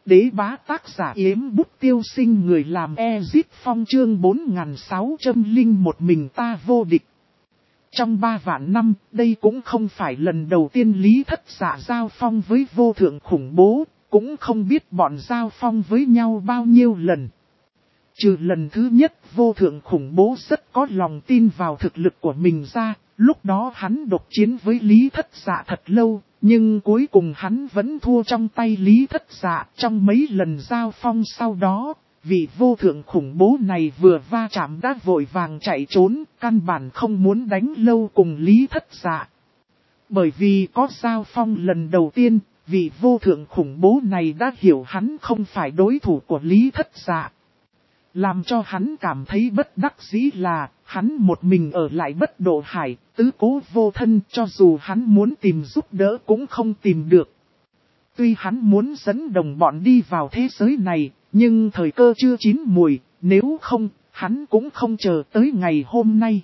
Đế bá tác giả Yếm Bút Tiêu Sinh, người làm Ezit Phong, chương 4601 mình ta vô địch. Trong 3 vạn năm, đây cũng không phải lần đầu tiên Lý Thất Dạ giao phong với vô thượng khủng bố, cũng không biết bọn giao phong với nhau bao nhiêu lần. Trừ lần thứ nhất, vô thượng khủng bố rất có lòng tin vào thực lực của mình ra, lúc đó hắn độc chiến với Lý Thất Dạ thật lâu, nhưng cuối cùng hắn vẫn thua trong tay Lý Thất Dạ. Trong mấy lần giao phong sau đó, vị vô thượng khủng bố này vừa va chạm đã vội vàng chạy trốn, căn bản không muốn đánh lâu cùng Lý Thất Dạ. Bởi vì có giao phong lần đầu tiên, vị vô thượng khủng bố này đã hiểu hắn không phải đối thủ của Lý Thất Dạ. Làm cho hắn cảm thấy bất đắc dĩ là, hắn một mình ở lại Bất Độ Hải, tứ cố vô thân, cho dù hắn muốn tìm giúp đỡ cũng không tìm được. Tuy hắn muốn dẫn đồng bọn đi vào thế giới này, nhưng thời cơ chưa chín mùi, nếu không, hắn cũng không chờ tới ngày hôm nay.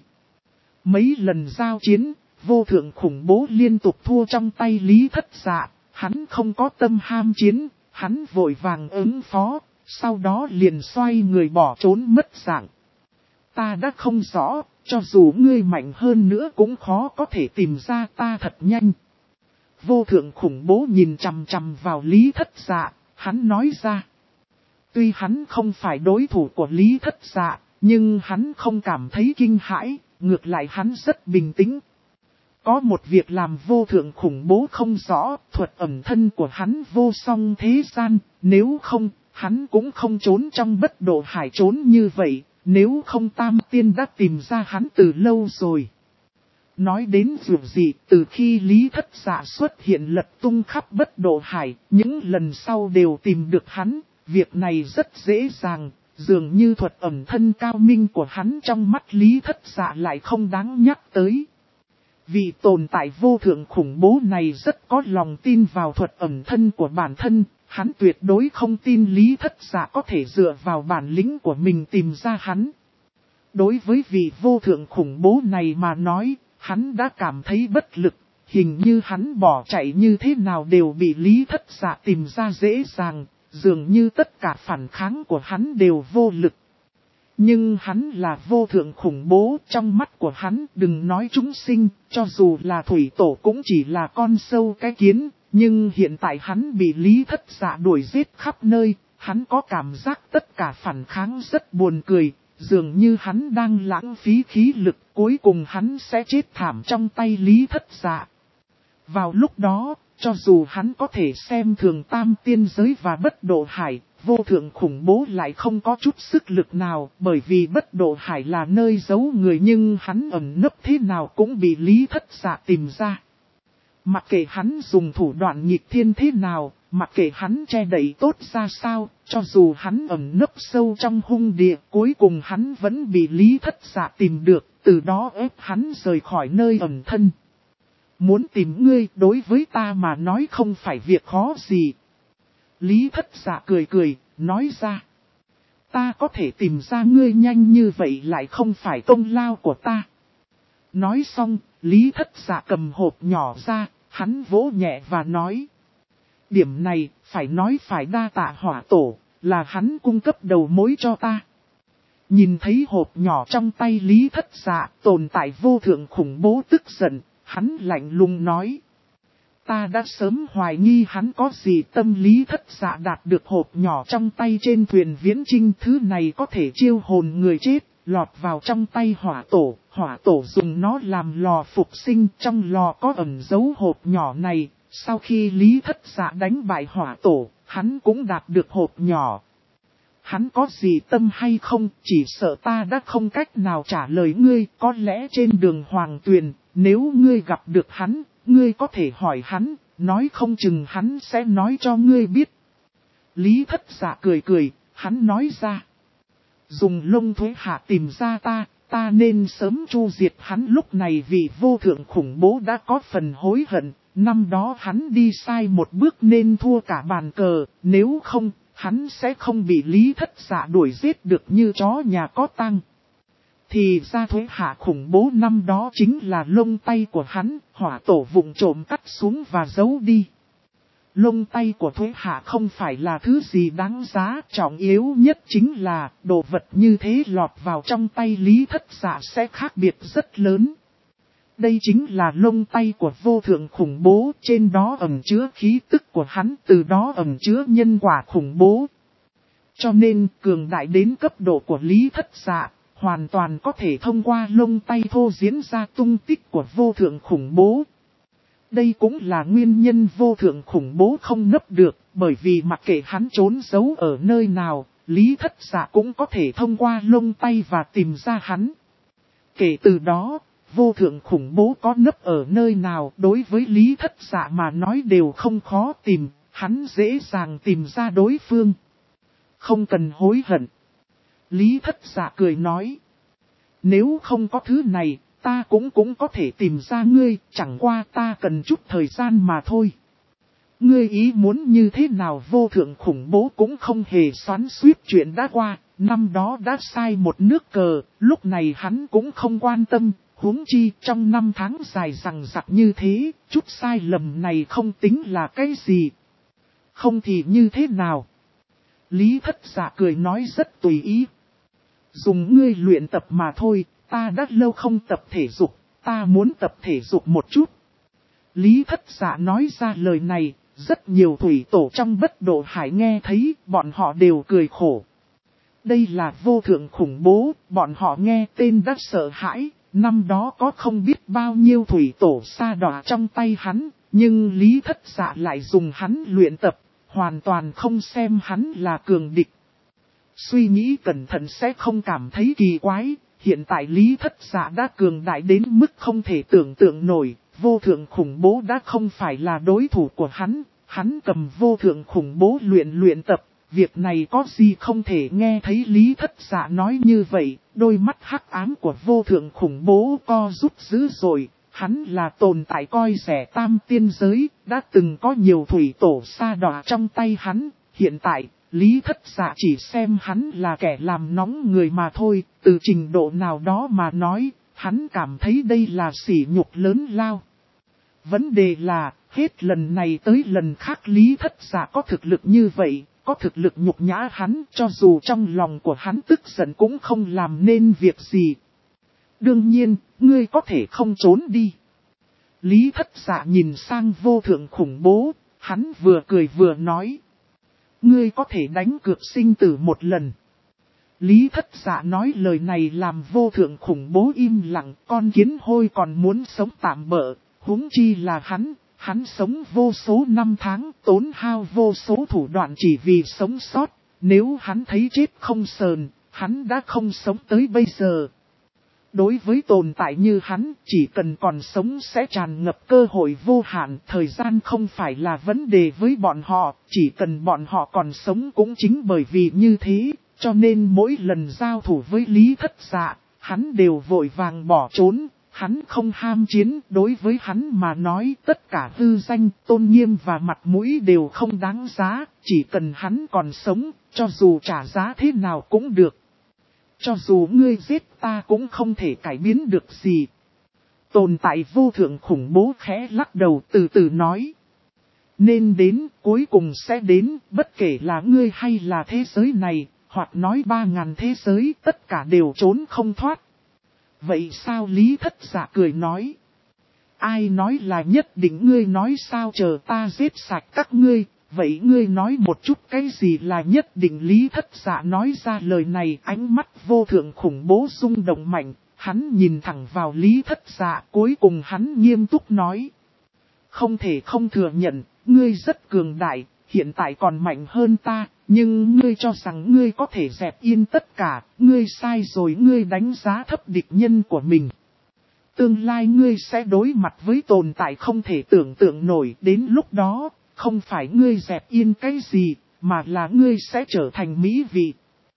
Mấy lần giao chiến, vô thượng khủng bố liên tục thua trong tay Lý Thất Dạ, hắn không có tâm ham chiến, hắn vội vàng ứng phó. Sau đó liền xoay người bỏ trốn mất dạng. Ta đã không rõ, cho dù ngươi mạnh hơn nữa cũng khó có thể tìm ra ta thật nhanh. Vô thượng khủng bố nhìn chằm chằm vào Lý Thất Dạ, hắn nói ra. Tuy hắn không phải đối thủ của Lý Thất Dạ, nhưng hắn không cảm thấy kinh hãi, ngược lại hắn rất bình tĩnh. Có một việc làm vô thượng khủng bố không rõ, thuật ẩn thân của hắn vô song thế gian, nếu không, hắn cũng không trốn trong Bất Độ Hải trốn như vậy, nếu không Tam Tiên đã tìm ra hắn từ lâu rồi. Nói đến dù gì, từ khi Lý Thất Dạ xuất hiện lật tung khắp Bất Độ Hải, những lần sau đều tìm được hắn, việc này rất dễ dàng, dường như thuật ẩn thân cao minh của hắn trong mắt Lý Thất Dạ lại không đáng nhắc tới. Vì tồn tại vô thượng khủng bố này rất có lòng tin vào thuật ẩn thân của bản thân. Hắn tuyệt đối không tin Lý Thất Dạ có thể dựa vào bản lĩnh của mình tìm ra hắn. Đối với vị vô thượng khủng bố này mà nói, hắn đã cảm thấy bất lực, hình như hắn bỏ chạy như thế nào đều bị Lý Thất Dạ tìm ra dễ dàng, dường như tất cả phản kháng của hắn đều vô lực. Nhưng hắn là vô thượng khủng bố, trong mắt của hắn đừng nói chúng sinh, cho dù là thủy tổ cũng chỉ là con sâu cái kiến. Nhưng hiện tại hắn bị Lý Thất Dạ đuổi giết khắp nơi, hắn có cảm giác tất cả phản kháng rất buồn cười, dường như hắn đang lãng phí khí lực, cuối cùng hắn sẽ chết thảm trong tay Lý Thất Dạ. Vào lúc đó, cho dù hắn có thể xem thường Tam Tiên giới và Bất Độ Hải, vô thượng khủng bố lại không có chút sức lực nào, bởi vì Bất Độ Hải là nơi giấu người nhưng hắn ẩn nấp thế nào cũng bị Lý Thất Dạ tìm ra. Mặc kệ hắn dùng thủ đoạn nghịch thiên thế nào, mặc kệ hắn che đậy tốt ra sao, cho dù hắn ẩn nấp sâu trong hung địa, cuối cùng hắn vẫn bị Lý Thất Dạ tìm được, từ đó ép hắn rời khỏi nơi ẩn thân. Muốn tìm ngươi đối với ta mà nói không phải việc khó gì. Lý Thất Dạ cười cười, nói ra. Ta có thể tìm ra ngươi nhanh như vậy lại không phải công lao của ta. Nói xong, Lý Thất Dạ cầm hộp nhỏ ra. Hắn vỗ nhẹ và nói. Điểm này, phải đa tạ Hỏa Tổ, là hắn cung cấp đầu mối cho ta. Nhìn thấy hộp nhỏ trong tay Lý Thất Dạ, tồn tại vô thượng khủng bố tức giận, hắn lạnh lùng nói. Ta đã sớm hoài nghi hắn có gì tâm. Lý Thất Dạ đạt được hộp nhỏ trong tay trên thuyền viễn chinh, thứ này có thể chiêu hồn người chết. Lọt vào trong tay Hỏa Tổ dùng nó làm lò phục sinh, trong lò có ẩn dấu hộp nhỏ này, sau khi Lý Thất Dạ đánh bại Hỏa Tổ, hắn cũng đạt được hộp nhỏ. Hắn có gì tâm hay không, chỉ sợ ta đã không cách nào trả lời ngươi, có lẽ trên đường Hoàng Tuyền, nếu ngươi gặp được hắn, ngươi có thể hỏi hắn, nói không chừng hắn sẽ nói cho ngươi biết. Lý Thất Dạ cười cười, hắn nói ra. Dùng lông thuế hạ tìm ra ta nên sớm chu diệt hắn. Lúc này vì vô thượng khủng bố đã có phần hối hận, năm đó hắn đi sai một bước nên thua cả bàn cờ, nếu không, hắn sẽ không bị Lý Thất Dạ đuổi giết được như chó nhà có tang. Thì ra thuế hạ khủng bố năm đó chính là lông tay của hắn, Hỏa Tổ vụng trộm cắt xuống và giấu đi. Lông tay của Thuế Hạ không phải là thứ gì đáng giá, trọng yếu nhất chính là đồ vật như thế lọt vào trong tay Lý Thất Dạ sẽ khác biệt rất lớn. Đây chính là lông tay của vô thượng khủng bố, trên đó ẩn chứa khí tức của hắn, từ đó ẩn chứa nhân quả khủng bố. Cho nên cường đại đến cấp độ của Lý Thất Dạ, hoàn toàn có thể thông qua lông tay thô diễn ra tung tích của vô thượng khủng bố. Đây cũng là nguyên nhân vô thượng khủng bố không nấp được, bởi vì mặc kệ hắn trốn giấu ở nơi nào, Lý Thất Dạ cũng có thể thông qua lông tay và tìm ra hắn. Kể từ đó, vô thượng khủng bố có nấp ở nơi nào đối với Lý Thất Dạ mà nói đều không khó tìm, hắn dễ dàng tìm ra đối phương. Không cần hối hận. Lý Thất Dạ cười nói. Nếu không có thứ này, ta cũng có thể tìm ra ngươi, chẳng qua ta cần chút thời gian mà thôi. Ngươi ý muốn như thế nào vô thượng khủng bố cũng không hề xoắn xuýt chuyện đã qua, năm đó đã sai một nước cờ, lúc này hắn cũng không quan tâm, huống chi trong 5 tháng dài rằng rặc như thế, chút sai lầm này không tính là cái gì. Không thì như thế nào? Lý Thất Dạ cười nói rất tùy ý. Dùng ngươi luyện tập mà thôi, ta đã lâu không tập thể dục, ta muốn tập thể dục một chút. Lý Thất Dạ nói ra lời này, rất nhiều thủy tổ trong Bất Độ Hải nghe thấy, bọn họ đều cười khổ. Đây là vô thượng khủng bố, bọn họ nghe tên đã sợ hãi, năm đó có không biết bao nhiêu thủy tổ sa đọa trong tay hắn, nhưng Lý Thất Dạ lại dùng hắn luyện tập, hoàn toàn không xem hắn là cường địch. Suy nghĩ cẩn thận sẽ không cảm thấy kỳ quái, hiện tại Lý Thất Dạ đã cường đại đến mức không thể tưởng tượng nổi, vô thượng khủng bố đã không phải là đối thủ của hắn cầm vô thượng khủng bố luyện tập, việc này có gì không thể nghe thấy Lý Thất Dạ nói như vậy, đôi mắt hắc ám của vô thượng khủng bố co rút dữ dội, hắn là tồn tại coi rẻ tam tiên giới, đã từng có nhiều thủy tổ sa đọa trong tay hắn, hiện tại, Lý Thất Dạ chỉ xem hắn là kẻ làm nóng người mà thôi, từ trình độ nào đó mà nói, hắn cảm thấy đây là sỉ nhục lớn lao. Vấn đề là, hết lần này tới lần khác Lý Thất Dạ có thực lực như vậy, có thực lực nhục nhã hắn, cho dù trong lòng của hắn tức giận cũng không làm nên việc gì. Đương nhiên, ngươi có thể không trốn đi. Lý Thất Dạ nhìn sang vô thượng khủng bố, hắn vừa cười vừa nói. Ngươi có thể đánh cược sinh tử một lần. Lý Thất Dạ nói lời này làm vô thượng khủng bố im lặng, con kiến hôi còn muốn sống tạm bợ, huống chi là hắn sống vô số năm tháng, tốn hao vô số thủ đoạn chỉ vì sống sót, nếu hắn thấy chết không sờn, hắn đã không sống tới bây giờ. Đối với tồn tại như hắn, chỉ cần còn sống sẽ tràn ngập cơ hội vô hạn, thời gian không phải là vấn đề với bọn họ, chỉ cần bọn họ còn sống cũng chính bởi vì như thế, cho nên mỗi lần giao thủ với Lý Thất Dạ, hắn đều vội vàng bỏ trốn, hắn không ham chiến, đối với hắn mà nói tất cả hư danh, tôn nghiêm và mặt mũi đều không đáng giá, chỉ cần hắn còn sống, cho dù trả giá thế nào cũng được. Cho dù ngươi giết ta cũng không thể cải biến được gì. Tồn tại vô thượng khủng bố khẽ lắc đầu từ từ nói. Nên đến, cuối cùng sẽ đến, bất kể là ngươi hay là thế giới này, hoặc nói 3.000 thế giới, tất cả đều trốn không thoát. Vậy sao Lý Thất Dạ cười nói? Ai nói là nhất định ngươi nói sao chờ ta giết sạch các ngươi? Vậy ngươi nói một chút cái gì là nhất định Lý Thất Dạ nói ra lời này, ánh mắt vô thượng khủng bố rung động mạnh, hắn nhìn thẳng vào Lý Thất Dạ, cuối cùng hắn nghiêm túc nói. Không thể không thừa nhận, ngươi rất cường đại, hiện tại còn mạnh hơn ta, nhưng ngươi cho rằng ngươi có thể dẹp yên tất cả, ngươi sai rồi, ngươi đánh giá thấp địch nhân của mình. Tương lai ngươi sẽ đối mặt với tồn tại không thể tưởng tượng nổi, đến lúc đó, không phải ngươi dẹp yên cái gì, mà là ngươi sẽ trở thành mỹ vị.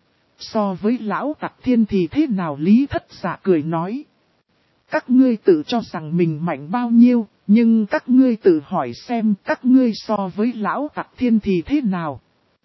So với lão Tặc Thiên thì thế nào Lý Thất Dạ cười nói. Các ngươi tự cho rằng mình mạnh bao nhiêu, nhưng các ngươi tự hỏi xem các ngươi so với lão Tặc Thiên thì thế nào.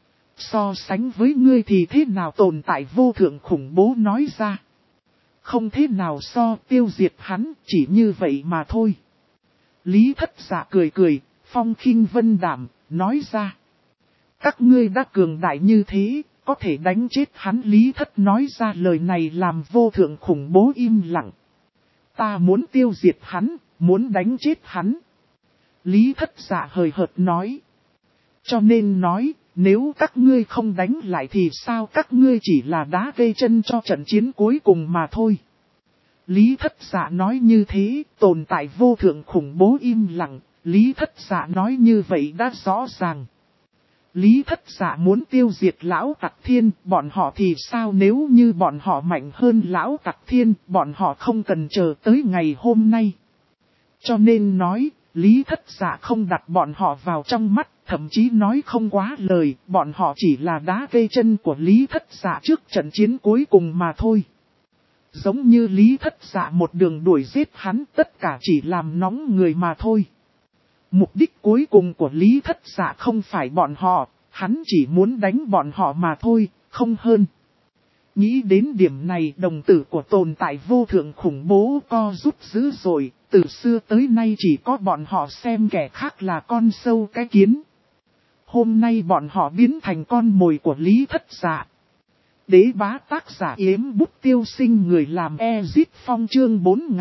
So sánh với ngươi thì thế nào tồn tại vô thượng khủng bố nói ra. Không thế nào so tiêu diệt hắn, chỉ như vậy mà thôi. Lý Thất Dạ cười cười, phong khinh vân đảm, nói ra. Các ngươi đã cường đại như thế, có thể đánh chết hắn. Lý Thất nói ra lời này làm vô thượng khủng bố im lặng. Ta muốn tiêu diệt hắn, muốn đánh chết hắn. Lý Thất Dạ hời hợt nói. Cho nên nói, nếu các ngươi không đánh lại thì sao, các ngươi chỉ là đá gây chân cho trận chiến cuối cùng mà thôi. Lý Thất Dạ nói như thế, tồn tại vô thượng khủng bố im lặng. Lý Thất Dạ nói như vậy đã rõ ràng. Lý Thất Dạ muốn tiêu diệt Lão Tặc Thiên, bọn họ thì sao, nếu như bọn họ mạnh hơn Lão Tặc Thiên, bọn họ không cần chờ tới ngày hôm nay. Cho nên nói, Lý Thất Dạ không đặt bọn họ vào trong mắt, thậm chí nói không quá lời, bọn họ chỉ là đá gây chân của Lý Thất Dạ trước trận chiến cuối cùng mà thôi. Giống như Lý Thất Dạ một đường đuổi giết hắn, tất cả chỉ làm nóng người mà thôi. Mục đích cuối cùng của Lý Thất Dạ không phải bọn họ, hắn chỉ muốn đánh bọn họ mà thôi, không hơn. Nghĩ đến điểm này, đồng tử của tồn tại vô thượng khủng bố co rút dữ dội, từ xưa tới nay chỉ có bọn họ xem kẻ khác là con sâu cái kiến. Hôm nay bọn họ biến thành con mồi của Lý Thất Dạ. Đế bá tác giả Yếm Bút Tiêu Sinh, người làm Ezit Phong, chương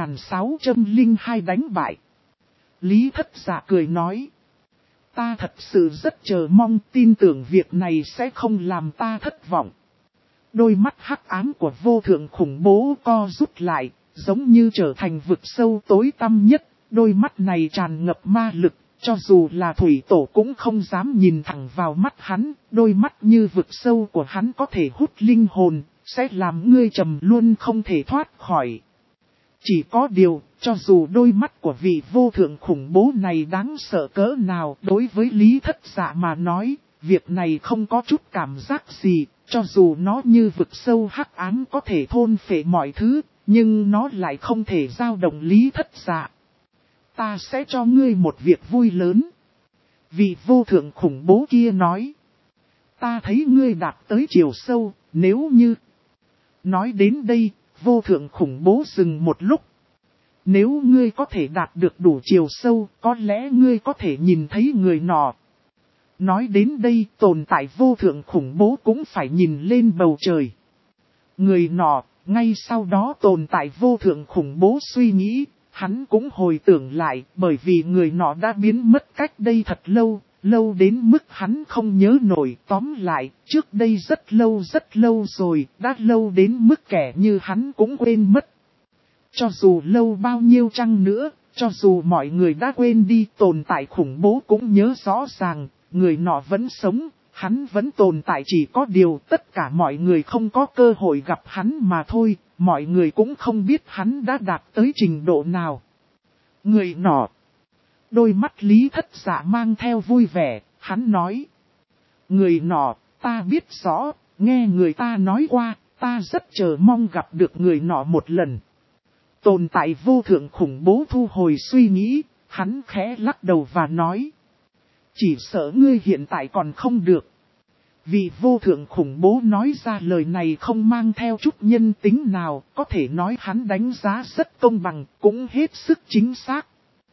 4602 đánh bại. Lý Thất Dạ cười nói. Ta thật sự rất chờ mong, tin tưởng việc này sẽ không làm ta thất vọng. Đôi mắt hắc ám của vô thượng khủng bố co rút lại, giống như trở thành vực sâu tối tăm nhất. Đôi mắt này tràn ngập ma lực, cho dù là thủy tổ cũng không dám nhìn thẳng vào mắt hắn. Đôi mắt như vực sâu của hắn có thể hút linh hồn, sẽ làm ngươi trầm luôn không thể thoát khỏi. Chỉ có điều, cho dù đôi mắt của vị vô thượng khủng bố này đáng sợ cỡ nào, đối với Lý Thất Dạ mà nói, việc này không có chút cảm giác gì, cho dù nó như vực sâu hắc ám có thể thôn phệ mọi thứ, nhưng nó lại không thể dao động Lý Thất Dạ. Ta sẽ cho ngươi một việc vui lớn. Vị vô thượng khủng bố kia nói. Ta thấy ngươi đạt tới chiều sâu, nếu như... Nói đến đây, vô thượng khủng bố dừng một lúc. Nếu ngươi có thể đạt được đủ chiều sâu, có lẽ ngươi có thể nhìn thấy người nọ. Nói đến đây, tồn tại vô thượng khủng bố cũng phải nhìn lên bầu trời. Người nọ, ngay sau đó tồn tại vô thượng khủng bố suy nghĩ, hắn cũng hồi tưởng lại, bởi vì người nọ đã biến mất cách đây thật lâu, lâu đến mức hắn không nhớ nổi. Tóm lại, trước đây rất lâu rồi, đã lâu đến mức kẻ như hắn cũng quên mất. Cho dù lâu bao nhiêu chăng nữa, cho dù mọi người đã quên đi, tồn tại khủng bố cũng nhớ rõ ràng, người nọ vẫn sống, hắn vẫn tồn tại, chỉ có điều tất cả mọi người không có cơ hội gặp hắn mà thôi, mọi người cũng không biết hắn đã đạt tới trình độ nào. Người nọ. Đôi mắt Lý Thất Dạ mang theo vui vẻ, hắn nói. Người nọ, ta biết rõ, nghe người ta nói qua, ta rất chờ mong gặp được người nọ một lần. Tồn tại vô thượng khủng bố thu hồi suy nghĩ, hắn khẽ lắc đầu và nói. Chỉ sợ ngươi hiện tại còn không được. Vì vô thượng khủng bố nói ra lời này không mang theo chút nhân tính nào, có thể nói hắn đánh giá rất công bằng, cũng hết sức chính xác.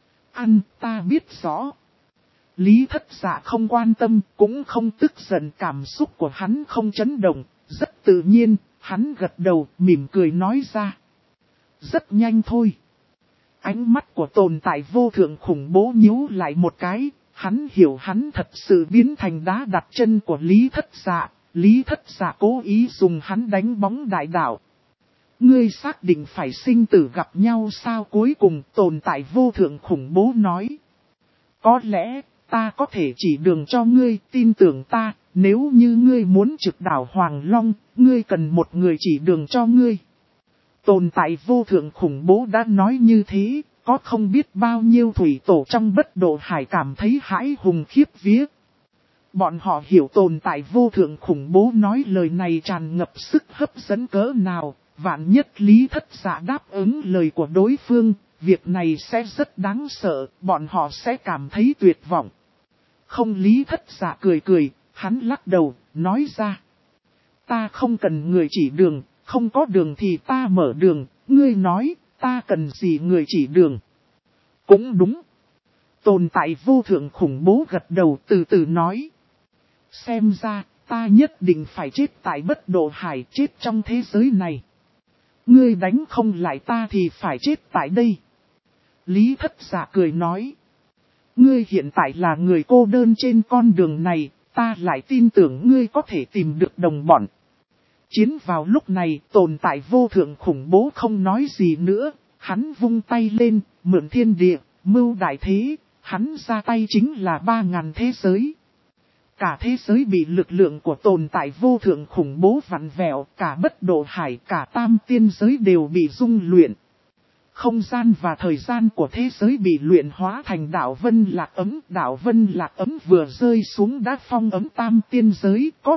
Ta biết rõ. Lý Thất Dạ không quan tâm, cũng không tức giận, cảm xúc của hắn không chấn động, rất tự nhiên, hắn gật đầu, mỉm cười nói ra. Rất nhanh thôi. Ánh mắt của tồn tại vô thượng khủng bố nhíu lại một cái, hắn hiểu hắn thật sự biến thành đá đặt chân của Lý Thất Dạ. Lý Thất Dạ cố ý dùng hắn đánh bóng đại đạo. Ngươi xác định phải sinh tử gặp nhau sao? Cuối cùng tồn tại vô thượng khủng bố nói. Có lẽ, ta có thể chỉ đường cho ngươi, tin tưởng ta, nếu như ngươi muốn trực đảo Hoàng Long, ngươi cần một người chỉ đường cho ngươi. Tồn tại vô thượng khủng bố đã nói như thế, có không biết bao nhiêu thủy tổ trong Bất Độ Hải cảm thấy hãi hùng khiếp vía. Bọn họ hiểu tồn tại vô thượng khủng bố nói lời này tràn ngập sức hấp dẫn cỡ nào, vạn nhất Lý Thất Dạ đáp ứng lời của đối phương, việc này sẽ rất đáng sợ, bọn họ sẽ cảm thấy tuyệt vọng. Không, Lý Thất Dạ cười cười, hắn lắc đầu, nói ra. Ta không cần người chỉ đường, không có đường thì ta mở đường, ngươi nói, ta cần gì người chỉ đường. Cũng đúng. Tồn tại vô thượng khủng bố gật đầu từ từ nói. Xem ra, ta nhất định phải chết tại bất độ hải, chết trong thế giới này. Ngươi đánh không lại ta thì phải chết tại đây. Lý Thất Dạ cười nói. Ngươi hiện tại là người cô đơn trên con đường này, ta lại tin tưởng ngươi có thể tìm được đồng bọn. Chiến vào lúc này, tồn tại vô thượng khủng bố không nói gì nữa, hắn vung tay lên, mượn thiên địa, mưu đại thế, hắn ra tay chính là 3.000 thế giới. Cả thế giới bị lực lượng của tồn tại vô thượng khủng bố vặn vẹo, cả bất độ hải, cả tam tiên giới đều bị dung luyện. Không gian và thời gian của thế giới bị luyện hóa thành đạo vân lạc ấm vừa rơi xuống đã phong ấm tam tiên giới, có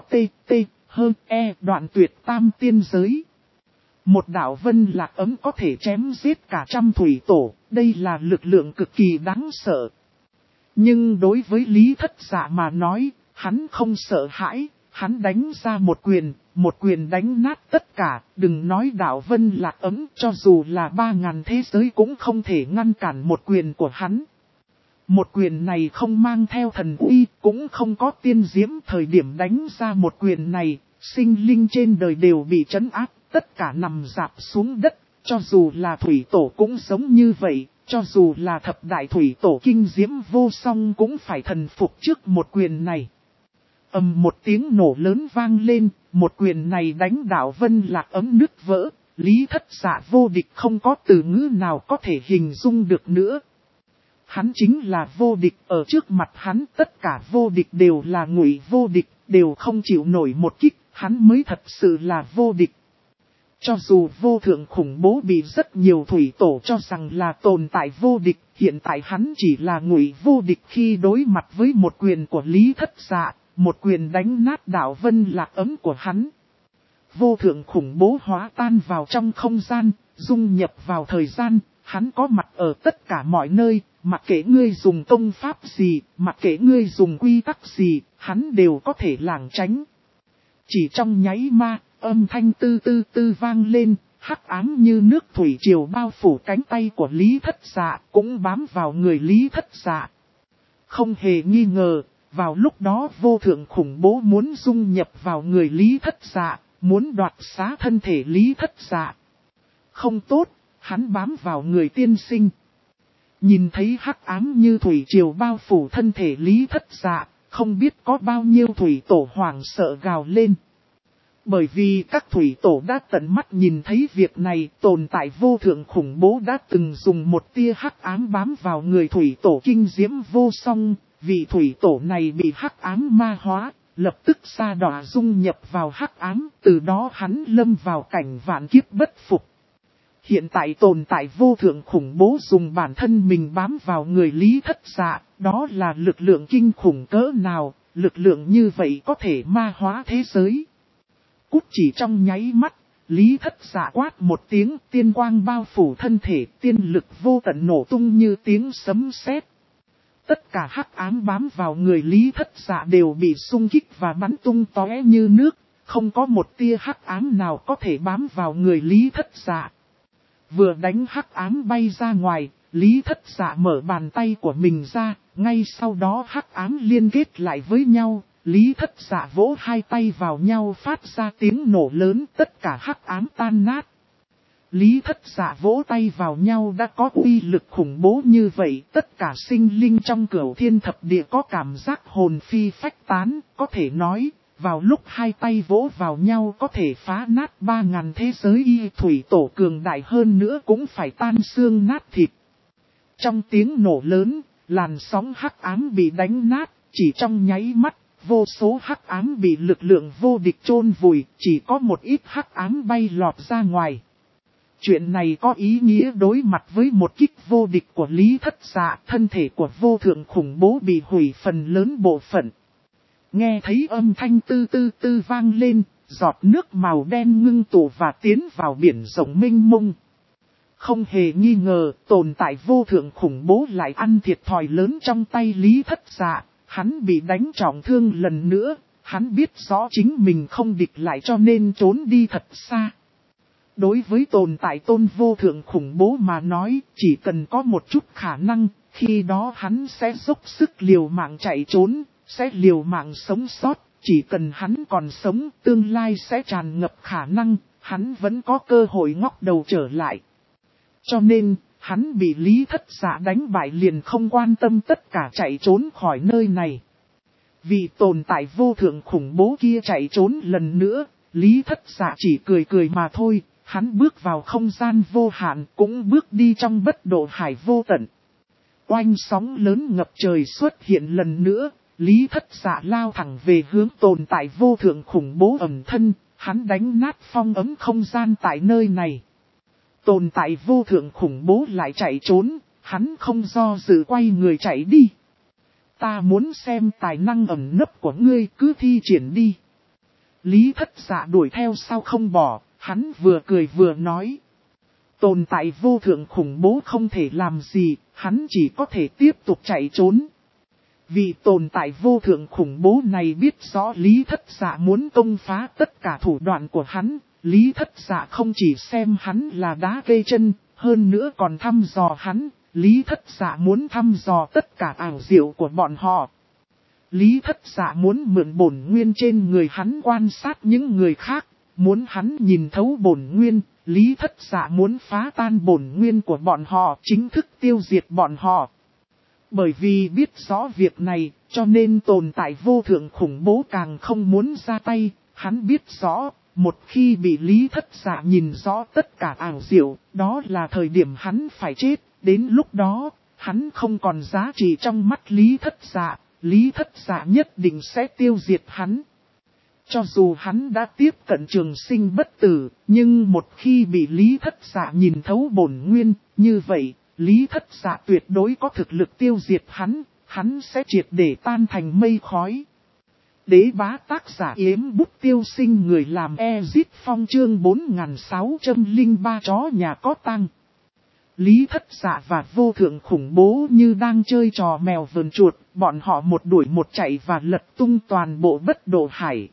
đoạn tuyệt tam tiên giới. Một đạo vân lạc ấm có thể chém giết cả trăm thủy tổ, đây là lực lượng cực kỳ đáng sợ. Nhưng đối với Lý Thất Dạ mà nói, hắn không sợ hãi, hắn đánh ra một quyền đánh nát tất cả, đừng nói đạo vân lạc ấm, cho dù là 3.000 thế giới cũng không thể ngăn cản một quyền của hắn. Một quyền này không mang theo thần uy, cũng không có tiên diễm, thời điểm đánh ra một quyền này, sinh linh trên đời đều bị trấn áp, tất cả nằm rạp xuống đất, cho dù là thủy tổ cũng giống như vậy, cho dù là thập đại thủy tổ kinh diễm vô song cũng phải thần phục trước một quyền này. Một tiếng nổ lớn vang lên, một quyền này đánh đảo vân lạc ấm nứt vỡ, Lý Thất Dạ vô địch không có từ ngữ nào có thể hình dung được nữa. Hắn chính là vô địch, ở trước mặt hắn tất cả vô địch đều là ngụy vô địch, đều không chịu nổi một kích, hắn mới thật sự là vô địch. Cho dù vô thượng khủng bố bị rất nhiều thủy tổ cho rằng là tồn tại vô địch, hiện tại hắn chỉ là ngụy vô địch khi đối mặt với một quyền của Lý Thất Dạ, một quyền đánh nát đạo vân lạc ấm của hắn. Vô thượng khủng bố hóa tan vào trong không gian, dung nhập vào thời gian, hắn có mặt ở tất cả mọi nơi, mặc kệ ngươi dùng công pháp gì, mặc kệ ngươi dùng quy tắc gì, hắn đều có thể lảng tránh. Chỉ trong nháy ma, âm thanh tư tư tư vang lên, hắc ám như nước thủy triều bao phủ cánh tay của Lý Thất Dạ, cũng bám vào người Lý Thất Dạ. Không hề nghi ngờ, vào lúc đó vô thượng khủng bố muốn dung nhập vào người Lý Thất Dạ, muốn đoạt xá thân thể Lý Thất Dạ. Không tốt, hắn bám vào người tiên sinh. Nhìn thấy hắc ám như thủy triều bao phủ thân thể Lý Thất Dạ, không biết có bao nhiêu thủy tổ hoảng sợ gào lên. Bởi vì các thủy tổ đã tận mắt nhìn thấy việc này, tồn tại vô thượng khủng bố đã từng dùng một tia hắc ám bám vào người thủy tổ kinh diễm vô song, vì thủy tổ này bị hắc ám ma hóa, lập tức sa đọa dung nhập vào hắc ám, từ đó hắn lâm vào cảnh vạn kiếp bất phục. Hiện tại tồn tại vô thượng khủng bố dùng bản thân mình bám vào người Lý Thất Dạ, đó là lực lượng kinh khủng cỡ nào, lực lượng như vậy có thể ma hóa thế giới. Cút chỉ trong nháy mắt, Lý Thất Dạ quát một tiếng, tiên quang bao phủ thân thể, tiên lực vô tận nổ tung như tiếng sấm sét. Tất cả hắc ám bám vào người Lý Thất Dạ đều bị xung kích và bắn tung tóe như nước, không có một tia hắc ám nào có thể bám vào người Lý Thất Dạ. Vừa đánh hắc ám bay ra ngoài, Lý Thất Dạ mở bàn tay của mình ra, ngay sau đó hắc ám liên kết lại với nhau, Lý Thất Dạ vỗ hai tay vào nhau phát ra tiếng nổ lớn, tất cả hắc ám tan nát. Lý Thất Dạ vỗ tay vào nhau đã có uy lực khủng bố như vậy, tất cả sinh linh trong cửu thiên thập địa có cảm giác hồn phi phách tán, có thể nói, vào lúc hai tay vỗ vào nhau có thể phá nát 3.000 thế giới, y thủy tổ cường đại hơn nữa cũng phải tan xương nát thịt. Trong tiếng nổ lớn, làn sóng hắc ám bị đánh nát, chỉ trong nháy mắt, vô số hắc ám bị lực lượng vô địch chôn vùi, chỉ có một ít hắc ám bay lọt ra ngoài. Chuyện này có ý nghĩa đối mặt với một kích vô địch của Lý Thất Dạ, thân thể của vô thượng khủng bố bị hủy phần lớn bộ phận. Nghe thấy âm thanh tư tư tư vang lên, giọt nước màu đen ngưng tụ và tiến vào biển rộng mênh mông. Không hề nghi ngờ, tồn tại vô thượng khủng bố lại ăn thiệt thòi lớn trong tay Lý Thất Dạ, hắn bị đánh trọng thương lần nữa, hắn biết rõ chính mình không địch lại cho nên trốn đi thật xa. Đối với tồn tại tôn vô thượng khủng bố mà nói, chỉ cần có một chút khả năng, Khi đó hắn sẽ dốc sức liều mạng chạy trốn, sẽ liều mạng sống sót, chỉ cần hắn còn sống, tương lai sẽ tràn ngập khả năng, hắn vẫn có cơ hội ngóc đầu trở lại. Cho nên, hắn bị Lý Thất Dạ đánh bại liền không quan tâm tất cả chạy trốn khỏi nơi này. Vì tồn tại vô thượng khủng bố kia chạy trốn lần nữa, Lý Thất Dạ chỉ cười cười mà thôi, hắn bước vào không gian vô hạn cũng bước đi trong bất độ hải vô tận. Oanh sóng lớn ngập trời xuất hiện lần nữa, Lý Thất Dạ lao thẳng về hướng tồn tại vô thượng khủng bố ẩn thân, hắn đánh nát phong ấm không gian tại nơi này. Tồn tại vô thượng khủng bố lại chạy trốn, hắn không do dự quay người chạy đi. Ta muốn xem tài năng ẩn nấp của ngươi, cứ thi triển đi. Lý Thất Dạ đuổi theo sau không bỏ, hắn vừa cười vừa nói. Tồn tại vô thượng khủng bố không thể làm gì, hắn chỉ có thể tiếp tục chạy trốn. Vì tồn tại vô thượng khủng bố này biết rõ Lý Thất Dạ muốn công phá tất cả thủ đoạn của hắn. Lý Thất Dạ không chỉ xem hắn là đá cây chân, hơn nữa còn thăm dò hắn. Lý Thất Dạ muốn thăm dò tất cả ảo diệu của bọn họ. Lý Thất Dạ muốn mượn bổn nguyên trên người hắn quan sát những người khác, muốn hắn nhìn thấu bổn nguyên. Lý Thất Dạ muốn phá tan bổn nguyên của bọn họ, chính thức tiêu diệt bọn họ. Bởi vì biết rõ việc này, cho nên tồn tại vô thượng khủng bố càng không muốn ra tay. Hắn biết rõ, một khi bị Lý Thất Dạ nhìn rõ tất cả ảo diệu, đó là thời điểm hắn phải chết. Đến lúc đó, hắn không còn giá trị trong mắt Lý Thất Dạ, Lý Thất Dạ nhất định sẽ tiêu diệt hắn. Cho dù hắn đã tiếp cận trường sinh bất tử, nhưng một khi bị Lý Thất Dạ nhìn thấu bổn nguyên, như vậy, Lý Thất Dạ tuyệt đối có thực lực tiêu diệt hắn sẽ triệt để tan thành mây khói. Đế bá tác giả Yếm Bút Tiêu Sinh, người làm Ezit Phong chương 4603 chó nhà có tăng. Lý Thất Dạ và vô thượng khủng bố như đang chơi trò mèo vờn chuột, bọn họ một đuổi một chạy và lật tung toàn bộ bất độ hải.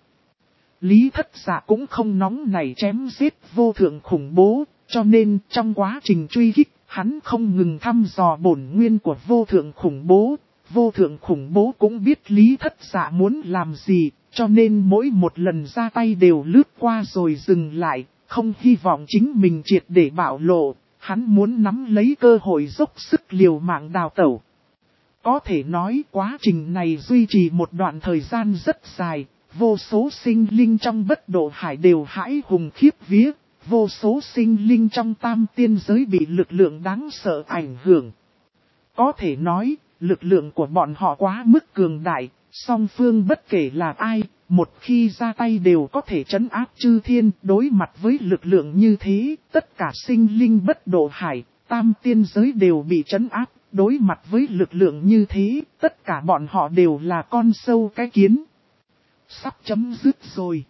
Lý Thất Dạ cũng không nóng nảy chém giết vô thượng khủng bố, cho nên trong quá trình truy kích, hắn không ngừng thăm dò bổn nguyên của vô thượng khủng bố. Vô thượng khủng bố cũng biết Lý Thất Dạ muốn làm gì, cho nên mỗi một lần ra tay đều lướt qua rồi dừng lại, không hy vọng chính mình triệt để bạo lộ, hắn muốn nắm lấy cơ hội dốc sức liều mạng đào tẩu. Có thể nói quá trình này duy trì một đoạn thời gian rất dài, vô số sinh linh trong bất độ hải đều hãi hùng khiếp vía, vô số sinh linh trong tam tiên giới bị lực lượng đáng sợ ảnh hưởng. Có thể nói, lực lượng của bọn họ quá mức cường đại, song phương bất kể là ai, một khi ra tay đều có thể trấn áp chư thiên. Đối mặt với lực lượng như thế, tất cả sinh linh bất độ hải, tam tiên giới đều bị trấn áp. Đối mặt với lực lượng như thế, tất cả bọn họ đều là con sâu cái kiến. Sắp chấm dứt rồi.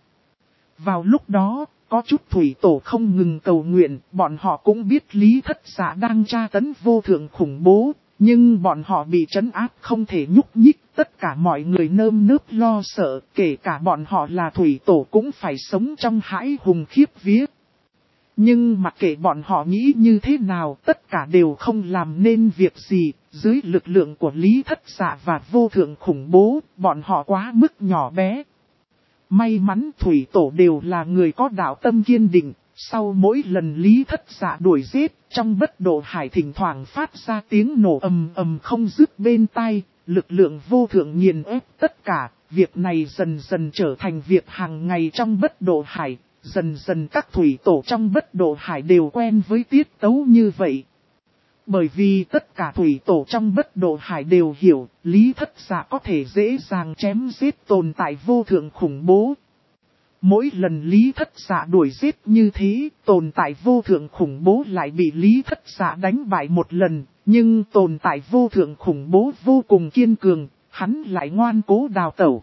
Vào lúc đó, có chút thủy tổ không ngừng cầu nguyện, bọn họ cũng biết Lý Thất Dạ đang tra tấn vô thượng khủng bố. Nhưng bọn họ bị trấn áp không thể nhúc nhích, tất cả mọi người nơm nớp lo sợ, kể cả bọn họ là thủy tổ cũng phải sống trong hãi hùng khiếp vía. Nhưng mặc kệ bọn họ nghĩ như thế nào, tất cả đều không làm nên việc gì, dưới lực lượng của Lý Thất Dạ và vô thượng khủng bố, bọn họ quá mức nhỏ bé. May mắn thủy tổ đều là người có đạo tâm kiên định. Sau mỗi lần Lý Thất Dạ đuổi giết, trong bất độ hải thỉnh thoảng phát ra tiếng nổ ầm ầm không dứt bên tai, lực lượng vô thượng nghiền ép tất cả, việc này dần dần trở thành việc hàng ngày trong bất độ hải, dần dần các thủy tổ trong bất độ hải đều quen với tiết tấu như vậy. Bởi vì tất cả thủy tổ trong bất độ hải đều hiểu, Lý Thất Dạ có thể dễ dàng chém giết tồn tại vô thượng khủng bố. Mỗi lần Lý Thất Dạ đuổi giết như thế, tồn tại vô thượng khủng bố lại bị Lý Thất Dạ đánh bại một lần, nhưng tồn tại vô thượng khủng bố vô cùng kiên cường, hắn lại ngoan cố đào tẩu.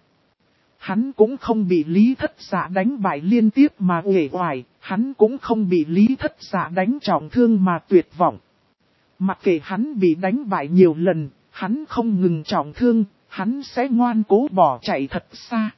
Hắn cũng không bị Lý Thất Dạ đánh bại liên tiếp mà uể oải, hắn cũng không bị Lý Thất Dạ đánh trọng thương mà tuyệt vọng. Mặc kệ hắn bị đánh bại nhiều lần, hắn không ngừng trọng thương, hắn sẽ ngoan cố bỏ chạy thật xa.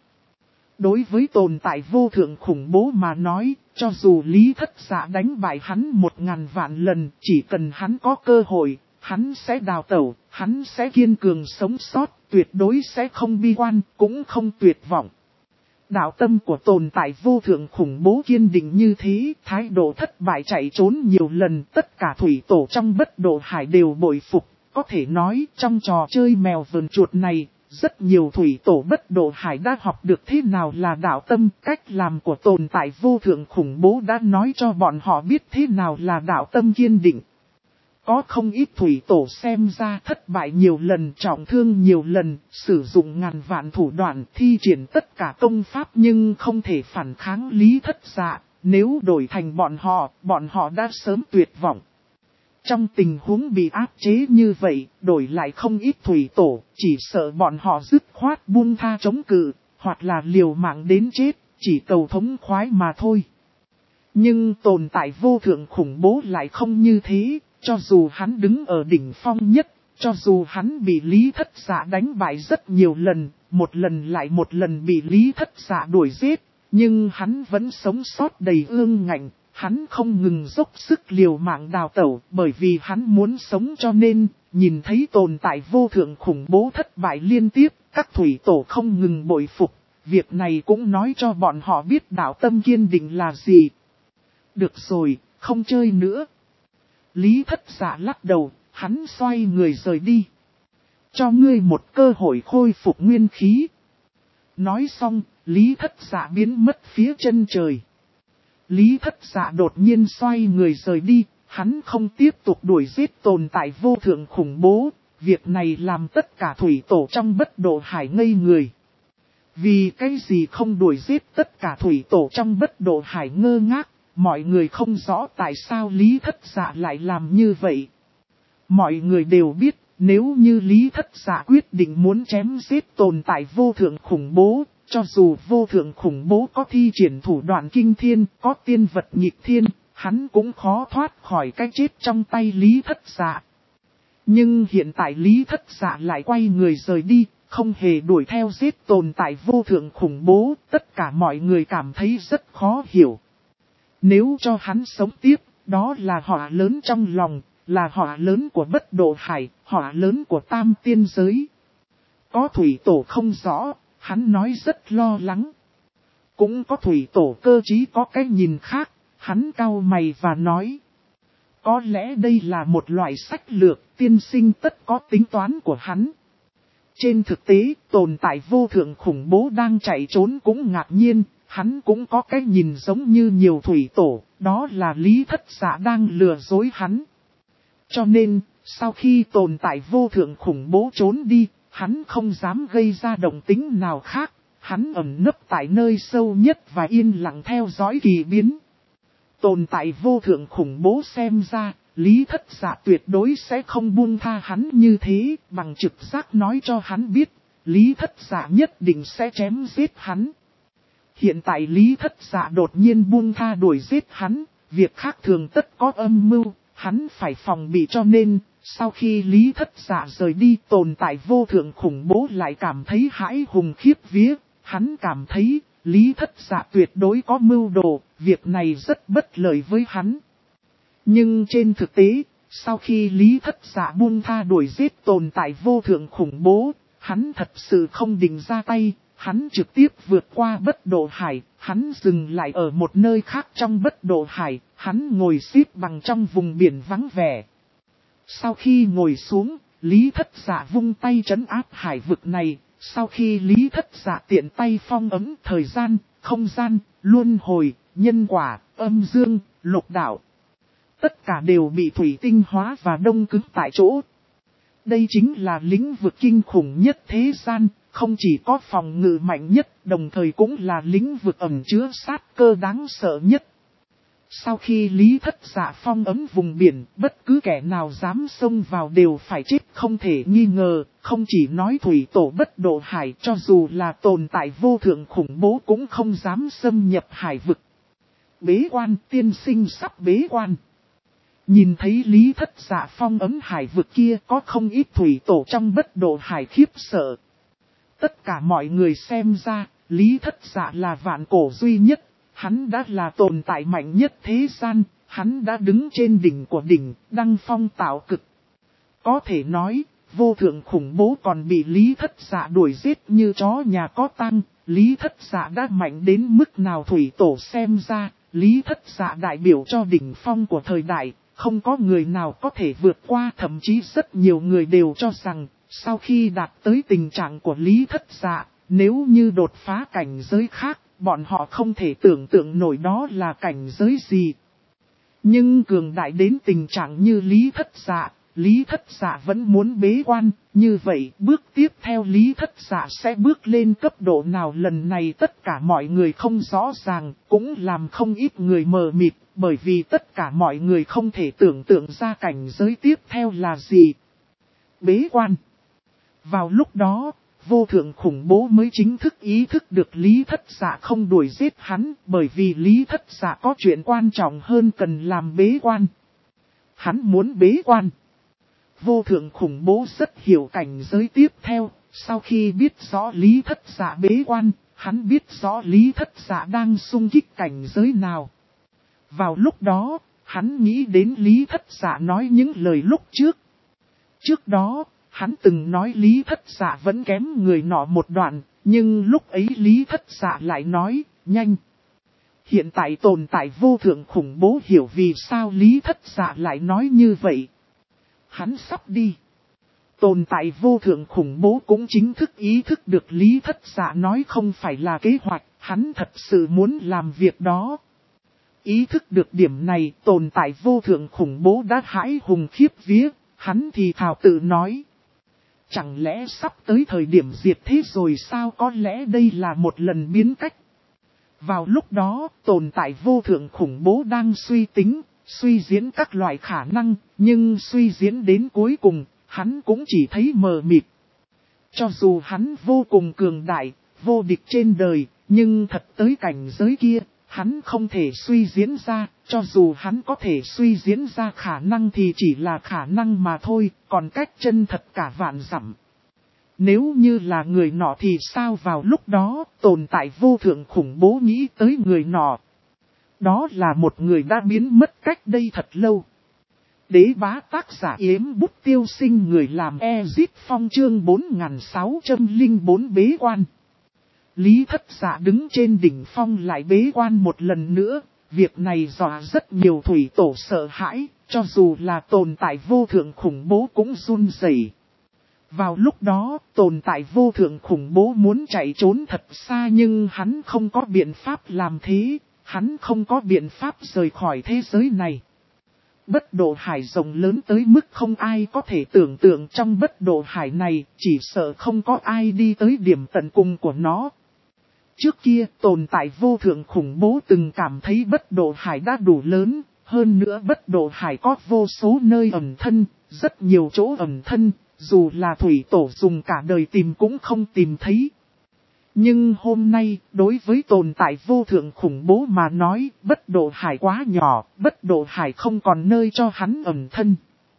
Đối với tồn tại vô thượng khủng bố mà nói, cho dù Lý Thất Dạ đánh bại hắn 1000 vạn lần, chỉ cần hắn có cơ hội, hắn sẽ đào tẩu, hắn sẽ kiên cường sống sót, tuyệt đối sẽ không bi quan, cũng không tuyệt vọng. Đạo tâm của tồn tại vô thượng khủng bố kiên định như thế, thái độ thất bại chạy trốn nhiều lần, tất cả thủy tổ trong bất độ hải đều bội phục. Có thể nói, trong trò chơi mèo vờn chuột này, rất nhiều thủy tổ bất độ hải đã học được thế nào là đạo tâm. Cách làm của tồn tại vô thượng khủng bố đã nói cho bọn họ biết thế nào là đạo tâm kiên định. Có không ít thủy tổ xem ra thất bại nhiều lần, trọng thương nhiều lần, sử dụng ngàn vạn thủ đoạn thi triển tất cả công pháp nhưng không thể phản kháng Lý Thất Dạ. Nếu đổi thành bọn họ đã sớm tuyệt vọng. Trong tình huống bị áp chế như vậy, đổi lại không ít thủy tổ, chỉ sợ bọn họ dứt khoát buông tha chống cự, hoặc là liều mạng đến chết, chỉ cầu thống khoái mà thôi. Nhưng tồn tại vô thượng khủng bố lại không như thế, cho dù hắn đứng ở đỉnh phong nhất, cho dù hắn bị Lý Thất Dạ đánh bại rất nhiều lần, một lần lại một lần bị Lý Thất Dạ đuổi giết, nhưng hắn vẫn sống sót đầy ương ngạnh. Hắn không ngừng dốc sức liều mạng đào tẩu, bởi vì hắn muốn sống cho nên, nhìn thấy tồn tại vô thượng khủng bố thất bại liên tiếp, các thủy tổ không ngừng bội phục. Việc này cũng nói cho bọn họ biết đạo tâm kiên định là gì. Được rồi, không chơi nữa. Lý Thất Dạ lắc đầu, hắn xoay người rời đi. Cho ngươi một cơ hội khôi phục nguyên khí. Nói xong, Lý Thất Dạ biến mất phía chân trời. Lý Thất Dạ đột nhiên xoay người rời đi, hắn không tiếp tục đuổi giết tồn tại vô thượng khủng bố, việc này làm tất cả thủy tổ trong bất độ hải ngây người. Vì cái gì không đuổi giết tất cả thủy tổ trong bất độ hải ngơ ngác, mọi người không rõ tại sao Lý Thất Dạ lại làm như vậy. Mọi người đều biết, nếu như Lý Thất Dạ quyết định muốn chém giết tồn tại vô thượng khủng bố, cho dù vô thượng khủng bố có thi triển thủ đoạn kinh thiên, có tiên vật nghịch thiên, hắn cũng khó thoát khỏi cái chết trong tay Lý Thất Dạ. Nhưng hiện tại Lý Thất Dạ lại quay người rời đi, không hề đuổi theo giết tồn tại vô thượng khủng bố, tất cả mọi người cảm thấy rất khó hiểu. Nếu cho hắn sống tiếp, đó là họa lớn trong lòng, là họa lớn của bất độ hải, họa lớn của tam tiên giới. Có thủy tổ không rõ. Hắn nói rất lo lắng. Cũng có thủy tổ cơ trí có cái nhìn khác, hắn cau mày và nói. Có lẽ đây là một loại sách lược, tiên sinh tất có tính toán của hắn. Trên thực tế, tồn tại vô thượng khủng bố đang chạy trốn cũng ngạc nhiên, hắn cũng có cái nhìn giống như nhiều thủy tổ, đó là Lý Thất Dạ đang lừa dối hắn. Cho nên, sau khi tồn tại vô thượng khủng bố trốn đi, hắn không dám gây ra động tĩnh nào khác, hắn ẩn nấp tại nơi sâu nhất và yên lặng theo dõi kỳ biến. Tồn tại vô thượng khủng bố xem ra, Lý Thất Dạ tuyệt đối sẽ không buông tha hắn như thế, bằng trực giác nói cho hắn biết, Lý Thất Dạ nhất định sẽ chém giết hắn. Hiện tại Lý Thất Dạ đột nhiên buông tha đuổi giết hắn, việc khác thường tất có âm mưu, hắn phải phòng bị cho nên, sau khi Lý Thất Dạ rời đi tồn tại vô thượng khủng bố lại cảm thấy hãi hùng khiếp vía, hắn cảm thấy Lý Thất Dạ tuyệt đối có mưu đồ, việc này rất bất lợi với hắn. Nhưng trên thực tế, sau khi Lý Thất Dạ buông tha đuổi giết tồn tại vô thượng khủng bố, hắn thật sự không định ra tay, hắn trực tiếp vượt qua bất độ hải, hắn dừng lại ở một nơi khác trong bất độ hải, hắn ngồi xếp bằng trong vùng biển vắng vẻ. Sau khi ngồi xuống, Lý Thất Dạ vung tay trấn áp hải vực này, sau khi Lý Thất Dạ tiện tay phong ấn thời gian, không gian, luân hồi, nhân quả, âm dương, lục đạo. Tất cả đều bị thủy tinh hóa và đông cứng tại chỗ. Đây chính là lĩnh vực kinh khủng nhất thế gian, không chỉ có phòng ngự mạnh nhất, đồng thời cũng là lĩnh vực ẩn chứa sát cơ đáng sợ nhất. Sau khi Lý Thất Dạ phong ấn vùng biển, bất cứ kẻ nào dám xông vào đều phải chết không thể nghi ngờ, không chỉ nói thủy tổ bất độ hải, cho dù là tồn tại vô thượng khủng bố cũng không dám xâm nhập hải vực. Bế quan, tiên sinh sắp bế quan. Nhìn thấy Lý Thất Dạ phong ấn hải vực kia, có không ít thủy tổ trong bất độ hải khiếp sợ. Tất cả mọi người xem ra, Lý Thất Dạ là vạn cổ duy nhất. Hắn đã là tồn tại mạnh nhất thế gian, hắn đã đứng trên đỉnh của đỉnh, đăng phong tạo cực. Có thể nói, vô thượng khủng bố còn bị Lý Thất Dạ đuổi giết như chó nhà có tang. Lý Thất Dạ đã mạnh đến mức nào thủy tổ xem ra, Lý Thất Dạ đại biểu cho đỉnh phong của thời đại, không có người nào có thể vượt qua, thậm chí rất nhiều người đều cho rằng, sau khi đạt tới tình trạng của Lý Thất Dạ, nếu như đột phá cảnh giới khác, bọn họ không thể tưởng tượng nổi đó là cảnh giới gì. Nhưng cường đại đến tình trạng như Lý Thất Dạ vẫn muốn bế quan, như vậy bước tiếp theo Lý Thất Dạ sẽ bước lên cấp độ nào, lần này tất cả mọi người không rõ ràng, cũng làm không ít người mờ mịt, bởi vì tất cả mọi người không thể tưởng tượng ra cảnh giới tiếp theo là gì. Bế quan. Vào lúc đó, vô thượng khủng bố mới chính thức ý thức được Lý Thất Dạ không đuổi giết hắn, bởi vì Lý Thất Dạ có chuyện quan trọng hơn cần làm bế quan. Hắn muốn bế quan. Vô thượng khủng bố rất hiểu cảnh giới tiếp theo, sau khi biết rõ Lý Thất Dạ bế quan, hắn biết rõ Lý Thất Dạ đang xung kích cảnh giới nào. Vào lúc đó, hắn nghĩ đến Lý Thất Dạ nói những lời lúc trước. Trước đó, hắn từng nói Lý Thất Dạ vẫn kém người nọ một đoạn, nhưng lúc ấy Lý Thất Dạ lại nói, nhanh. Hiện tại tồn tại vô thượng khủng bố hiểu vì sao Lý Thất Dạ lại nói như vậy. Hắn sắp đi. Tồn tại vô thượng khủng bố cũng chính thức ý thức được Lý Thất Dạ nói không phải là kế hoạch, hắn thật sự muốn làm việc đó. Ý thức được điểm này, tồn tại vô thượng khủng bố đã hãi hùng khiếp vía, hắn thì thào tự nói. Chẳng lẽ sắp tới thời điểm diệt thế rồi sao, có lẽ đây là một lần biến cách. Vào lúc đó, tồn tại vô thượng khủng bố đang suy tính, suy diễn các loại khả năng, nhưng suy diễn đến cuối cùng, hắn cũng chỉ thấy mờ mịt. Cho dù hắn vô cùng cường đại, vô địch trên đời, nhưng thật tới cảnh giới kia, hắn không thể suy diễn ra, cho dù hắn có thể suy diễn ra khả năng thì chỉ là khả năng mà thôi, còn cách chân thật cả vạn dặm. Nếu như là người nọ thì sao, vào lúc đó, tồn tại vô thượng khủng bố nghĩ tới người nọ. Đó là một người đã biến mất cách đây thật lâu. Đế bá tác giả Yếm Bút Tiêu Sinh, người làm Ezit Phong, chương 4604 bế quan. Lý Thất Dạ đứng trên đỉnh phong lại bế quan một lần nữa, việc này dọa rất nhiều thủy tổ sợ hãi, cho dù là tồn tại vô thượng khủng bố cũng run rẩy. Vào lúc đó, tồn tại vô thượng khủng bố muốn chạy trốn thật xa nhưng hắn không có biện pháp làm thế, hắn không có biện pháp rời khỏi thế giới này. Bất độ hải rộng lớn tới mức không ai có thể tưởng tượng, trong bất độ hải này chỉ sợ không có ai đi tới điểm tận cùng của nó. Trước kia tồn tại vô thượng khủng bố từng cảm thấy bất độ hải đã đủ lớn, hơn nữa bất độ hải có vô số nơi ẩn thân, rất nhiều chỗ ẩn thân, dù là thủy tổ dùng cả đời tìm cũng không tìm thấy. Nhưng hôm nay, đối với tồn tại vô thượng khủng bố mà nói, bất độ hải quá nhỏ, bất độ hải không còn nơi cho hắn ẩn thân.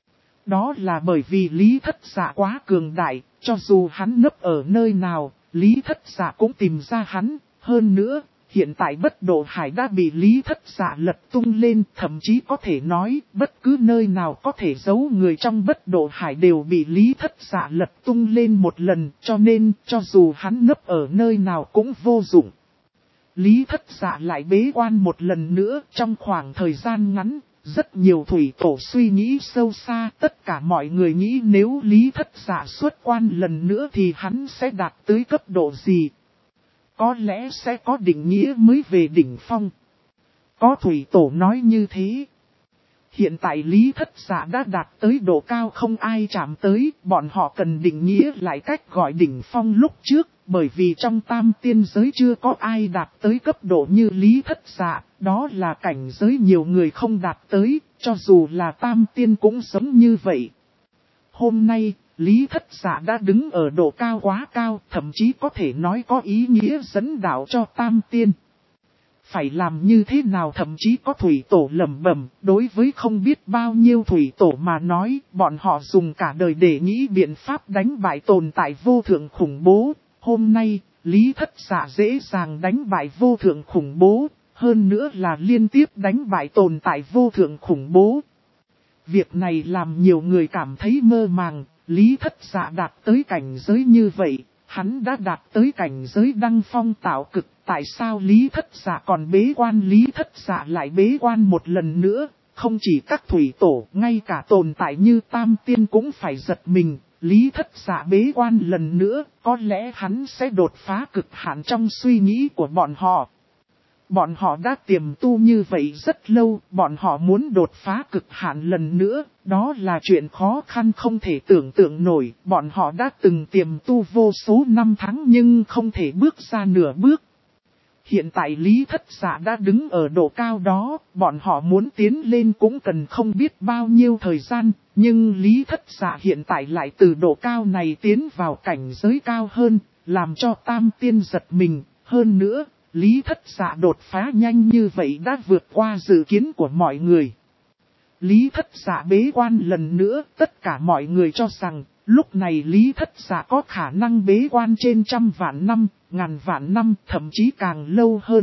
Đó là bởi vì Lý Thất Dạ quá cường đại, cho dù hắn nấp ở nơi nào, Lý Thất Dạ cũng tìm ra hắn. Hơn nữa, hiện tại bất độ hải đã bị Lý Thất Dạ lật tung lên, thậm chí có thể nói, bất cứ nơi nào có thể giấu người trong bất độ hải đều bị Lý Thất Dạ lật tung lên một lần, cho nên, cho dù hắn nấp ở nơi nào cũng vô dụng. Lý Thất Dạ lại bế quan một lần nữa, trong khoảng thời gian ngắn, rất nhiều thủy tổ suy nghĩ sâu xa, tất cả mọi người nghĩ nếu Lý Thất Dạ xuất quan lần nữa thì hắn sẽ đạt tới cấp độ gì. Có lẽ sẽ có định nghĩa mới về đỉnh phong. Có thủy tổ nói như thế. Hiện tại Lý Thất Dạ đã đạt tới độ cao không ai chạm tới, bọn họ cần định nghĩa lại cách gọi đỉnh phong lúc trước, bởi vì trong tam tiên giới chưa có ai đạt tới cấp độ như Lý Thất Dạ, đó là cảnh giới nhiều người không đạt tới, cho dù là tam tiên cũng giống như vậy. Hôm nay, Lý Thất Dạ đã đứng ở độ cao quá cao, thậm chí có thể nói có ý nghĩa dẫn đạo cho tam tiên. Phải làm như thế nào thậm chí có thủy tổ lẩm bẩm, đối với không biết bao nhiêu thủy tổ mà nói, bọn họ dùng cả đời để nghĩ biện pháp đánh bại tồn tại vô thượng khủng bố. Hôm nay, Lý Thất Dạ dễ dàng đánh bại vô thượng khủng bố, hơn nữa là liên tiếp đánh bại tồn tại vô thượng khủng bố. Việc này làm nhiều người cảm thấy mơ màng, Lý Thất Dạ đạt tới cảnh giới như vậy, hắn đã đạt tới cảnh giới đăng phong tạo cực, tại sao Lý Thất Dạ còn bế quan? Lý Thất Dạ lại bế quan một lần nữa, không chỉ các thủy tổ, ngay cả tồn tại như Tam Tiên cũng phải giật mình. Lý Thất Dạ bế quan lần nữa, có lẽ hắn sẽ đột phá cực hạn trong suy nghĩ của bọn họ. Bọn họ đã tiềm tu như vậy rất lâu, bọn họ muốn đột phá cực hạn lần nữa, đó là chuyện khó khăn không thể tưởng tượng nổi. Bọn họ đã từng tiềm tu vô số năm tháng nhưng không thể bước ra nửa bước. Hiện tại Lý Thất Dạ đã đứng ở độ cao đó, bọn họ muốn tiến lên cũng cần không biết bao nhiêu thời gian, nhưng Lý Thất Dạ hiện tại lại từ độ cao này tiến vào cảnh giới cao hơn, làm cho Tam Tiên giật mình. Hơn nữa, Lý Thất Dạ đột phá nhanh như vậy đã vượt qua dự kiến của mọi người. Lý Thất Dạ bế quan lần nữa, tất cả mọi người cho rằng, lúc này Lý Thất Dạ có khả năng bế quan trên 100.000 năm, 1000 năm, thậm chí càng lâu hơn.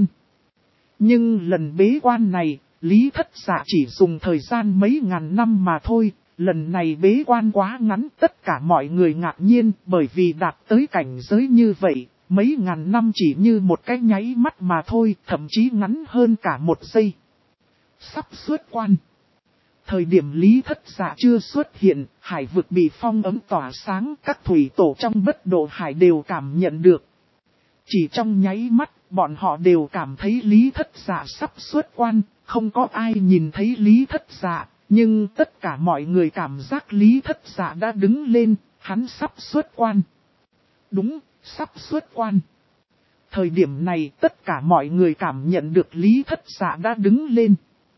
Nhưng lần bế quan này, Lý Thất Dạ chỉ dùng thời gian mấy ngàn năm mà thôi. Lần này bế quan quá ngắn, tất cả mọi người ngạc nhiên bởi vì đạt tới cảnh giới như vậy. Mấy ngàn năm chỉ như một cái nháy mắt mà thôi, thậm chí ngắn hơn cả một giây. Sắp xuất quan. Thời điểm Lý Thất Dạ chưa xuất hiện, hải vực bị phong ấm tỏa sáng, các thủy tổ trong Bất Độ Hải đều cảm nhận được. Chỉ trong nháy mắt, bọn họ đều cảm thấy Lý Thất Dạ sắp xuất quan, không có ai nhìn thấy Lý Thất Dạ, nhưng tất cả mọi người cảm giác Lý Thất Dạ đã đứng lên, hắn sắp xuất quan. Đúng, sắp xuất quan. Thời điểm này tất cả mọi người cảm nhận được Lý Thất Dạ đã đứng lên.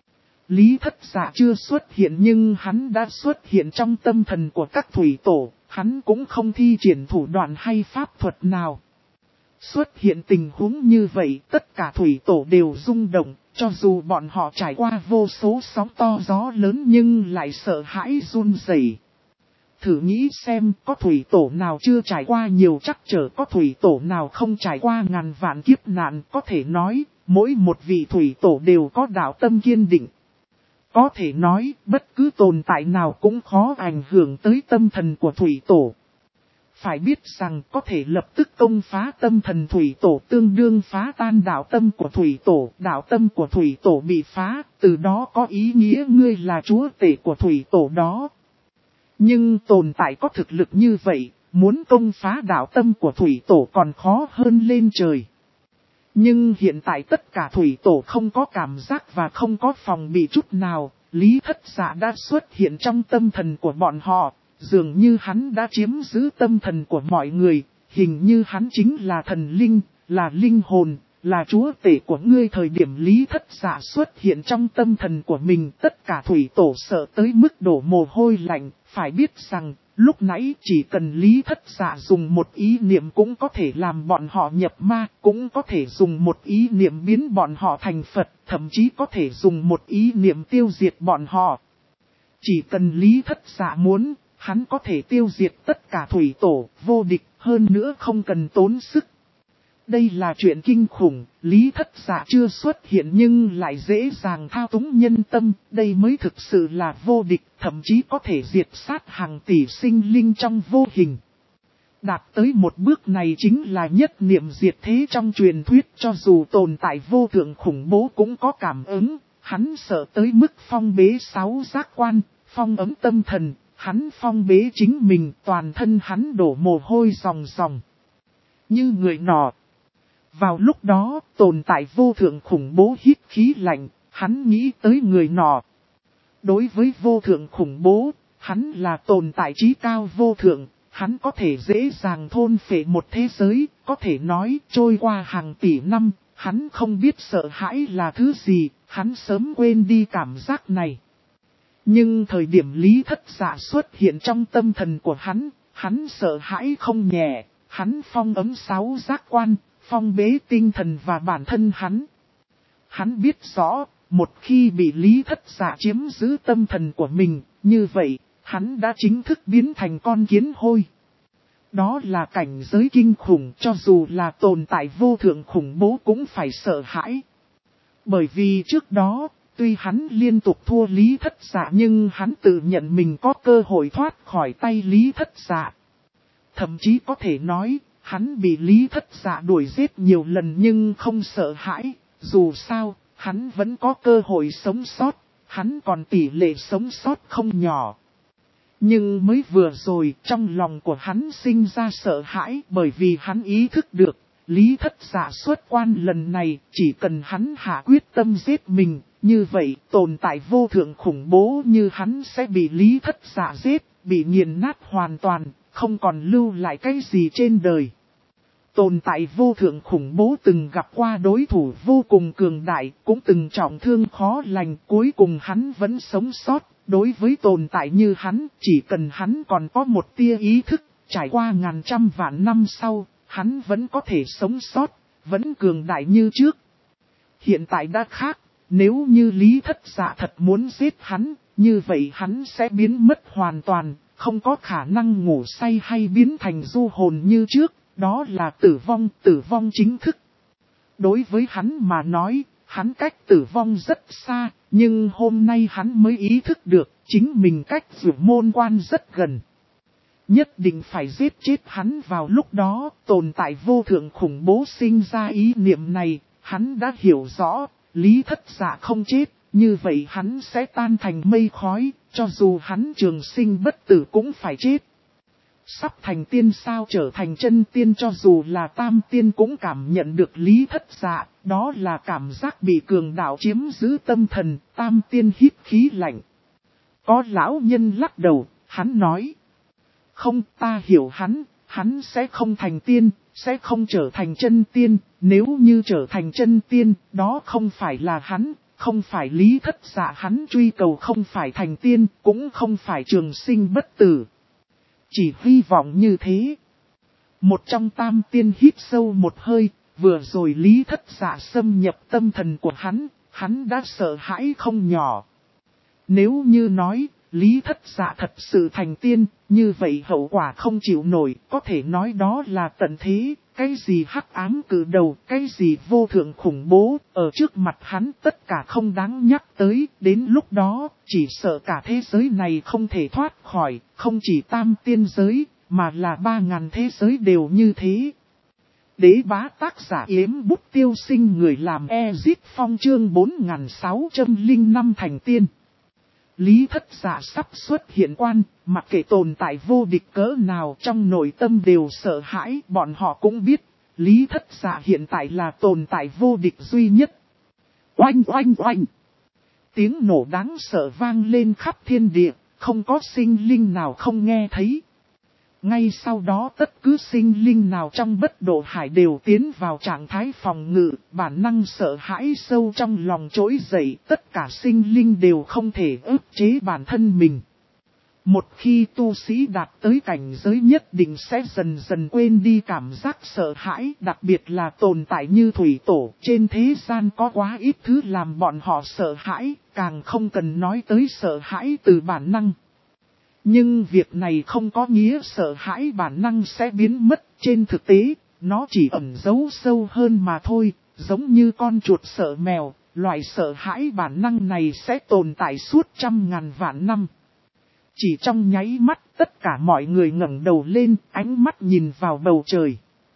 Lý Thất Dạ chưa xuất hiện nhưng hắn đã xuất hiện trong tâm thần của các thủy tổ, hắn cũng không thi triển thủ đoạn hay pháp thuật nào. Xuất hiện tình huống như vậy tất cả thủy tổ đều rung động, cho dù bọn họ trải qua vô số sóng to gió lớn nhưng lại sợ hãi run rẩy. Thử nghĩ xem có thủy tổ nào chưa trải qua nhiều trắc trở, có thủy tổ nào không trải qua ngàn vạn kiếp nạn, có thể nói mỗi một vị thủy tổ đều có đạo tâm kiên định. Có thể nói bất cứ tồn tại nào cũng khó ảnh hưởng tới tâm thần của thủy tổ. Phải biết rằng có thể lập tức công phá tâm thần thủy tổ tương đương phá tan đạo tâm của thủy tổ. Đạo tâm của thủy tổ bị phá, từ đó có ý nghĩa ngươi là chúa tể của thủy tổ đó. Nhưng tồn tại có thực lực như vậy, muốn công phá đạo tâm của thủy tổ còn khó hơn lên trời. Nhưng hiện tại tất cả thủy tổ không có cảm giác và không có phòng bị chút nào, Lý Thất Dạ đã xuất hiện trong tâm thần của bọn họ, dường như hắn đã chiếm giữ tâm thần của mọi người, hình như hắn chính là thần linh, là linh hồn, là chúa tể của ngươi. Thời điểm Lý Thất Dạ xuất hiện trong tâm thần của mình, tất cả thủy tổ sợ tới mức đổ mồ hôi lạnh, phải biết rằng, lúc nãy chỉ cần Lý Thất Dạ dùng một ý niệm cũng có thể làm bọn họ nhập ma, cũng có thể dùng một ý niệm biến bọn họ thành Phật, thậm chí có thể dùng một ý niệm tiêu diệt bọn họ. Chỉ cần Lý Thất Dạ muốn, hắn có thể tiêu diệt tất cả thủy tổ, vô địch, hơn nữa không cần tốn sức. Đây là chuyện kinh khủng, Lý Thất Dạ chưa xuất hiện nhưng lại dễ dàng thao túng nhân tâm, đây mới thực sự là vô địch, thậm chí có thể diệt sát hàng tỷ sinh linh trong vô hình. Đạt tới một bước này chính là nhất niệm diệt thế trong truyền thuyết, cho dù tồn tại vô thượng khủng bố cũng có cảm ứng, hắn sợ tới mức phong bế 6 giác quan, phong ấm tâm thần, hắn phong bế chính mình, toàn thân hắn đổ mồ hôi ròng ròng. Như người nọ. Vào lúc đó, tồn tại vô thượng khủng bố hít khí lạnh, hắn nghĩ tới người nọ. Đối với vô thượng khủng bố, hắn là tồn tại trí cao vô thượng, hắn có thể dễ dàng thôn phệ một thế giới, có thể nói trôi qua hàng tỷ năm, hắn không biết sợ hãi là thứ gì, hắn sớm quên đi cảm giác này. Nhưng thời điểm Lý Thất Dạ xuất hiện trong tâm thần của hắn sợ hãi không nhẹ, hắn phong ấm 6 giác quan, phong bế tinh thần và bản thân hắn. Hắn biết rõ, một khi bị Lý Thất Dạ chiếm giữ tâm thần của mình, như vậy, hắn đã chính thức biến thành con kiến hôi. Đó là cảnh giới kinh khủng, cho dù là tồn tại vô thượng khủng bố cũng phải sợ hãi. Bởi vì trước đó, Tuy hắn liên tục thua Lý Thất Dạ nhưng hắn tự nhận mình có cơ hội thoát khỏi tay Lý Thất Dạ. Thậm chí có thể nói, hắn bị Lý Thất Dạ đuổi giết nhiều lần nhưng không sợ hãi. Dù sao, hắn vẫn có cơ hội sống sót, hắn còn tỷ lệ sống sót không nhỏ. Nhưng mới vừa rồi, trong lòng của hắn sinh ra sợ hãi bởi vì hắn ý thức được, Lý Thất Dạ xuất quan lần này, chỉ cần hắn hạ quyết tâm giết mình, như vậy tồn tại vô thượng khủng bố như hắn sẽ bị Lý Thất Dạ giết, bị nghiền nát hoàn toàn, không còn lưu lại cái gì trên đời. Tồn tại vô thượng khủng bố từng gặp qua đối thủ vô cùng cường đại, cũng từng trọng thương khó lành, cuối cùng hắn vẫn sống sót. Đối với tồn tại như hắn, chỉ cần hắn còn có một tia ý thức, trải qua ngàn trăm vạn năm sau, hắn vẫn có thể sống sót, vẫn cường đại như trước. Hiện tại đã khác, nếu như Lý Thất Dạ thật muốn giết hắn, như vậy hắn sẽ biến mất hoàn toàn, không có khả năng ngủ say hay biến thành du hồn như trước, đó là tử vong chính thức. Đối với hắn mà nói, hắn cách tử vong rất xa, nhưng hôm nay hắn mới ý thức được, chính mình cách Dược Môn Quan rất gần. Nhất định phải giết chết hắn vào lúc đó, tồn tại vô thượng khủng bố sinh ra ý niệm này, hắn đã hiểu rõ, Lý Thất Dạ không chết, như vậy hắn sẽ tan thành mây khói, cho dù hắn trường sinh bất tử cũng phải chết. Sắp thành tiên sao trở thành chân tiên, cho dù là tam tiên cũng cảm nhận được Lý Thất Dạ, đó là cảm giác bị cường đạo chiếm giữ tâm thần, tam tiên hít khí lạnh. Có lão nhân lắc đầu, hắn nói. Không, ta hiểu hắn sẽ không thành tiên, sẽ không trở thành chân tiên, nếu như trở thành chân tiên, đó không phải là hắn, không phải Lý Thất Dạ, hắn truy cầu không phải thành tiên, cũng không phải trường sinh bất tử. Chỉ hy vọng như thế. Một trong tam tiên hít sâu một hơi, vừa rồi Lý Thất Dạ xâm nhập tâm thần của hắn đã sợ hãi không nhỏ. Nếu như nói, Lý Thất Dạ thật sự thành tiên, như vậy hậu quả không chịu nổi, có thể nói đó là tận thế, cái gì hắc ám cử đầu, cái gì vô thượng khủng bố, ở trước mặt hắn tất cả không đáng nhắc tới, đến lúc đó, chỉ sợ cả thế giới này không thể thoát khỏi, không chỉ tam tiên giới, mà là 3000 thế giới đều như thế. Đế bá tác giả Yếm Bút Tiêu Sinh, người làm Ezit Phong, chương 4605 thành tiên. Lý Thất Dạ sắp xuất hiện quan, mặc kệ tồn tại vô địch cỡ nào trong nội tâm đều sợ hãi, bọn họ cũng biết, Lý Thất Dạ hiện tại là tồn tại vô địch duy nhất. Oanh oanh oanh! Tiếng nổ đáng sợ vang lên khắp thiên địa, không có sinh linh nào không nghe thấy. Ngay sau đó tất cứ sinh linh nào trong bất độ hải đều tiến vào trạng thái phòng ngự, bản năng sợ hãi sâu trong lòng trỗi dậy, tất cả sinh linh đều không thể ức chế bản thân mình. Một khi tu sĩ đạt tới cảnh giới nhất định sẽ dần dần quên đi cảm giác sợ hãi, đặc biệt là tồn tại như thủy tổ, trên thế gian có quá ít thứ làm bọn họ sợ hãi, càng không cần nói tới sợ hãi từ bản năng. Nhưng việc này không có nghĩa sợ hãi bản năng sẽ biến mất, trên thực tế, nó chỉ ẩn giấu sâu hơn mà thôi, giống như con chuột sợ mèo, loại sợ hãi bản năng này sẽ tồn tại suốt 100.000 vạn năm. Chỉ trong nháy mắt, tất cả mọi người ngẩng đầu lên, ánh mắt nhìn vào bầu trời.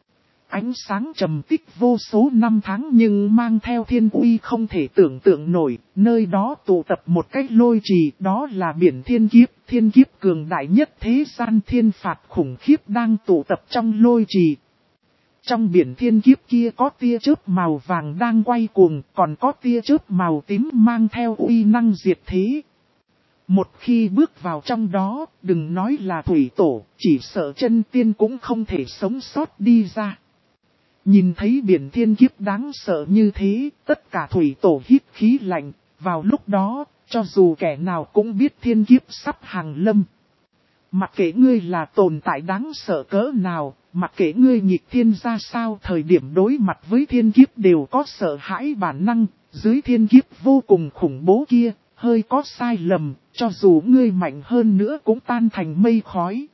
Ánh sáng trầm tích vô số năm tháng nhưng mang theo thiên uy không thể tưởng tượng nổi, nơi đó tụ tập một cách lôi trì, đó là biển thiên kiếp cường đại nhất thế gian, thiên phạt khủng khiếp đang tụ tập trong lôi trì. Trong biển thiên kiếp kia có tia chớp màu vàng đang quay cuồng, còn có tia chớp màu tím mang theo uy năng diệt thế. Một khi bước vào trong đó, đừng nói là thủy tổ, chỉ sợ chân tiên cũng không thể sống sót đi ra. Nhìn thấy biển thiên kiếp đáng sợ như thế, tất cả thủy tổ hít khí lạnh, vào lúc đó, cho dù kẻ nào cũng biết thiên kiếp sắp hàng lâm. Mặc kệ ngươi là tồn tại đáng sợ cỡ nào, mặc kệ ngươi nghịch thiên ra sao, thời điểm đối mặt với thiên kiếp đều có sợ hãi bản năng, dưới thiên kiếp vô cùng khủng bố kia, hơi có sai lầm, cho dù ngươi mạnh hơn nữa cũng tan thành mây khói.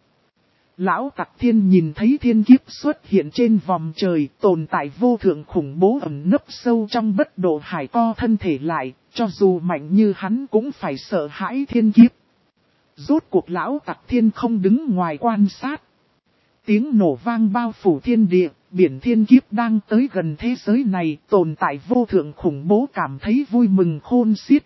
Lão Tặc Thiên nhìn thấy thiên kiếp xuất hiện trên vòm trời, tồn tại vô thượng khủng bố ẩn nấp sâu trong bất độ hải co thân thể lại, cho dù mạnh như hắn cũng phải sợ hãi thiên kiếp. Rốt cuộc lão tặc thiên không đứng ngoài quan sát. Tiếng nổ vang bao phủ thiên địa, biển thiên kiếp đang tới gần thế giới này, tồn tại vô thượng khủng bố cảm thấy vui mừng khôn xiết.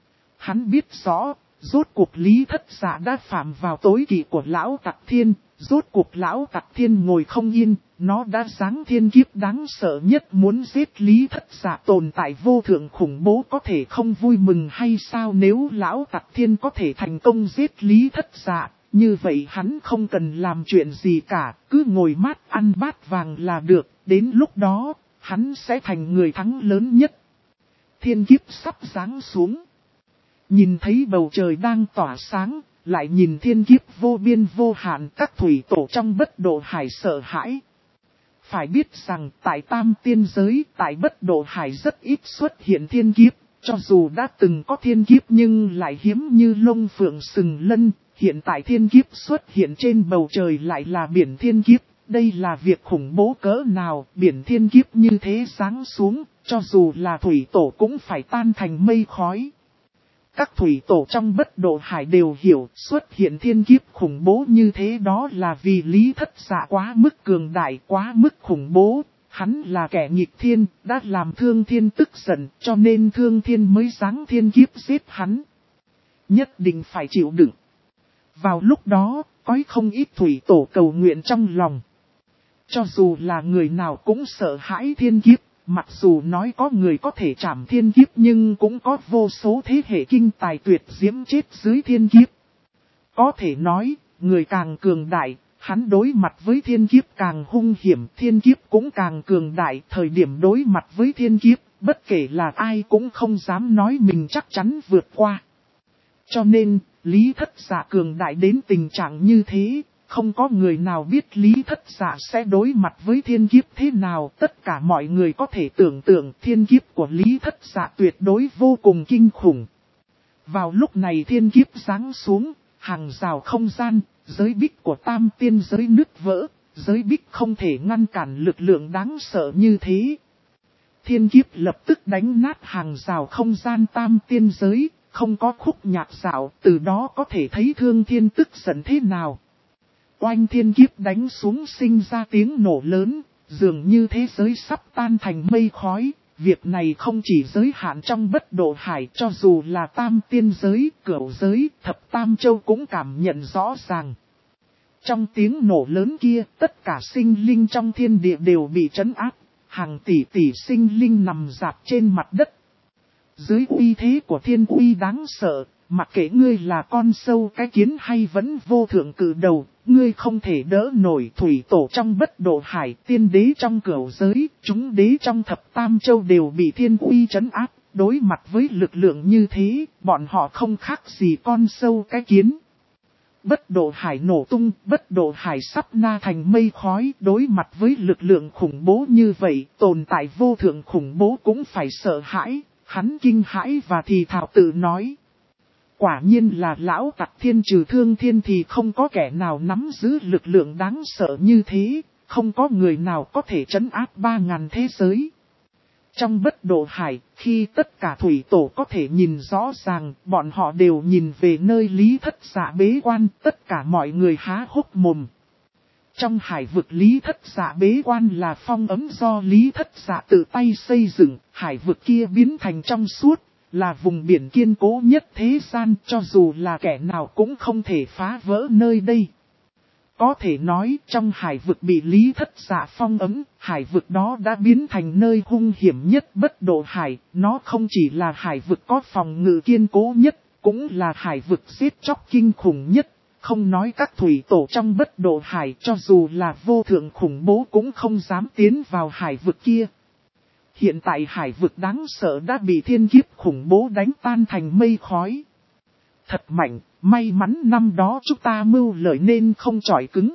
Hắn biết rõ, rốt cuộc Lý Thất Dạ đã phạm vào tối kỵ của lão tặc thiên, rốt cuộc lão tặc thiên ngồi không yên, nó đã giáng thiên kiếp đáng sợ nhất muốn giết Lý Thất Dạ, tồn tại vô thượng khủng bố có thể không vui mừng hay sao? Nếu lão tặc thiên có thể thành công giết Lý Thất Dạ, như vậy hắn không cần làm chuyện gì cả, cứ ngồi mát ăn bát vàng là được, đến lúc đó, hắn sẽ thành người thắng lớn nhất. Thiên kiếp sắp giáng xuống. Nhìn thấy bầu trời đang tỏa sáng, lại nhìn thiên kiếp vô biên vô hạn, các thủy tổ trong Bất Độ Hải sợ hãi. Phải biết rằng tại Tam Tiên Giới, tại Bất Độ Hải rất ít xuất hiện thiên kiếp, cho dù đã từng có thiên kiếp nhưng lại hiếm như lông phượng sừng lân, hiện tại thiên kiếp xuất hiện trên bầu trời lại là biển thiên kiếp, đây là việc khủng bố cỡ nào, biển thiên kiếp như thế giáng xuống, cho dù là thủy tổ cũng phải tan thành mây khói. Các thủy tổ trong Bất Độ Hải đều hiểu xuất hiện thiên kiếp khủng bố như thế đó là vì Lý Thất Dạ quá mức cường đại, quá mức khủng bố. Hắn là kẻ nghịch thiên, đã làm Thương Thiên tức giận, cho nên Thương Thiên mới giáng thiên kiếp giết hắn. Nhất định phải chịu đựng. Vào lúc đó, có không ít thủy tổ cầu nguyện trong lòng. Cho dù là người nào cũng sợ hãi thiên kiếp. Mặc dù nói có người có thể trảm thiên kiếp nhưng cũng có vô số thế hệ kinh tài tuyệt diễm chết dưới thiên kiếp. Có thể nói, người càng cường đại, hắn đối mặt với thiên kiếp càng hung hiểm, thiên kiếp cũng càng cường đại. Thời điểm đối mặt với thiên kiếp, bất kể là ai cũng không dám nói mình chắc chắn vượt qua. Cho nên, Lý Thất Dạ cường đại đến tình trạng như thế. Không có người nào biết Lý Thất Dạ sẽ đối mặt với thiên kiếp thế nào. Tất cả mọi người có thể tưởng tượng thiên kiếp của Lý Thất Dạ tuyệt đối vô cùng kinh khủng. Vào lúc này thiên kiếp giáng xuống, hàng rào không gian, giới bích của Tam Tiên Giới nứt vỡ, giới bích không thể ngăn cản lực lượng đáng sợ như thế. Thiên kiếp lập tức đánh nát hàng rào không gian Tam Tiên Giới, không có khúc nhạc dạo, từ đó có thể thấy Thương Thiên tức giận thế nào. Oanh thiên kiếp đánh xuống sinh ra tiếng nổ lớn, dường như thế giới sắp tan thành mây khói. Việc này không chỉ giới hạn trong Bất Độ Hải, cho dù là Tam Tiên Giới, Cửu Giới, Thập Tam Châu cũng cảm nhận rõ ràng. Trong tiếng nổ lớn kia, tất cả sinh linh trong thiên địa đều bị trấn áp, hàng tỷ tỷ sinh linh nằm rạp trên mặt đất. Dưới uy thế của thiên uy đáng sợ, mặc kệ ngươi là con sâu cái kiến hay vẫn vô thượng cử đầu, ngươi không thể đỡ nổi. Thủy tổ trong Bất Độ Hải, tiên đế trong Cửu Giới, chúng đế trong Thập Tam Châu đều bị thiên uy trấn áp. Đối mặt với lực lượng như thế, bọn họ không khác gì con sâu cái kiến. Bất Độ Hải nổ tung, Bất Độ Hải sắp na thành mây khói. Đối mặt với lực lượng khủng bố như vậy, tồn tại vô thượng khủng bố cũng phải sợ hãi. Hắn kinh hãi và thì thào tự nói. Quả nhiên là lão tặc thiên, trừ Thương Thiên thì không có kẻ nào nắm giữ lực lượng đáng sợ như thế, không có người nào có thể trấn áp 3.000 thế giới. Trong Bất Độ Hải, khi tất cả thủy tổ có thể nhìn rõ ràng, bọn họ đều nhìn về nơi Lý Thất Dạ bế quan, tất cả mọi người há hốc mồm. Trong hải vực Lý Thất Dạ bế quan là phong ấm do Lý Thất Dạ tự tay xây dựng, hải vực kia biến thành trong suốt, là vùng biển kiên cố nhất thế gian, cho dù là kẻ nào cũng không thể phá vỡ nơi đây. Có thể nói trong hải vực bị Lý Thất Dạ phong ấm, hải vực đó đã biến thành nơi hung hiểm nhất Bất Độ Hải, nó không chỉ là hải vực có phòng ngự kiên cố nhất, cũng là hải vực giết chóc kinh khủng nhất. Không nói các thủy tổ trong Bất Độ Hải, cho dù là vô thượng khủng bố cũng không dám tiến vào hải vực kia. Hiện tại hải vực đáng sợ đã bị thiên kiếp khủng bố đánh tan thành mây khói. Thật mạnh, may mắn năm đó chúng ta mưu lợi nên không chọi cứng.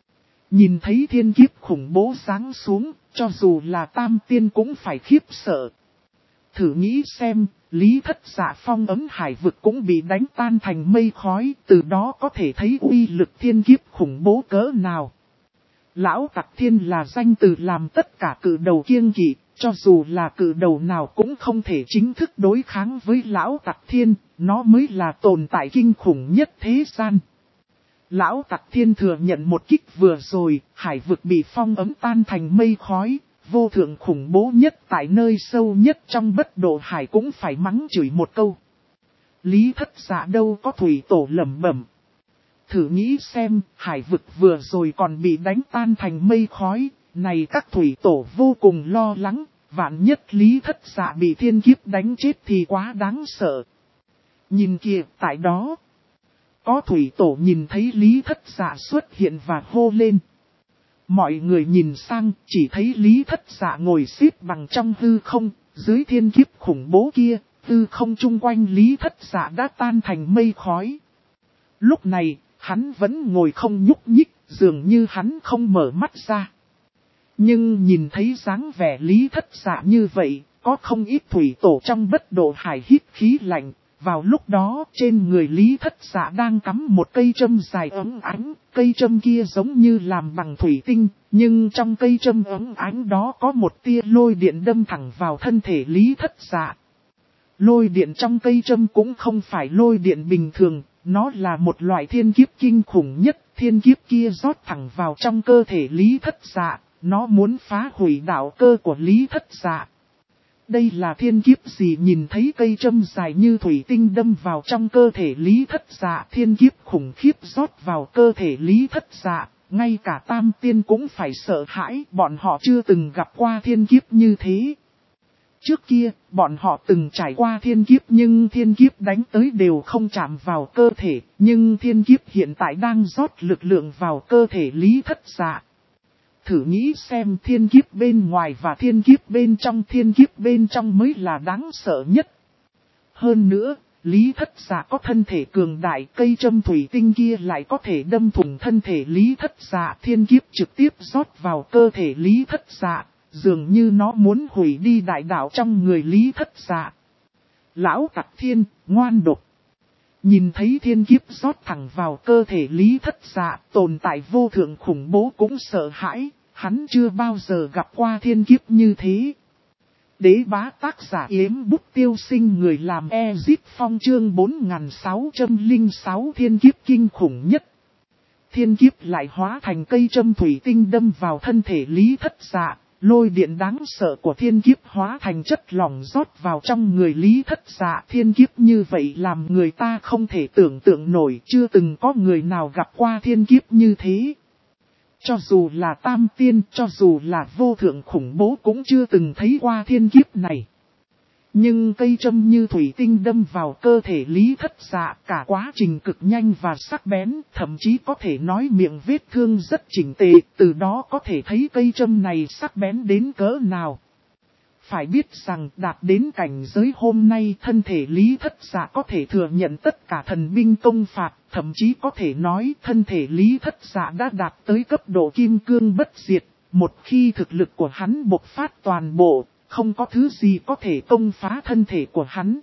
Nhìn thấy thiên kiếp khủng bố giáng xuống, cho dù là Tam Tiên cũng phải khiếp sợ. Thử nghĩ xem, Lý Thất Dạ phong ấm hải vực cũng bị đánh tan thành mây khói, từ đó có thể thấy uy lực thiên kiếp khủng bố cỡ nào. Lão tặc thiên là danh từ làm tất cả cử đầu kiêng kỵ, Cho dù là cự đầu nào cũng không thể chính thức đối kháng với lão Tặc Thiên, nó mới là tồn tại kinh khủng nhất thế gian. Lão Tặc Thiên thừa nhận một kích vừa rồi, hải vực bị phong ấm tan thành mây khói, vô thượng khủng bố nhất tại nơi sâu nhất trong bất độ hải cũng phải mắng chửi một câu. Lý Thất Dạ đâu có thủy tổ lẩm bẩm. Thử nghĩ xem, hải vực vừa rồi còn bị đánh tan thành mây khói, này các thủy tổ vô cùng lo lắng, vạn nhất Lý Thất Dạ bị thiên kiếp đánh chết thì quá đáng sợ. Nhìn kìa, tại đó, có thủy tổ nhìn thấy Lý Thất Dạ xuất hiện và hô lên. Mọi người nhìn sang, chỉ thấy Lý Thất Dạ ngồi xếp bằng trong hư không, dưới thiên kiếp khủng bố kia, hư không chung quanh Lý Thất Dạ đã tan thành mây khói. Lúc này, hắn vẫn ngồi không nhúc nhích, dường như hắn không mở mắt ra. Nhưng nhìn thấy dáng vẻ Lý Thất Dạ như vậy, có không ít thủy tổ trong bất độ hải hít khí lạnh. Vào lúc đó, trên người Lý Thất Dạ đang cắm một cây châm dài ấm ánh, cây châm kia giống như làm bằng thủy tinh, nhưng trong cây châm ấm ánh đó có một tia lôi điện đâm thẳng vào thân thể Lý Thất Dạ. Lôi điện trong cây châm cũng không phải lôi điện bình thường, nó là một loại thiên kiếp kinh khủng nhất, thiên kiếp kia rót thẳng vào trong cơ thể Lý Thất Dạ, nó muốn phá hủy đạo cơ của Lý Thất Dạ. Đây là thiên kiếp gì? Nhìn thấy cây châm dài như thủy tinh đâm vào trong cơ thể Lý Thất Dạ, thiên kiếp khủng khiếp rót vào cơ thể Lý Thất Dạ, ngay cả tam tiên cũng phải sợ hãi, bọn họ chưa từng gặp qua thiên kiếp như thế. Trước kia, bọn họ từng trải qua thiên kiếp nhưng thiên kiếp đánh tới đều không chạm vào cơ thể, nhưng thiên kiếp hiện tại đang rót lực lượng vào cơ thể Lý Thất Dạ. Thử nghĩ xem thiên kiếp bên ngoài và thiên kiếp bên trong mới là đáng sợ nhất. Hơn nữa, Lý Thất Dạ có thân thể cường đại, cây châm thủy tinh kia lại có thể đâm thủng thân thể Lý Thất Dạ, thiên kiếp trực tiếp rót vào cơ thể Lý Thất Dạ, dường như nó muốn hủy đi đại đạo trong người Lý Thất Dạ. Lão Tặc Thiên, ngoan độc. Nhìn thấy thiên kiếp rót thẳng vào cơ thể Lý Thất Dạ, tồn tại vô thượng khủng bố cũng sợ hãi, hắn chưa bao giờ gặp qua thiên kiếp như thế. Đế bá tác giả Yếm Bút Tiêu Sinh, người làm Ezip Phong, chương 4606 thiên kiếp kinh khủng nhất. Thiên kiếp lại hóa thành cây châm thủy tinh đâm vào thân thể Lý Thất Dạ. Lôi điện đáng sợ của thiên kiếp hóa thành chất lỏng rót vào trong người Lý Thất Dạ. Thiên kiếp như vậy làm người ta không thể tưởng tượng nổi, chưa từng có người nào gặp qua thiên kiếp như thế. Cho dù là tam tiên, cho dù là vô thượng khủng bố cũng chưa từng thấy qua thiên kiếp này. Nhưng cây châm như thủy tinh đâm vào cơ thể Lý Thất Dạ, cả quá trình cực nhanh và sắc bén, thậm chí có thể nói miệng vết thương rất chỉnh tề, từ đó có thể thấy cây châm này sắc bén đến cỡ nào. Phải biết rằng đạt đến cảnh giới hôm nay, thân thể Lý Thất Dạ có thể thừa nhận tất cả thần binh công phạt, thậm chí có thể nói thân thể Lý Thất Dạ đã đạt tới cấp độ kim cương bất diệt, một khi thực lực của hắn bộc phát toàn bộ. Không có thứ gì có thể công phá thân thể của hắn.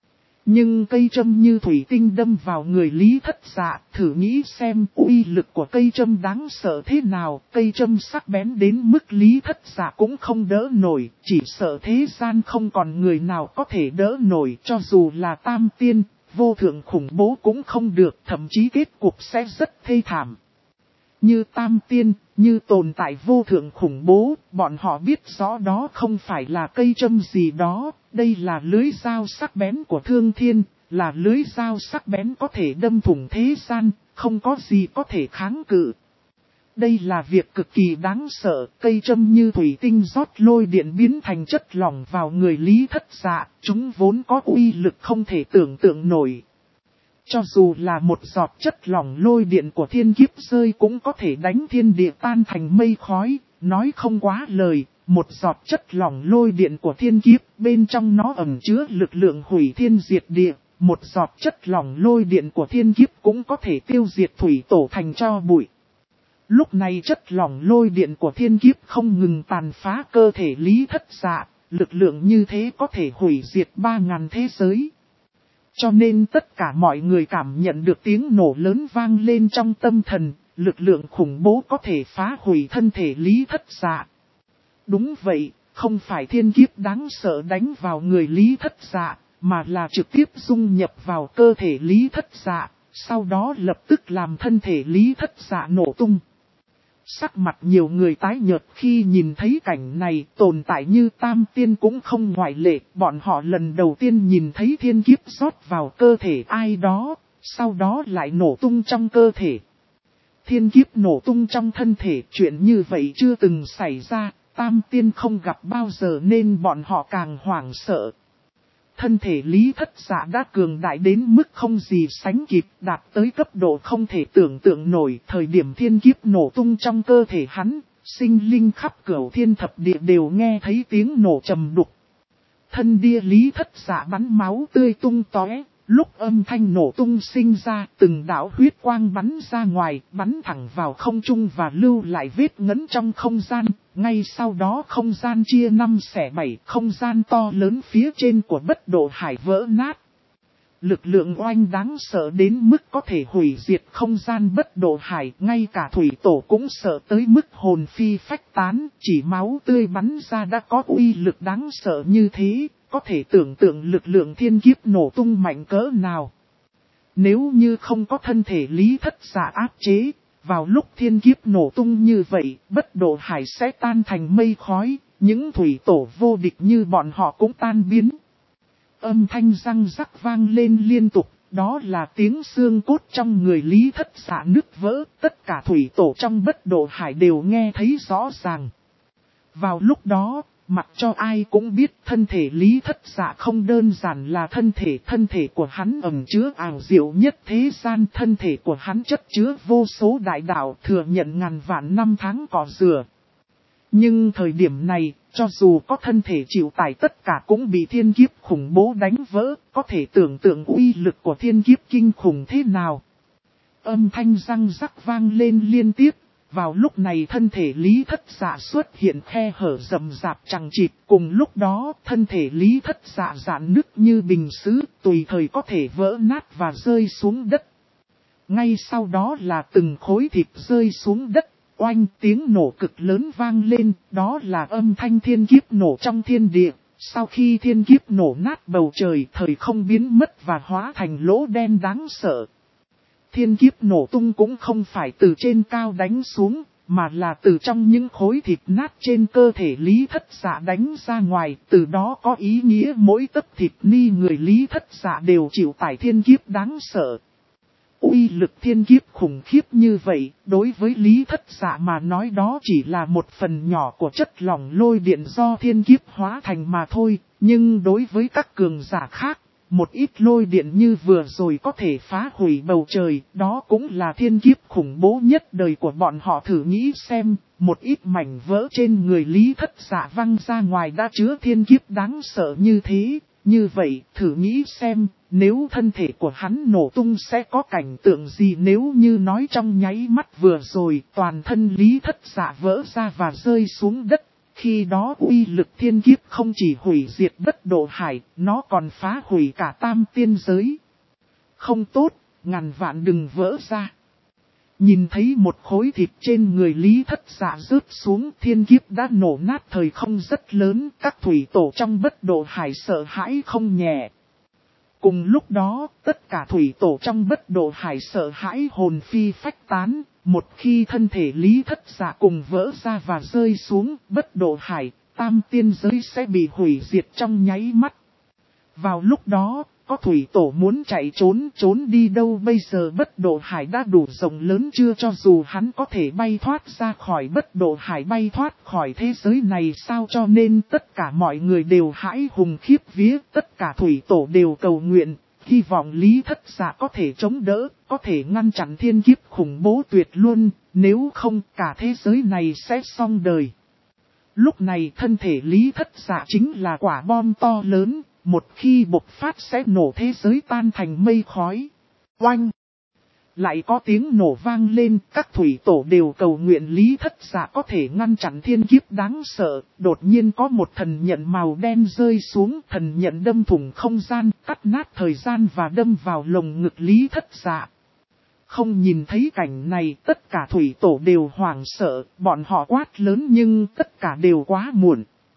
Nhưng cây châm như thủy tinh đâm vào người Lý Thất Dạ, thử nghĩ xem uy lực của cây châm đáng sợ thế nào. Cây châm sắc bén đến mức Lý Thất Dạ cũng không đỡ nổi, chỉ sợ thế gian không còn người nào có thể đỡ nổi, cho dù là tam tiên, vô thượng khủng bố cũng không được, thậm chí kết cục sẽ rất thê thảm. Như tam tiên, như tồn tại vô thượng khủng bố, bọn họ biết rõ đó không phải là cây châm gì đó, đây là lưới dao sắc bén của thương thiên, là lưới dao sắc bén có thể đâm thủng thế gian, không có gì có thể kháng cự. Đây là việc cực kỳ đáng sợ, cây châm như thủy tinh rót lôi điện biến thành chất lỏng vào người Lý Thất Dạ, chúng vốn có uy lực không thể tưởng tượng nổi. Cho dù là một giọt chất lỏng lôi điện của thiên kiếp rơi cũng có thể đánh thiên địa tan thành mây khói, nói không quá lời, một giọt chất lỏng lôi điện của thiên kiếp, bên trong nó ẩn chứa lực lượng hủy thiên diệt địa, một giọt chất lỏng lôi điện của thiên kiếp cũng có thể tiêu diệt thủy tổ thành tro bụi. Lúc này chất lỏng lôi điện của thiên kiếp không ngừng tàn phá cơ thể Lý Thất Dạ, lực lượng như thế có thể hủy diệt 3000 thế giới. Cho nên tất cả mọi người cảm nhận được tiếng nổ lớn vang lên trong tâm thần, lực lượng khủng bố có thể phá hủy thân thể Lý Thất Dạ. Đúng vậy, không phải thiên kiếp đáng sợ đánh vào người Lý Thất Dạ, mà là trực tiếp dung nhập vào cơ thể Lý Thất Dạ, sau đó lập tức làm thân thể Lý Thất Dạ nổ tung. Sắc mặt nhiều người tái nhợt khi nhìn thấy cảnh này, tồn tại như Tam Tiên cũng không ngoại lệ, bọn họ lần đầu tiên nhìn thấy thiên kiếp rót vào cơ thể ai đó, sau đó lại nổ tung trong cơ thể. Thiên kiếp nổ tung trong thân thể, chuyện như vậy chưa từng xảy ra, Tam Tiên không gặp bao giờ nên bọn họ càng hoảng sợ. Thân thể Lý Thất Dạ đã cường đại đến mức không gì sánh kịp, đạt tới cấp độ không thể tưởng tượng nổi. Thời điểm thiên kiếp nổ tung trong cơ thể hắn, sinh linh khắp cửu thiên thập địa đều nghe thấy tiếng nổ trầm đục. Thân đia Lý Thất Dạ bắn máu tươi tung tóe, lúc âm thanh nổ tung sinh ra, từng đạo huyết quang bắn ra ngoài, bắn thẳng vào không trung và lưu lại vết ngấn trong không gian. Ngay sau đó không gian chia 5/7, không gian to lớn phía trên của Bất Độ Hải vỡ nát. Lực lượng oanh đáng sợ đến mức có thể hủy diệt không gian Bất Độ Hải, ngay cả thủy tổ cũng sợ tới mức hồn phi phách tán, chỉ máu tươi bắn ra đã có uy lực đáng sợ như thế, có thể tưởng tượng lực lượng thiên kiếp nổ tung mạnh cỡ nào. Nếu như không có thân thể Lý Thất Dạ áp chế, vào lúc thiên kiếp nổ tung như vậy, Bất Độ Hải sẽ tan thành mây khói, những thủy tổ vô địch như bọn họ cũng tan biến. Âm thanh răng rắc vang lên liên tục, đó là tiếng xương cốt trong người Lý Thất Dạ nứt vỡ, tất cả thủy tổ trong Bất Độ Hải đều nghe thấy rõ ràng. Vào lúc đó, mặc cho ai cũng biết thân thể Lý Thất Dạ không đơn giản là thân thể của hắn ẩn chứa ảo diệu nhất thế gian, thân thể của hắn chất chứa vô số đại đạo thừa nhận ngàn vạn năm tháng cỏ rửa. Nhưng thời điểm này, cho dù có thân thể chịu tải tất cả cũng bị thiên kiếp khủng bố đánh vỡ, có thể tưởng tượng uy lực của thiên kiếp kinh khủng thế nào. Âm thanh răng rắc vang lên liên tiếp. Vào lúc này thân thể Lý Thất Dạ xuất hiện khe hở rầm rạp chằng chịt, cùng lúc đó thân thể Lý Thất Dạ rạn nứt như bình sứ, tùy thời có thể vỡ nát và rơi xuống đất. Ngay sau đó là từng khối thịt rơi xuống đất, oanh tiếng nổ cực lớn vang lên, đó là âm thanh thiên kiếp nổ trong thiên địa. Sau khi thiên kiếp nổ nát bầu trời, thời không biến mất và hóa thành lỗ đen đáng sợ. Thiên kiếp nổ tung cũng không phải từ trên cao đánh xuống, mà là từ trong những khối thịt nát trên cơ thể Lý Thất Dạ đánh ra ngoài, từ đó có ý nghĩa mỗi tấc thịt ni người Lý Thất Dạ đều chịu tải thiên kiếp đáng sợ. Uy lực thiên kiếp khủng khiếp như vậy, đối với Lý Thất Dạ mà nói đó chỉ là một phần nhỏ của chất lỏng lôi điện do thiên kiếp hóa thành mà thôi, nhưng đối với các cường giả khác, một ít lôi điện như vừa rồi có thể phá hủy bầu trời, đó cũng là thiên kiếp khủng bố nhất đời của bọn họ. Thử nghĩ xem, một ít mảnh vỡ trên người Lý Thất Dạ văng ra ngoài đã chứa thiên kiếp đáng sợ như thế. Như vậy, thử nghĩ xem, nếu thân thể của hắn nổ tung sẽ có cảnh tượng gì nếu như nói trong nháy mắt vừa rồi toàn thân Lý Thất Dạ vỡ ra và rơi xuống đất. Khi đó uy lực thiên kiếp không chỉ hủy diệt Bất Độ Hải, nó còn phá hủy cả tam tiên giới. Không tốt, ngàn vạn đừng vỡ ra. Nhìn thấy một khối thịt trên người Lý Thất Dạ rớt xuống, thiên kiếp đã nổ nát thời không rất lớn, các thủy tổ trong Bất Độ Hải sợ hãi không nhẹ. Cùng lúc đó, tất cả thủy tổ trong Bất Độ Hải sợ hãi hồn phi phách tán. Một khi thân thể Lý Thất Dạ cùng vỡ ra và rơi xuống Bất Độ Hải, tam tiên giới sẽ bị hủy diệt trong nháy mắt. Vào lúc đó, có thủy tổ muốn chạy trốn đi đâu bây giờ? Bất Độ Hải đã đủ rộng lớn chưa? Cho dù hắn có thể bay thoát ra khỏi Bất Độ Hải, bay thoát khỏi thế giới này sao? Cho nên tất cả mọi người đều hãi hùng khiếp vía, tất cả thủy tổ đều cầu nguyện, hy vọng Lý Thất Dạ có thể chống đỡ, có thể ngăn chặn thiên kiếp khủng bố tuyệt luôn, nếu không cả thế giới này sẽ xong đời. Lúc này thân thể Lý Thất Dạ chính là quả bom to lớn, một khi bộc phát sẽ nổ thế giới tan thành mây khói. Oanh! Lại có tiếng nổ vang lên, các thủy tổ đều cầu nguyện Lý Thất Dạ có thể ngăn chặn thiên kiếp đáng sợ. Đột nhiên có một thần nhận màu đen rơi xuống, thần nhận đâm thủng không gian, cắt nát thời gian và đâm vào lồng ngực Lý Thất Dạ. Không nhìn thấy cảnh này, tất cả thủy tổ đều hoảng sợ, bọn họ quát lớn nhưng tất cả đều quá muộn.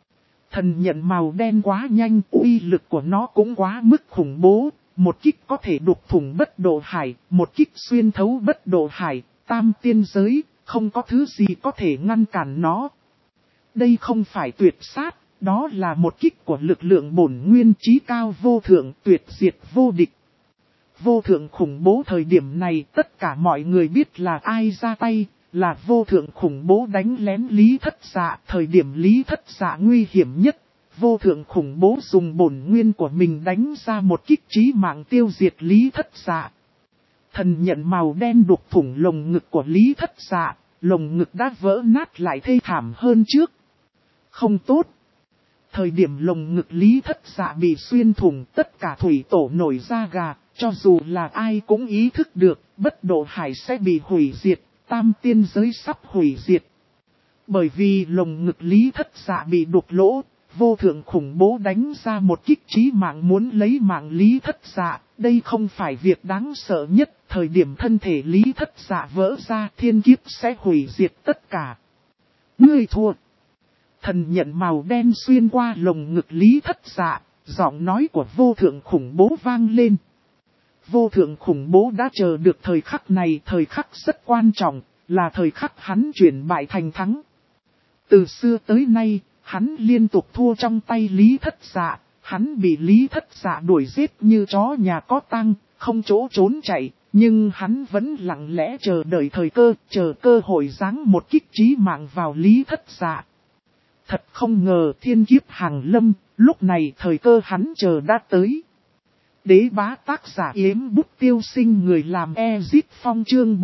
Thần nhận màu đen quá nhanh, uy lực của nó cũng quá mức khủng bố. Một kích có thể đục thủng bất độ hải, một kích xuyên thấu bất độ hải, tam tiên giới, không có thứ gì có thể ngăn cản nó. Đây không phải tuyệt sát, đó là một kích của lực lượng bổn nguyên chí cao vô thượng, tuyệt diệt vô địch. Vô thượng khủng bố thời điểm này tất cả mọi người biết là ai ra tay, là vô thượng khủng bố đánh lén Lý Thất Dạ. Thời điểm Lý Thất Dạ nguy hiểm nhất, vô thượng khủng bố dùng bổn nguyên của mình đánh ra một kích chí mạng tiêu diệt Lý Thất Dạ. Thần nhận màu đen đục thủng lồng ngực của Lý Thất Dạ, lồng ngực đã vỡ nát lại thê thảm hơn trước. Không tốt. Thời điểm lồng ngực Lý Thất Dạ bị xuyên thủng, tất cả thủy tổ nổi da gà, cho dù là ai cũng ý thức được, bất độ hải sẽ bị hủy diệt, tam tiên giới sắp hủy diệt. Bởi vì lồng ngực Lý Thất Dạ bị đục lỗ, vô thượng khủng bố đánh ra một kích chí mạng muốn lấy mạng Lý Thất Dạ, đây không phải việc đáng sợ nhất, thời điểm thân thể Lý Thất Dạ vỡ ra thiên kiếp sẽ hủy diệt tất cả. Ngươi thua. Thần nhận màu đen xuyên qua lồng ngực Lý Thất Dạ, giọng nói của vô thượng khủng bố vang lên. Vô thượng khủng bố đã chờ được thời khắc này, thời khắc rất quan trọng, là thời khắc hắn chuyển bại thành thắng. Từ xưa tới nay, hắn liên tục thua trong tay Lý Thất Dạ, hắn bị Lý Thất Dạ đuổi giết như chó nhà có tang, không chỗ trốn chạy, nhưng hắn vẫn lặng lẽ chờ đợi thời cơ, chờ cơ hội giáng một kích chí mạng vào Lý Thất Dạ. Thật không ngờ thiên kiếp hàng lâm, lúc này thời cơ hắn chờ đã tới. Đế bá tác giả Yếm Bút Tiêu Sinh, người làm Ezit Phong, chương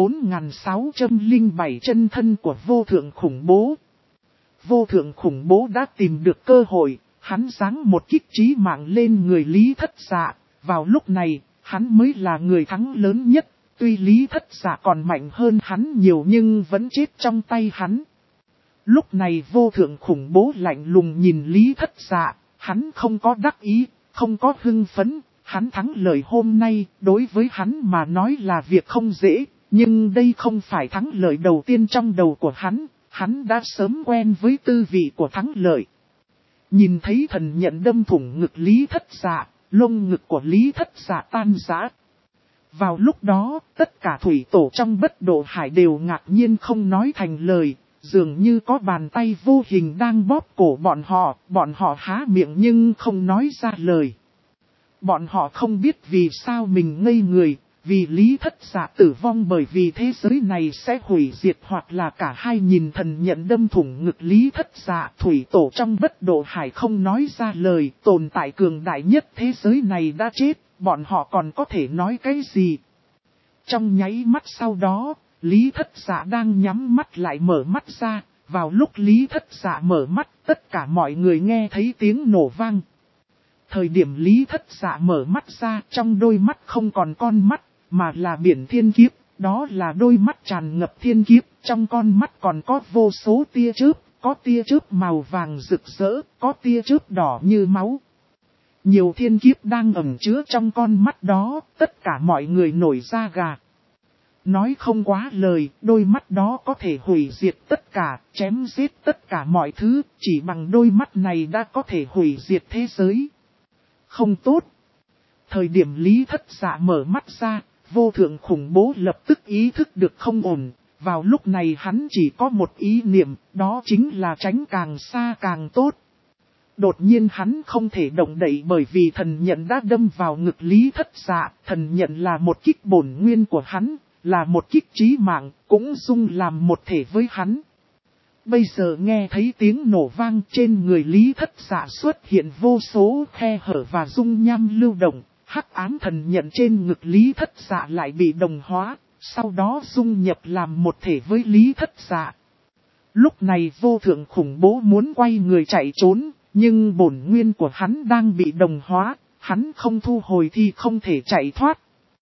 4607 chân thân của vô thượng khủng bố. Vô thượng khủng bố đã tìm được cơ hội, hắn giáng một kích chí mạng lên người Lý Thất Dạ. Vào lúc này, hắn mới là người thắng lớn nhất, tuy Lý Thất Dạ còn mạnh hơn hắn nhiều nhưng vẫn chết trong tay hắn. Lúc này vô thượng khủng bố lạnh lùng nhìn Lý Thất Dạ, hắn không có đắc ý, không có hưng phấn, hắn thắng lợi hôm nay, đối với hắn mà nói là việc không dễ, nhưng đây không phải thắng lợi đầu tiên trong đầu của hắn đã sớm quen với tư vị của thắng lợi. Nhìn thấy thần nhận đâm thủng ngực Lý Thất Dạ, lông ngực của Lý Thất Dạ tan rã. Vào lúc đó, tất cả thủy tổ trong bất độ hải đều ngạc nhiên không nói thành lời. Dường như có bàn tay vô hình đang bóp cổ bọn họ há miệng nhưng không nói ra lời. Bọn họ không biết vì sao mình ngây người, vì Lý Thất Dạ tử vong bởi vì thế giới này sẽ hủy diệt, hoặc là cả hai. Nhìn thần nhận đâm thủng ngực Lý Thất Dạ, thủy tổ trong bất độ hải không nói ra lời, tồn tại cường đại nhất thế giới này đã chết, bọn họ còn có thể nói cái gì? Trong nháy mắt sau đó, Lý Thất Dạ đang nhắm mắt lại mở mắt ra, vào lúc Lý Thất Dạ mở mắt, tất cả mọi người nghe thấy tiếng nổ vang. Thời điểm Lý Thất Dạ mở mắt ra, trong đôi mắt không còn con mắt, mà là biển thiên kiếp, đó là đôi mắt tràn ngập thiên kiếp, trong con mắt còn có vô số tia chớp, có tia chớp màu vàng rực rỡ, có tia chớp đỏ như máu. Nhiều thiên kiếp đang ẩn chứa trong con mắt đó, tất cả mọi người nổi da gà. Nói không quá lời, đôi mắt đó có thể hủy diệt tất cả, chém giết tất cả mọi thứ, chỉ bằng đôi mắt này đã có thể hủy diệt thế giới. Không tốt. Thời điểm Lý Thất Dạ mở mắt ra, vô thượng khủng bố lập tức ý thức được không ổn. Vào lúc này hắn chỉ có một ý niệm, đó chính là tránh càng xa càng tốt. Đột nhiên hắn không thể động đậy bởi vì thần nhận đã đâm vào ngực Lý Thất Dạ. Thần nhận là một kích bổn nguyên của hắn, là một kích chí mạng, cũng dung làm một thể với hắn. Bây giờ nghe thấy tiếng nổ vang, trên người Lý Thất Dạ xuất hiện vô số khe hở và dung nham lưu động. Hắc ám thần nhận trên ngực Lý Thất Dạ lại bị đồng hóa, sau đó dung nhập làm một thể với Lý Thất Dạ. Lúc này vô thượng khủng bố muốn quay người chạy trốn, nhưng bổn nguyên của hắn đang bị đồng hóa, hắn không thu hồi thì không thể chạy thoát.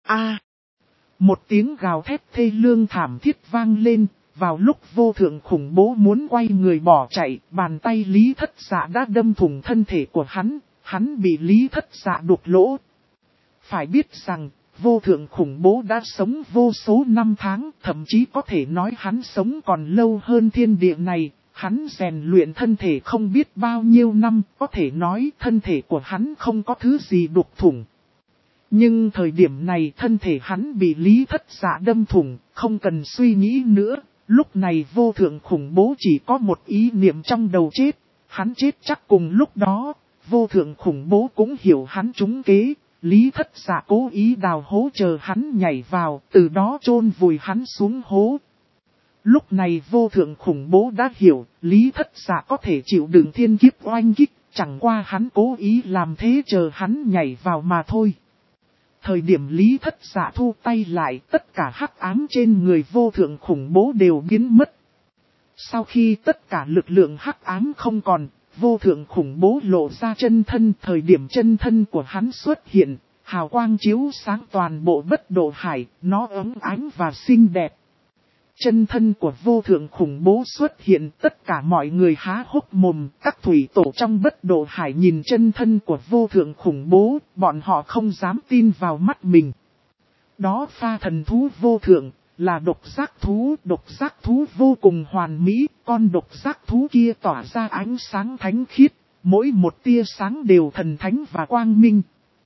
Một tiếng gào thét thê lương thảm thiết vang lên, vào lúc vô thượng khủng bố muốn quay người bỏ chạy, bàn tay Lý Thất Dạ đã đâm thủng thân thể của hắn bị Lý Thất Dạ đục lỗ. Phải biết rằng, vô thượng khủng bố đã sống vô số năm tháng, thậm chí có thể nói hắn sống còn lâu hơn thiên địa này, Hắn rèn luyện thân thể không biết bao nhiêu năm, có thể nói thân thể của hắn không có thứ gì đục thủng. Nhưng thời điểm này thân thể hắn bị Lý Thất Dạ đâm thủng, không cần suy nghĩ nữa, lúc này vô thượng khủng bố chỉ có một ý niệm trong đầu chết, hắn chết chắc cùng lúc đó, vô thượng khủng bố cũng hiểu hắn trúng kế, Lý Thất Dạ cố ý đào hố chờ hắn nhảy vào, từ đó chôn vùi hắn xuống hố. Lúc này vô thượng khủng bố đã hiểu, Lý Thất Dạ có thể chịu đựng thiên kiếp oanh kích, chẳng qua hắn cố ý làm thế chờ hắn nhảy vào mà thôi. Thời điểm Lý Thất Dạ thu tay lại, tất cả hắc ám trên người vô thượng khủng bố đều biến mất. Sau khi tất cả lực lượng hắc ám không còn, vô thượng khủng bố lộ ra chân thân. Thời điểm chân thân của hắn xuất hiện, hào quang chiếu sáng toàn bộ Bất Độ Hải, nó ấm ánh và xinh đẹp. Chân thân của vô thượng khủng bố xuất hiện, tất cả mọi người há hốc mồm, các thủy tổ trong Bất Độ Hải nhìn chân thân của vô thượng khủng bố, bọn họ không dám tin vào mắt mình. Đó pha thần thú vô thượng, là độc giác thú vô cùng hoàn mỹ, con độc giác thú kia tỏa ra ánh sáng thánh khiết, mỗi một tia sáng đều thần thánh và quang minh.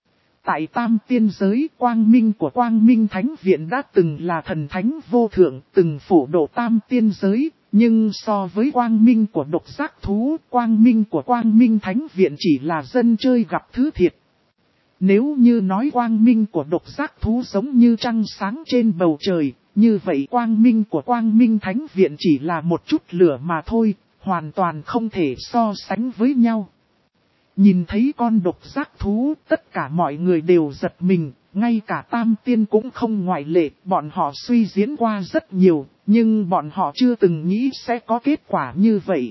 Tại Tam Tiên Giới, quang minh của Quang Minh Thánh Viện đã từng là thần thánh vô thượng, từng phổ độ Tam Tiên Giới, nhưng so với quang minh của độc giác thú, quang minh của Quang Minh Thánh Viện chỉ là dân chơi gặp thứ thiệt. Nếu như nói quang minh của độc giác thú giống như trăng sáng trên bầu trời, như vậy quang minh của Quang Minh Thánh Viện chỉ là một chút lửa mà thôi, hoàn toàn không thể so sánh với nhau. Nhìn thấy con độc giác thú, tất cả mọi người đều giật mình, ngay cả Tam Tiên cũng không ngoại lệ, bọn họ suy diễn qua rất nhiều, nhưng bọn họ chưa từng nghĩ sẽ có kết quả như vậy.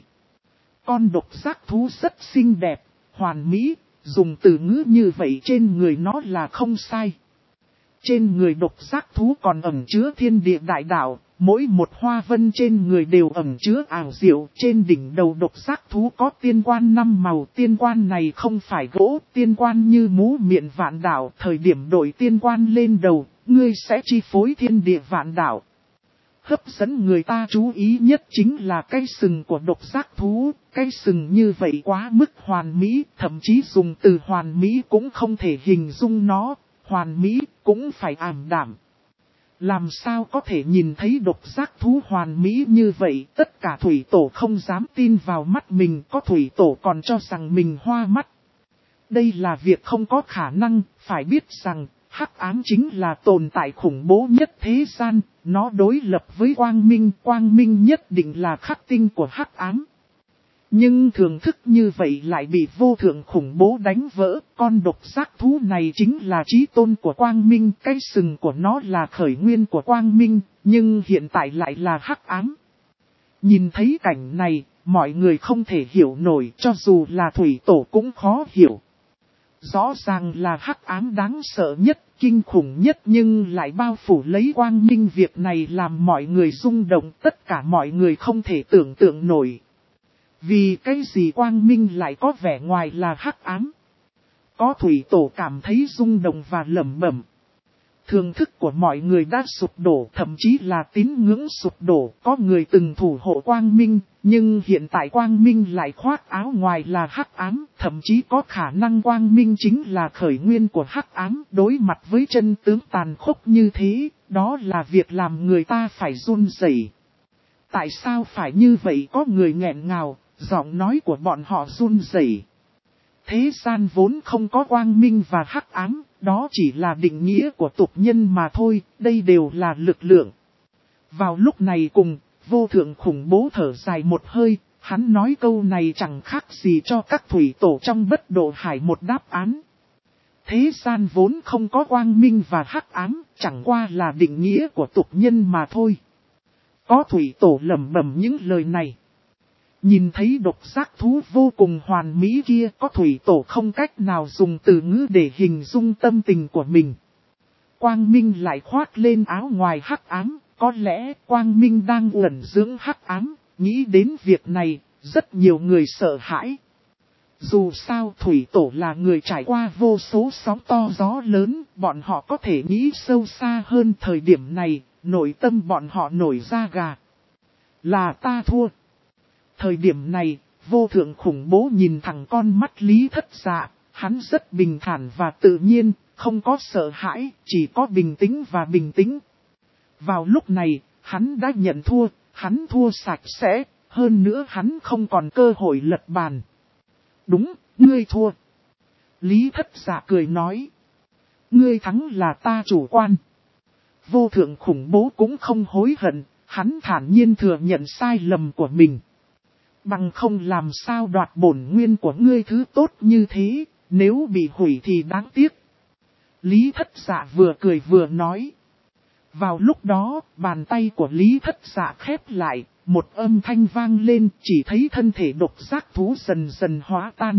Con độc giác thú rất xinh đẹp, hoàn mỹ, dùng từ ngữ như vậy trên người nó là không sai. Trên người độc giác thú còn ẩn chứa thiên địa đại đạo, mỗi một hoa vân trên người đều ẩn chứa ảo diệu. Trên đỉnh đầu độc giác thú có tiên quan 5 màu, tiên quan này không phải gỗ, tiên quan như mũ miệng vạn đạo. Thời điểm đội tiên quan lên đầu, ngươi sẽ chi phối thiên địa vạn đạo. Hấp dẫn người ta chú ý nhất chính là cái sừng của độc giác thú, cái sừng như vậy quá mức hoàn mỹ, thậm chí dùng từ hoàn mỹ cũng không thể hình dung nó. Hoàn mỹ cũng phải ảm đạm. Làm sao có thể nhìn thấy độc giác thú hoàn mỹ như vậy, tất cả thủy tổ không dám tin vào mắt mình, có thủy tổ còn cho rằng mình hoa mắt. Đây là việc không có khả năng, phải biết rằng, hắc ám chính là tồn tại khủng bố nhất thế gian, nó đối lập với quang minh nhất định là khắc tinh của hắc ám. Nhưng thưởng thức như vậy lại bị vô thượng khủng bố đánh vỡ, con độc giác thú này chính là chí tôn của quang minh, cái sừng của nó là khởi nguyên của quang minh, nhưng hiện tại lại là hắc ám. Nhìn thấy cảnh này, mọi người không thể hiểu nổi, cho dù là thủy tổ cũng khó hiểu. Rõ ràng là hắc ám đáng sợ nhất, kinh khủng nhất nhưng lại bao phủ lấy quang minh, việc này làm mọi người rung động, tất cả mọi người không thể tưởng tượng nổi. Vì cái gì quang minh lại có vẻ ngoài là hắc ám? Có thủy tổ cảm thấy rung động và lẩm bẩm. Thường thức của mọi người đã sụp đổ, thậm chí là tín ngưỡng sụp đổ. Có người từng thủ hộ quang minh, nhưng hiện tại quang minh lại khoác áo ngoài là hắc ám. Thậm chí có khả năng quang minh chính là khởi nguyên của hắc ám. Đối mặt với chân tướng tàn khốc như thế, đó là việc làm người ta phải run rẩy. Tại sao phải như vậy? Có người nghẹn ngào, giọng nói của bọn họ run rẩy. Thế gian vốn không có quang minh và hắc ám, đó chỉ là định nghĩa của tục nhân mà thôi, đây đều là lực lượng. Vào lúc này cùng, vô thượng khủng bố thở dài một hơi, hắn nói câu này chẳng khác gì cho các thủy tổ trong Bất Độ Hải một đáp án. Thế gian vốn không có quang minh và hắc ám, chẳng qua là định nghĩa của tục nhân mà thôi. Có thủy tổ lẩm bẩm những lời này. Nhìn thấy độc giác thú vô cùng hoàn mỹ kia, có thủy tổ không cách nào dùng từ ngữ để hình dung tâm tình của mình. Quang minh lại khoác lên áo ngoài hắc ám, có lẽ quang minh đang ẩn dưỡng hắc ám, nghĩ đến việc này, rất nhiều người sợ hãi. Dù sao thủy tổ là người trải qua vô số sóng to gió lớn, bọn họ có thể nghĩ sâu xa hơn. Thời điểm này, nội tâm bọn họ nổi da gà. Là ta thua. Thời điểm này, vô thượng khủng bố nhìn thẳng con mắt Lý Thất Dạ, hắn rất bình thản và tự nhiên, không có sợ hãi, chỉ có bình tĩnh và bình tĩnh. Vào lúc này, hắn đã nhận thua, hắn thua sạch sẽ, hơn nữa hắn không còn cơ hội lật bàn. Đúng, ngươi thua. Lý Thất Dạ cười nói. Ngươi thắng là ta chủ quan. Vô thượng khủng bố cũng không hối hận, hắn thản nhiên thừa nhận sai lầm của mình. Bằng không làm sao đoạt bổn nguyên của ngươi thứ tốt như thế, nếu bị hủy thì đáng tiếc. Lý Thất Dạ vừa cười vừa nói. Vào lúc đó, bàn tay của Lý Thất Dạ khép lại, một âm thanh vang lên, chỉ thấy thân thể độc giác thú dần dần hóa tan.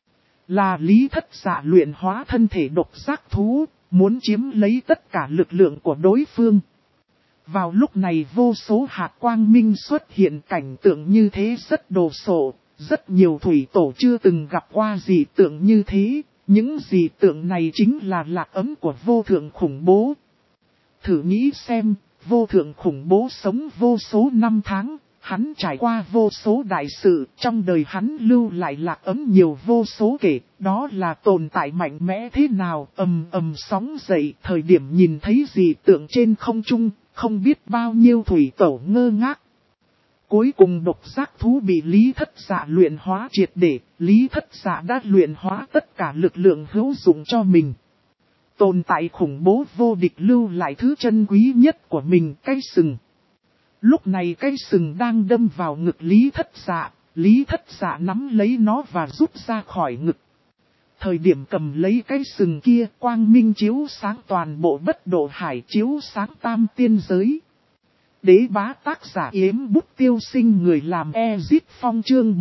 Là Lý Thất Dạ luyện hóa thân thể độc giác thú, muốn chiếm lấy tất cả lực lượng của đối phương. Vào lúc này vô số hạt quang minh xuất hiện, cảnh tượng như thế rất đồ sộ, rất nhiều thủy tổ chưa từng gặp qua dị tượng như thế, những dị tượng này chính là lạc ấm của vô thượng khủng bố. Thử nghĩ xem, vô thượng khủng bố sống vô số năm tháng, hắn trải qua vô số đại sự, trong đời hắn lưu lại lạc ấm nhiều vô số kể, đó là tồn tại mạnh mẽ thế nào, ầm ầm sóng dậy, thời điểm nhìn thấy dị tượng trên không trung, không biết bao nhiêu thủy tổ ngơ ngác. Cuối cùng độc giác thú bị Lý Thất Dạ luyện hóa triệt để, Lý Thất Dạ đã luyện hóa tất cả lực lượng hữu dụng cho mình. Tồn tại khủng bố vô địch lưu lại thứ chân quý nhất của mình, cái sừng. Lúc này cái sừng đang đâm vào ngực Lý Thất Dạ, Lý Thất Dạ nắm lấy nó và rút ra khỏi ngực. Thời điểm cầm lấy cái sừng kia, quang minh chiếu sáng toàn bộ Bất Độ Hải, chiếu sáng tam tiên giới. Đế bá tác giả Yếm Bút Tiêu Sinh, người làm Ezit Phong, chương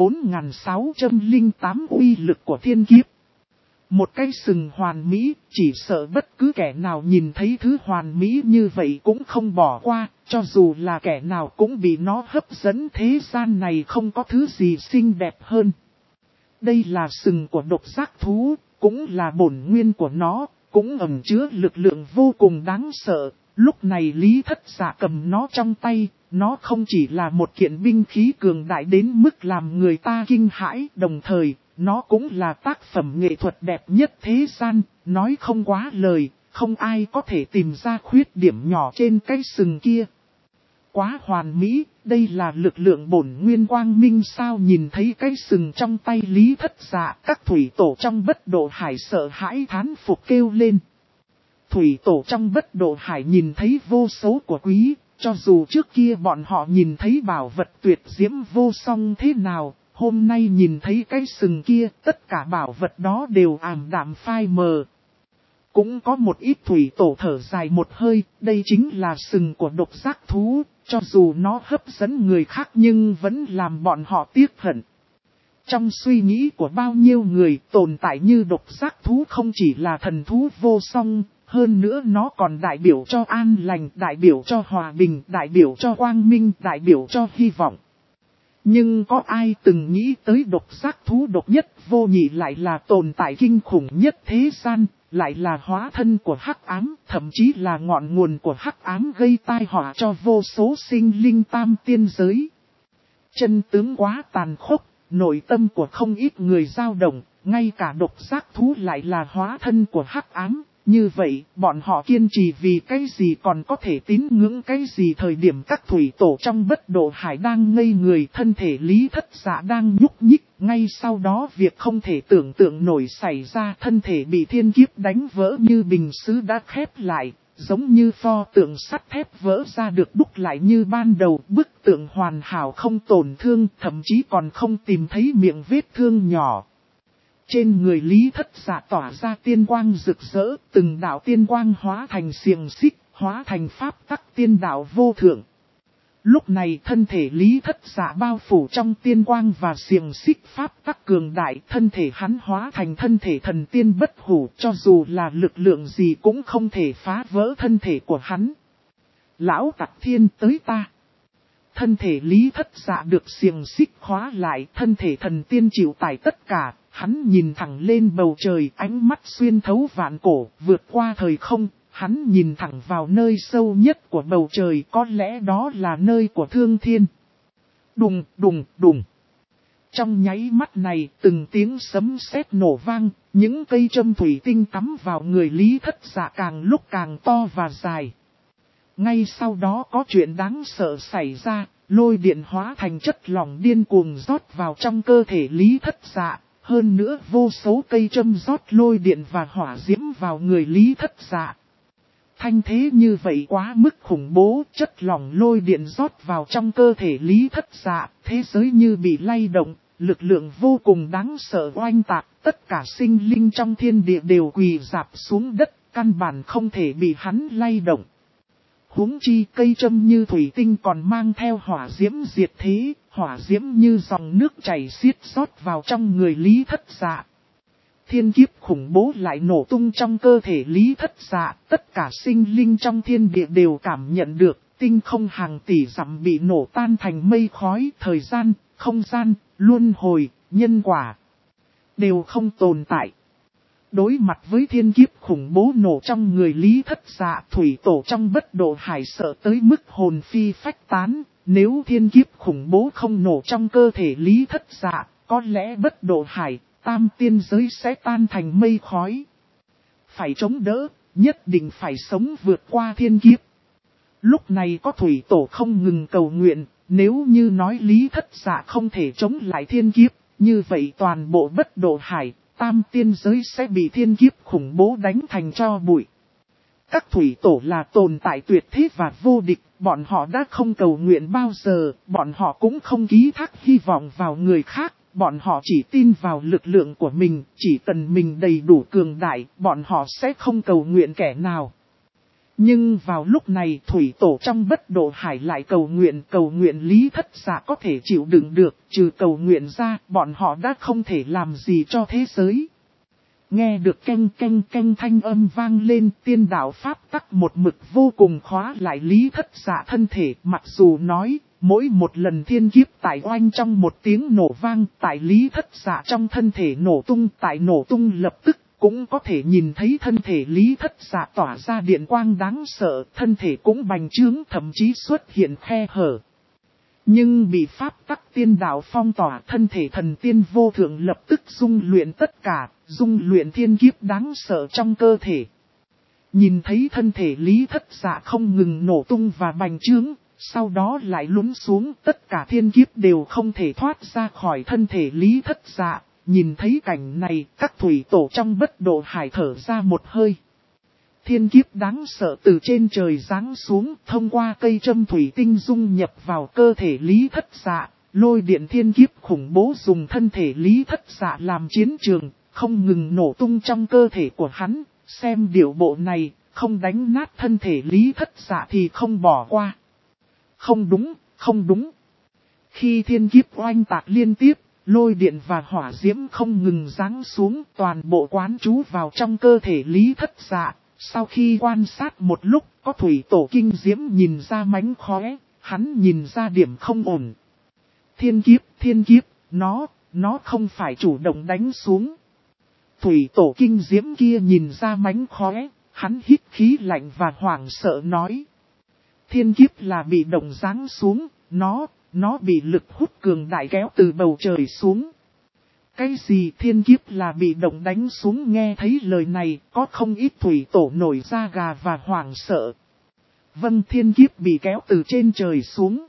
4608 uy lực của thiên kiếp. Một cái sừng hoàn mỹ, chỉ sợ bất cứ kẻ nào nhìn thấy thứ hoàn mỹ như vậy cũng không bỏ qua, cho dù là kẻ nào cũng bị nó hấp dẫn, thế gian này không có thứ gì xinh đẹp hơn. Đây là sừng của độc giác thú, cũng là bổn nguyên của nó, cũng ẩn chứa lực lượng vô cùng đáng sợ. Lúc này Lý Thất Dạ cầm nó trong tay, nó không chỉ là một kiện binh khí cường đại đến mức làm người ta kinh hãi, đồng thời, nó cũng là tác phẩm nghệ thuật đẹp nhất thế gian, nói không quá lời, không ai có thể tìm ra khuyết điểm nhỏ trên cái sừng kia. Quá hoàn mỹ, đây là lực lượng bổn nguyên quang minh sao? Nhìn thấy cái sừng trong tay Lý Thất Dạ, các thủy tổ trong Bất Độ Hải sợ hãi thán phục kêu lên. Thủy tổ trong Bất Độ Hải nhìn thấy vô số của quý, cho dù trước kia bọn họ nhìn thấy bảo vật tuyệt diễm vô song thế nào, hôm nay nhìn thấy cái sừng kia, tất cả bảo vật đó đều ảm đạm phai mờ. Cũng có một ít thủy tổ thở dài một hơi, đây chính là sừng của độc giác thú, cho dù nó hấp dẫn người khác nhưng vẫn làm bọn họ tiếc hận. Trong suy nghĩ của bao nhiêu người, tồn tại như độc giác thú không chỉ là thần thú vô song, hơn nữa nó còn đại biểu cho an lành, đại biểu cho hòa bình, đại biểu cho quang minh, đại biểu cho hy vọng. Nhưng có ai từng nghĩ tới độc giác thú độc nhất vô nhị lại là tồn tại kinh khủng nhất thế gian, lại là hóa thân của hắc ám, thậm chí là ngọn nguồn của hắc ám gây tai họa cho vô số sinh linh tam tiên giới. Chân tướng quá tàn khốc, nội tâm của không ít người dao động, ngay cả độc giác thú lại là hóa thân của hắc ám. Như vậy, bọn họ kiên trì vì cái gì còn có thể tín ngưỡng cái gì? Thời điểm các thủy tổ trong Bất Độ Hải đang ngây người, thân thể Lý Thất Dạ đang nhúc nhích, ngay sau đó việc không thể tưởng tượng nổi xảy ra, thân thể bị thiên kiếp đánh vỡ như bình sứ đã khép lại, giống như pho tượng sắt thép vỡ ra được đúc lại như ban đầu, bức tượng hoàn hảo không tổn thương, thậm chí còn không tìm thấy miệng vết thương nhỏ. Trên người Lý Thất Dạ tỏa ra tiên quang rực rỡ, từng đạo tiên quang hóa thành xiềng xích, hóa thành pháp tắc tiên đạo vô thượng. Lúc này thân thể Lý Thất Dạ bao phủ trong tiên quang và xiềng xích pháp tắc cường đại, thân thể hắn hóa thành thân thể thần tiên bất hủ, cho dù là lực lượng gì cũng không thể phá vỡ thân thể của hắn. Lão Tặc Thiên tới ta. Thân thể Lý Thất Dạ được xiềng xích khóa lại, thân thể thần tiên chịu tải tất cả. Hắn nhìn thẳng lên bầu trời, ánh mắt xuyên thấu vạn cổ, vượt qua thời không, hắn nhìn thẳng vào nơi sâu nhất của bầu trời, có lẽ đó là nơi của thương thiên. Đùng, đùng, đùng. Trong nháy mắt này, từng tiếng sấm sét nổ vang, những cây châm thủy tinh cắm vào người Lý Thất Dạ càng lúc càng to và dài. Ngay sau đó có chuyện đáng sợ xảy ra, lôi điện hóa thành chất lỏng điên cuồng rót vào trong cơ thể Lý Thất Dạ. Hơn nữa vô số cây châm rót lôi điện và hỏa diễm vào người Lý Thất Dạ. Thanh thế như vậy quá mức khủng bố, chất lỏng lôi điện rót vào trong cơ thể Lý Thất Dạ, thế giới như bị lay động, lực lượng vô cùng đáng sợ oanh tạc, tất cả sinh linh trong thiên địa đều quỳ rạp xuống đất, căn bản không thể bị hắn lay động. Huống chi cây châm như thủy tinh còn mang theo hỏa diễm diệt thế, hỏa diễm như dòng nước chảy xiết rót vào trong người Lý Thất Dạ. Thiên kiếp khủng bố lại nổ tung trong cơ thể Lý Thất Dạ, tất cả sinh linh trong thiên địa đều cảm nhận được, tinh không hàng tỷ dặm bị nổ tan thành mây khói, thời gian, không gian, luân hồi, nhân quả, đều không tồn tại. Đối mặt với thiên kiếp khủng bố nổ trong người Lý Thất Dạ, thủy tổ trong bất độ hải sợ tới mức hồn phi phách tán, nếu thiên kiếp khủng bố không nổ trong cơ thể Lý Thất Dạ, có lẽ bất độ hải, tam tiên giới sẽ tan thành mây khói. Phải chống đỡ, nhất định phải sống vượt qua thiên kiếp. Lúc này có thủy tổ không ngừng cầu nguyện, nếu như nói Lý Thất Dạ không thể chống lại thiên kiếp, như vậy toàn bộ bất độ hải, tam tiên giới sẽ bị thiên kiếp khủng bố đánh thành tro bụi. Các thủy tổ là tồn tại tuyệt thế và vô địch, bọn họ đã không cầu nguyện bao giờ, bọn họ cũng không ký thác hy vọng vào người khác, bọn họ chỉ tin vào lực lượng của mình, chỉ cần mình đầy đủ cường đại, bọn họ sẽ không cầu nguyện kẻ nào. Nhưng vào lúc này thủy tổ trong bất độ hải lại cầu nguyện Lý Thất Dạ có thể chịu đựng được, trừ cầu nguyện ra, bọn họ đã không thể làm gì cho thế giới. Nghe được canh canh canh thanh âm vang lên, tiên đạo pháp tắc một mực vô cùng khóa lại Lý Thất Dạ thân thể, mặc dù nói, mỗi một lần thiên kiếp tại oanh trong một tiếng nổ vang, tại Lý Thất Dạ trong thân thể nổ tung, tại nổ tung lập tức, cũng có thể nhìn thấy thân thể Lý Thất Dạ tỏa ra điện quang đáng sợ, thân thể cũng bành trướng thậm chí xuất hiện khe hở. Nhưng bị pháp tắc tiên đạo phong tỏa, thân thể thần tiên vô thượng lập tức dung luyện tất cả, dung luyện thiên kiếp đáng sợ trong cơ thể. Nhìn thấy thân thể Lý Thất Dạ không ngừng nổ tung và bành trướng, sau đó lại lún xuống, tất cả thiên kiếp đều không thể thoát ra khỏi thân thể Lý Thất Dạ. Nhìn thấy cảnh này, các thủy tổ trong bất độ hải thở ra một hơi. Thiên kiếp đáng sợ từ trên trời giáng xuống, thông qua cây châm thủy tinh dung nhập vào cơ thể Lý Thất Dạ, lôi điện thiên kiếp khủng bố dùng thân thể Lý Thất Dạ làm chiến trường, không ngừng nổ tung trong cơ thể của hắn, xem điệu bộ này, không đánh nát thân thể Lý Thất Dạ thì không bỏ qua. Không đúng, không đúng. Khi thiên kiếp oanh tạc liên tiếp, lôi điện và hỏa diễm không ngừng giáng xuống, toàn bộ quán trú vào trong cơ thể Lý Thất Dạ. Sau khi quan sát một lúc, có thủy tổ kinh diễm nhìn ra mánh khóe, hắn nhìn ra điểm không ổn. Thiên kiếp, nó không phải chủ động đánh xuống. Thủy tổ kinh diễm kia nhìn ra mánh khóe, hắn hít khí lạnh và hoảng sợ nói. Thiên kiếp là bị động giáng xuống, nó bị lực hút cường đại kéo từ bầu trời xuống. Cái gì thiên kiếp là bị động đánh xuống, nghe thấy lời này, có không ít thủy tổ nổi da gà và hoảng sợ. Vâng, thiên kiếp bị kéo từ trên trời xuống.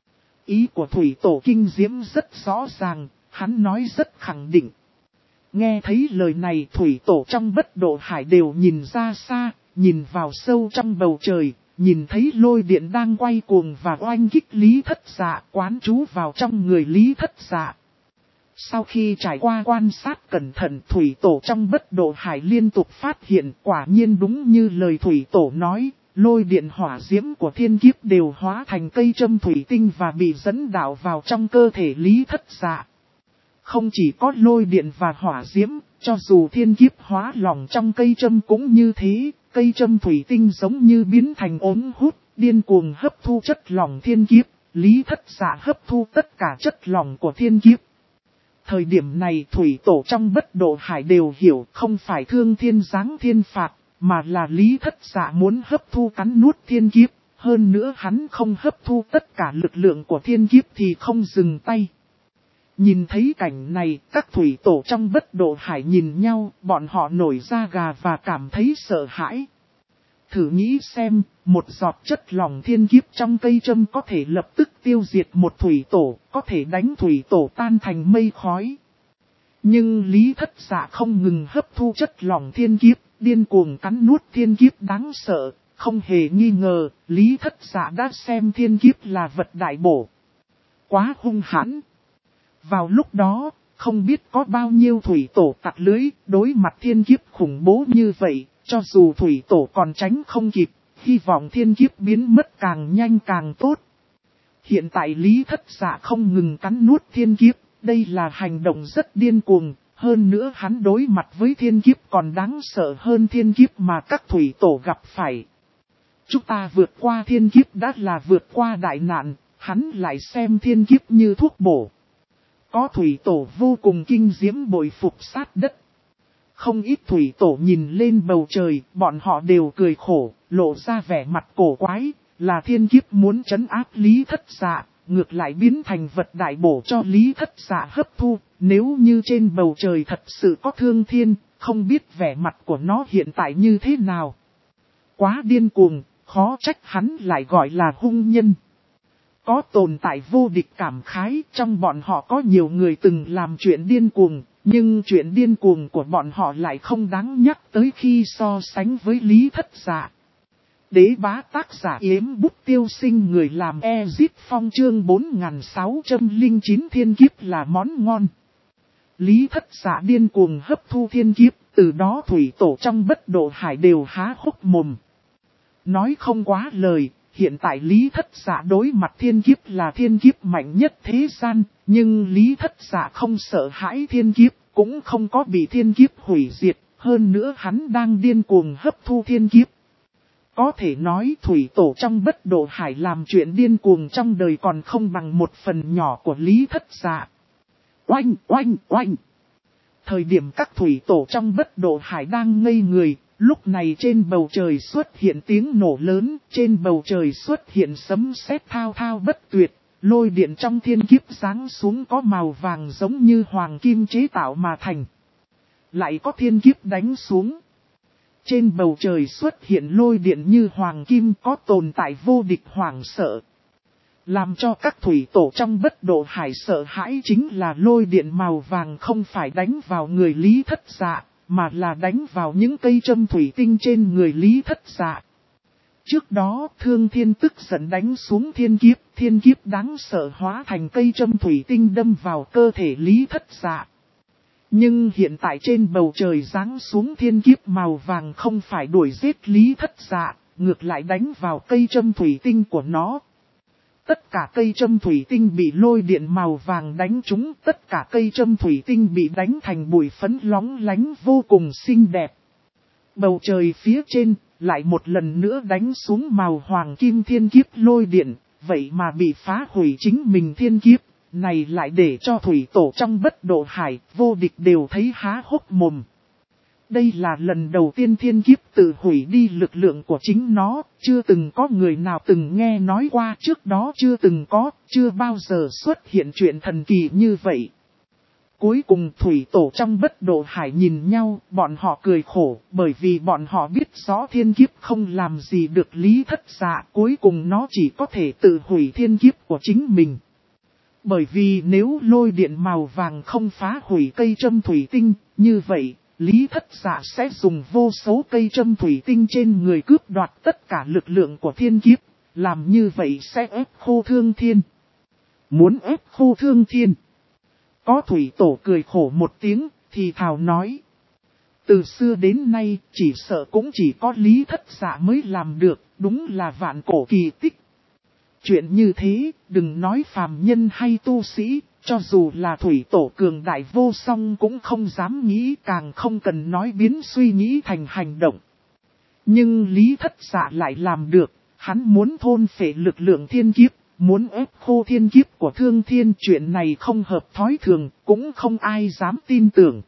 Ý của thủy tổ kinh diễm rất rõ ràng, hắn nói rất khẳng định. Nghe thấy lời này thủy tổ trong bất độ hải đều nhìn ra xa, nhìn vào sâu trong bầu trời. Nhìn thấy lôi điện đang quay cuồng và oanh kích Lý Thất Dạ, quán trú vào trong người Lý Thất Dạ. Sau khi trải qua quan sát cẩn thận, thủy tổ trong bất độ hải liên tục phát hiện quả nhiên đúng như lời thủy tổ nói, lôi điện hỏa diễm của thiên kiếp đều hóa thành cây châm thủy tinh và bị dẫn đạo vào trong cơ thể Lý Thất Dạ. Không chỉ có lôi điện và hỏa diễm, cho dù thiên kiếp hóa lỏng trong cây châm cũng như thế. Cây châm thủy tinh giống như biến thành ống hút, điên cuồng hấp thu chất lỏng thiên kiếp, Lý Thất Dạ hấp thu tất cả chất lỏng của thiên kiếp. Thời điểm này thủy tổ trong bất độ hải đều hiểu không phải thương thiên giáng thiên phạt, mà là Lý Thất Dạ muốn hấp thu cắn nuốt thiên kiếp, hơn nữa hắn không hấp thu tất cả lực lượng của thiên kiếp thì không dừng tay. Nhìn thấy cảnh này, các thủy tổ trong bất độ hải nhìn nhau, bọn họ nổi da gà và cảm thấy sợ hãi. Thử nghĩ xem, một giọt chất lỏng thiên kiếp trong cây châm có thể lập tức tiêu diệt một thủy tổ, có thể đánh thủy tổ tan thành mây khói. Nhưng Lý Thất Dạ không ngừng hấp thu chất lỏng thiên kiếp, điên cuồng cắn nuốt thiên kiếp đáng sợ, không hề nghi ngờ, Lý Thất Dạ đã xem thiên kiếp là vật đại bổ. Quá hung hãn. Vào lúc đó, không biết có bao nhiêu thủy tổ tặc lưới, đối mặt thiên kiếp khủng bố như vậy, cho dù thủy tổ còn tránh không kịp, hy vọng thiên kiếp biến mất càng nhanh càng tốt. Hiện tại Lý Thất Dạ không ngừng cắn nuốt thiên kiếp, đây là hành động rất điên cuồng, hơn nữa hắn đối mặt với thiên kiếp còn đáng sợ hơn thiên kiếp mà các thủy tổ gặp phải. Chúng ta vượt qua thiên kiếp đã là vượt qua đại nạn, hắn lại xem thiên kiếp như thuốc bổ. Có thủy tổ vô cùng kinh diễm bội phục sát đất. Không ít thủy tổ nhìn lên bầu trời, bọn họ đều cười khổ, lộ ra vẻ mặt cổ quái, là thiên kiếp muốn trấn áp Lý Thất Dạ, ngược lại biến thành vật đại bổ cho Lý Thất Dạ hấp thu. Nếu như trên bầu trời thật sự có thương thiên, không biết vẻ mặt của nó hiện tại như thế nào. Quá điên cuồng, khó trách hắn lại gọi là hung nhân. Có tồn tại vô địch cảm khái, trong bọn họ có nhiều người từng làm chuyện điên cuồng, nhưng chuyện điên cuồng của bọn họ lại không đáng nhắc tới khi so sánh với Lý Thất Dạ. Đế bá tác giả Yếm Bút Tiêu Sinh, người làm Ezip Phong, chương 4609 thiên kiếp là món ngon. Lý Thất Dạ điên cuồng hấp thu thiên kiếp, từ đó thủy tổ trong bất độ hải đều há hốc mồm. Nói không quá lời, hiện tại Lý Thất Dạ đối mặt thiên kiếp là thiên kiếp mạnh nhất thế gian, nhưng Lý Thất Dạ không sợ hãi thiên kiếp, cũng không có bị thiên kiếp hủy diệt, hơn nữa hắn đang điên cuồng hấp thu thiên kiếp. Có thể nói thủy tổ trong bất độ hải làm chuyện điên cuồng trong đời còn không bằng một phần nhỏ của Lý Thất Dạ. Oanh, oanh, oanh! Thời điểm các thủy tổ trong bất độ hải đang ngây người, lúc này trên bầu trời xuất hiện tiếng nổ lớn, trên bầu trời xuất hiện sấm sét thao thao bất tuyệt, lôi điện trong thiên kiếp giáng xuống có màu vàng giống như hoàng kim chế tạo mà thành. Lại có thiên kiếp đánh xuống. Trên bầu trời xuất hiện lôi điện như hoàng kim, có tồn tại vô địch hoảng sợ. Làm cho các thủy tổ trong bất độ hải sợ hãi chính là lôi điện màu vàng không phải đánh vào người Lý Thất Dạ, mà là đánh vào những cây châm thủy tinh trên người Lý Thất Dạ. Trước đó Thương Thiên tức giận đánh xuống thiên kiếp đáng sợ hóa thành cây châm thủy tinh đâm vào cơ thể Lý Thất Dạ. Nhưng hiện tại trên bầu trời giáng xuống thiên kiếp màu vàng không phải đuổi giết Lý Thất Dạ, ngược lại đánh vào cây châm thủy tinh của nó. Tất cả cây châm thủy tinh bị lôi điện màu vàng đánh trúng, tất cả cây châm thủy tinh bị đánh thành bụi phấn lóng lánh vô cùng xinh đẹp. Bầu trời phía trên, lại một lần nữa đánh xuống màu hoàng kim thiên kiếp lôi điện, vậy mà bị phá hủy chính mình thiên kiếp, này lại để cho thủy tổ trong bất độ hải, vô địch đều thấy há hốc mồm. Đây là lần đầu tiên thiên kiếp tự hủy đi lực lượng của chính nó, chưa từng có người nào từng nghe nói qua, trước đó chưa bao giờ xuất hiện chuyện thần kỳ như vậy. Cuối cùng thủy tổ trong bất độ hải nhìn nhau, bọn họ cười khổ, bởi vì bọn họ biết rõ thiên kiếp không làm gì được Lý Thất Dạ, cuối cùng nó chỉ có thể tự hủy thiên kiếp của chính mình. Bởi vì nếu lôi điện màu vàng không phá hủy cây châm thủy tinh, như vậy, Lý Thất Dạ sẽ dùng vô số cây châm thủy tinh trên người cướp đoạt tất cả lực lượng của thiên kiếp, làm như vậy sẽ ép khô Thương Thiên. Muốn ép khô Thương Thiên. Có thủy tổ cười khổ một tiếng, thì thào nói. Từ xưa đến nay, chỉ sợ cũng chỉ có Lý Thất Dạ mới làm được, đúng là vạn cổ kỳ tích. Chuyện như thế, đừng nói phàm nhân hay tu sĩ, cho dù là thủy tổ cường đại vô song cũng không dám nghĩ, càng không cần nói biến suy nghĩ thành hành động. Nhưng Lý Thất Dạ lại làm được, hắn muốn thôn phệ lực lượng thiên kiếp, muốn ép khô thiên kiếp của Thương Thiên. Chuyện này không hợp thói thường, cũng không ai dám tin tưởng.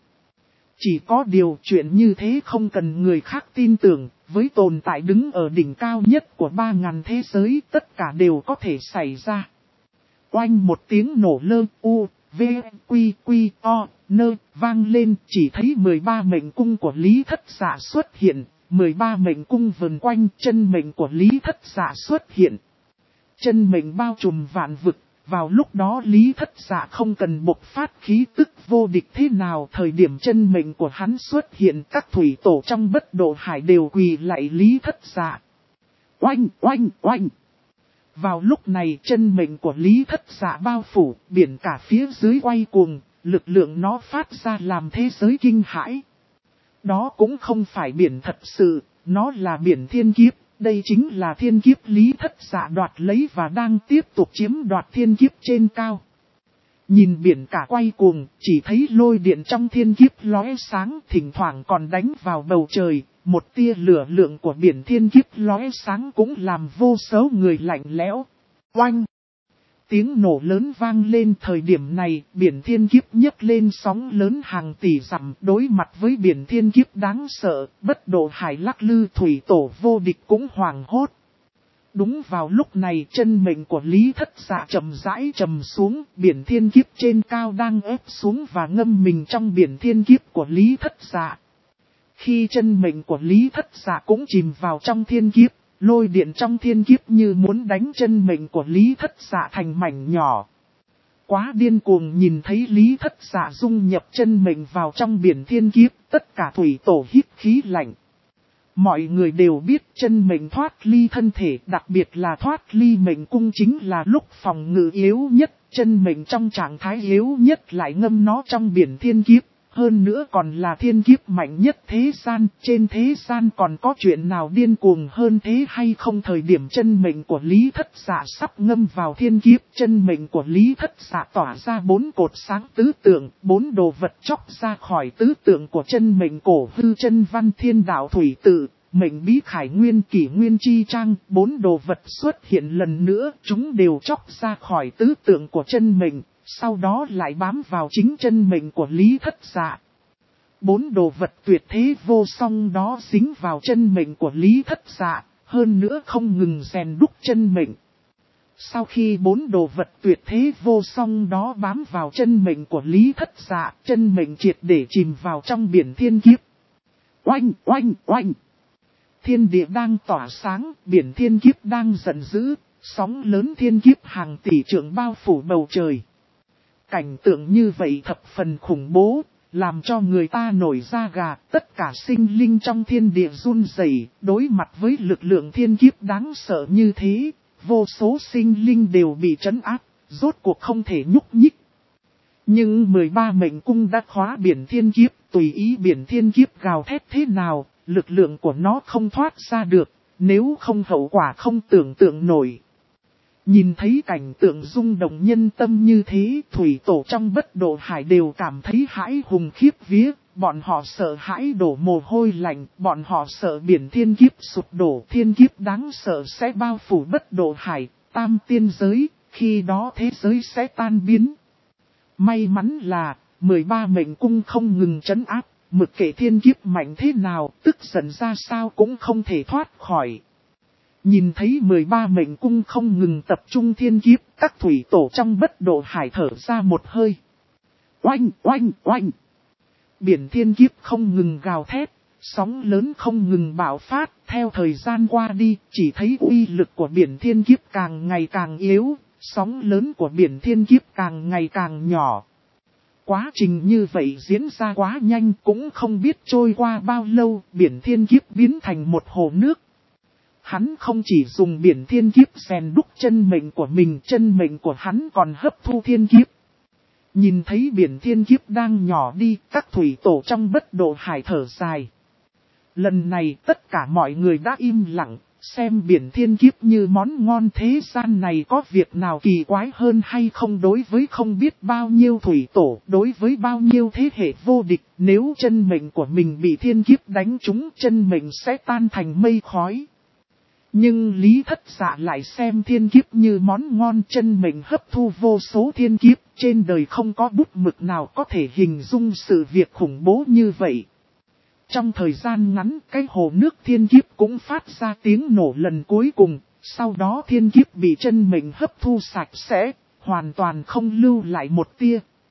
Chỉ có điều chuyện như thế không cần người khác tin tưởng, với tồn tại đứng ở đỉnh cao nhất của 3.000 thế giới, tất cả đều có thể xảy ra. Oanh một tiếng nổ lơ V, Quy, Quy, O, Nơ, vang lên, chỉ thấy 13 mệnh cung của Lý Thất Dạ xuất hiện, 13 mệnh cung vần quanh, chân mệnh của Lý Thất Dạ xuất hiện. Chân mệnh bao trùm vạn vực, vào lúc đó Lý Thất Dạ không cần bộc phát khí tức vô địch thế nào, thời điểm chân mệnh của hắn xuất hiện, các thủy tổ trong Bất Độ Hải đều quỳ lạy Lý Thất Dạ. Oanh, oanh, oanh. Vào lúc này chân mệnh của Lý Thất Dạ bao phủ, biển cả phía dưới quay cuồng, lực lượng nó phát ra làm thế giới kinh hãi. Đó cũng không phải biển thật sự, nó là biển thiên kiếp, đây chính là thiên kiếp Lý Thất Dạ đoạt lấy và đang tiếp tục chiếm đoạt thiên kiếp trên cao. Nhìn biển cả quay cuồng, chỉ thấy lôi điện trong thiên kiếp lóe sáng, thỉnh thoảng còn đánh vào bầu trời. Một tia lửa lượng của biển thiên kiếp lóe sáng cũng làm vô số người lạnh lẽo. Oanh! Tiếng nổ lớn vang lên, thời điểm này, biển thiên kiếp nhấc lên sóng lớn hàng tỷ dặm, đối mặt với biển thiên kiếp đáng sợ, Bất Độ Hải lắc lư, thủy tổ vô địch cũng hoảng hốt. Đúng vào lúc này chân mệnh của Lý Thất Dạ chậm rãi trầm xuống, biển thiên kiếp trên cao đang ép xuống và ngâm mình trong biển thiên kiếp của Lý Thất Dạ. Khi chân mệnh của Lý Thất Dạ cũng chìm vào trong thiên kiếp, lôi điện trong thiên kiếp như muốn đánh chân mệnh của Lý Thất Dạ thành mảnh nhỏ. Quá điên cuồng, nhìn thấy Lý Thất Dạ dung nhập chân mệnh vào trong biển thiên kiếp, tất cả thủy tổ hít khí lạnh. Mọi người đều biết chân mệnh thoát ly thân thể, đặc biệt là thoát ly mệnh cung chính là lúc phòng ngự yếu nhất, chân mệnh trong trạng thái yếu nhất lại ngâm nó trong biển thiên kiếp. Hơn nữa còn là thiên kiếp mạnh nhất thế gian, trên thế gian còn có chuyện nào điên cuồng hơn thế hay không? Thời điểm chân mệnh của Lý Thất Dạ sắp ngâm vào thiên kiếp, chân mệnh của Lý Thất Dạ tỏa ra 4 cột sáng tứ tượng, 4 đồ vật chóc ra khỏi tứ tượng của chân mệnh cổ hư chân văn thiên đạo thủy tự, mệnh bí khải nguyên kỷ nguyên chi trang, 4 đồ vật xuất hiện lần nữa, chúng đều chóc ra khỏi tứ tượng của chân mệnh. Sau đó lại bám vào chính chân mệnh của Lý Thất Dạ. 4 đồ vật tuyệt thế vô song đó dính vào chân mệnh của Lý Thất Dạ, hơn nữa không ngừng rèn đúc chân mệnh. Sau khi 4 đồ vật tuyệt thế vô song đó bám vào chân mệnh của Lý Thất Dạ, chân mệnh triệt để chìm vào trong biển thiên kiếp. Oanh, oanh, oanh! Thiên địa đang tỏa sáng, biển thiên kiếp đang giận dữ, sóng lớn thiên kiếp hàng tỷ trượng bao phủ bầu trời. Cảnh tượng như vậy thập phần khủng bố, làm cho người ta nổi da gà, tất cả sinh linh trong thiên địa run rẩy, đối mặt với lực lượng thiên kiếp đáng sợ như thế, vô số sinh linh đều bị trấn áp, rốt cuộc không thể nhúc nhích. Nhưng 13 mệnh cung đã khóa biển thiên kiếp, tùy ý biển thiên kiếp gào thét thế nào, lực lượng của nó không thoát ra được, nếu không hậu quả không tưởng tượng nổi. Nhìn thấy cảnh tượng rung động nhân tâm như thế, thủy tổ trong Bất Độ Hải đều cảm thấy hãi hùng khiếp vía, bọn họ sợ hãi đổ mồ hôi lạnh, bọn họ sợ biển thiên kiếp sụp đổ, thiên kiếp đáng sợ sẽ bao phủ Bất Độ Hải, tam tiên giới, khi đó thế giới sẽ tan biến. May mắn là, 13 mệnh cung không ngừng trấn áp, mực kệ thiên kiếp mạnh thế nào, tức giận ra sao cũng không thể thoát khỏi. Nhìn thấy 13 mệnh cung không ngừng tập trung thiên kiếp, các thủy tổ trong Bất Độ Hải thở ra một hơi. Oanh, oanh, oanh! Biển thiên kiếp không ngừng gào thét, sóng lớn không ngừng bạo phát, theo thời gian qua đi, chỉ thấy uy lực của biển thiên kiếp càng ngày càng yếu, sóng lớn của biển thiên kiếp càng ngày càng nhỏ. Quá trình như vậy diễn ra quá nhanh, cũng không biết trôi qua bao lâu, biển thiên kiếp biến thành một hồ nước. Hắn không chỉ dùng biển thiên kiếp rèn đúc chân mệnh của mình, chân mệnh của hắn còn hấp thu thiên kiếp. Nhìn thấy biển thiên kiếp đang nhỏ đi, các thủy tổ trong Bất Độ Hải thở dài. Lần này tất cả mọi người đã im lặng, xem biển thiên kiếp như món ngon thế gian này có việc nào kỳ quái hơn hay không. Đối với không biết bao nhiêu thủy tổ, đối với bao nhiêu thế hệ vô địch, nếu chân mệnh của mình bị thiên kiếp đánh trúng, chân mệnh sẽ tan thành mây khói. Nhưng Lý Thất Dạ lại xem thiên kiếp như món ngon, chân mệnh hấp thu vô số thiên kiếp, trên đời không có bút mực nào có thể hình dung sự việc khủng bố như vậy. Trong thời gian ngắn, cái hồ nước thiên kiếp cũng phát ra tiếng nổ lần cuối cùng, sau đó thiên kiếp bị chân mệnh hấp thu sạch sẽ, hoàn toàn không lưu lại một tia.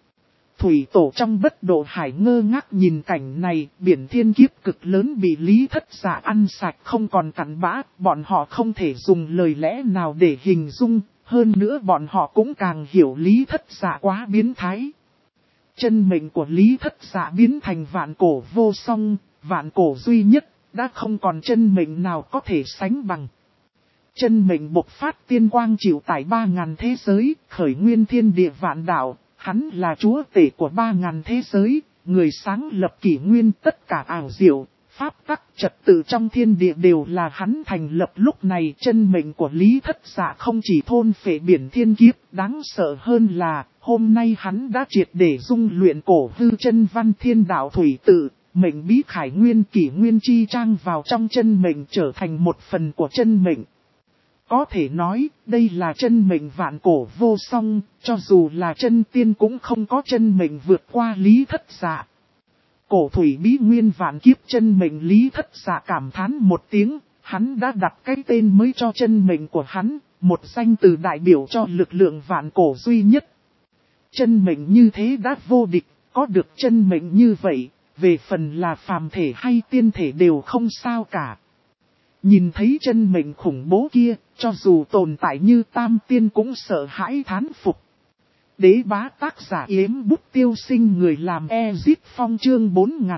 Thủy tổ trong bất độ hải ngơ ngác nhìn cảnh này, biển thiên kiếp cực lớn bị Lý Thất Dạ ăn sạch không còn cặn bã, bọn họ không thể dùng lời lẽ nào để hình dung, hơn nữa bọn họ cũng càng hiểu Lý Thất Dạ quá biến thái. Chân mệnh của Lý Thất Dạ biến thành vạn cổ vô song, vạn cổ duy nhất, đã không còn chân mệnh nào có thể sánh bằng. Chân mệnh bộc phát tiên quang chịu tải 3.000 thế giới, khởi nguyên thiên địa vạn đạo. Hắn là chúa tể của 3.000 thế giới, người sáng lập kỷ nguyên, tất cả ảo diệu, pháp tắc trật tự trong thiên địa đều là hắn thành lập. Lúc này chân mệnh của Lý Thất Dạ không chỉ thôn phệ biển thiên kiếp, đáng sợ hơn là hôm nay hắn đã triệt để dung luyện cổ hư chân văn thiên đạo thủy tự, mệnh bí khải nguyên kỷ nguyên chi trang vào trong chân mệnh trở thành một phần của chân mệnh. Có thể nói, đây là chân mệnh vạn cổ vô song, cho dù là chân tiên cũng không có chân mệnh vượt qua Lý Thất Dạ. Cổ thủy bí nguyên vạn kiếp chân mệnh Lý Thất Dạ cảm thán một tiếng, hắn đã đặt cái tên mới cho chân mệnh của hắn, một danh từ đại biểu cho lực lượng vạn cổ duy nhất. Chân mệnh như thế đã vô địch, có được chân mệnh như vậy, về phần là phàm thể hay tiên thể đều không sao cả. Nhìn thấy chân mệnh khủng bố kia, cho dù tồn tại như tam tiên cũng sợ hãi thán phục. Đế bá tác giả Yếm Bút Tiêu Sinh, người làm Ezit Phong chương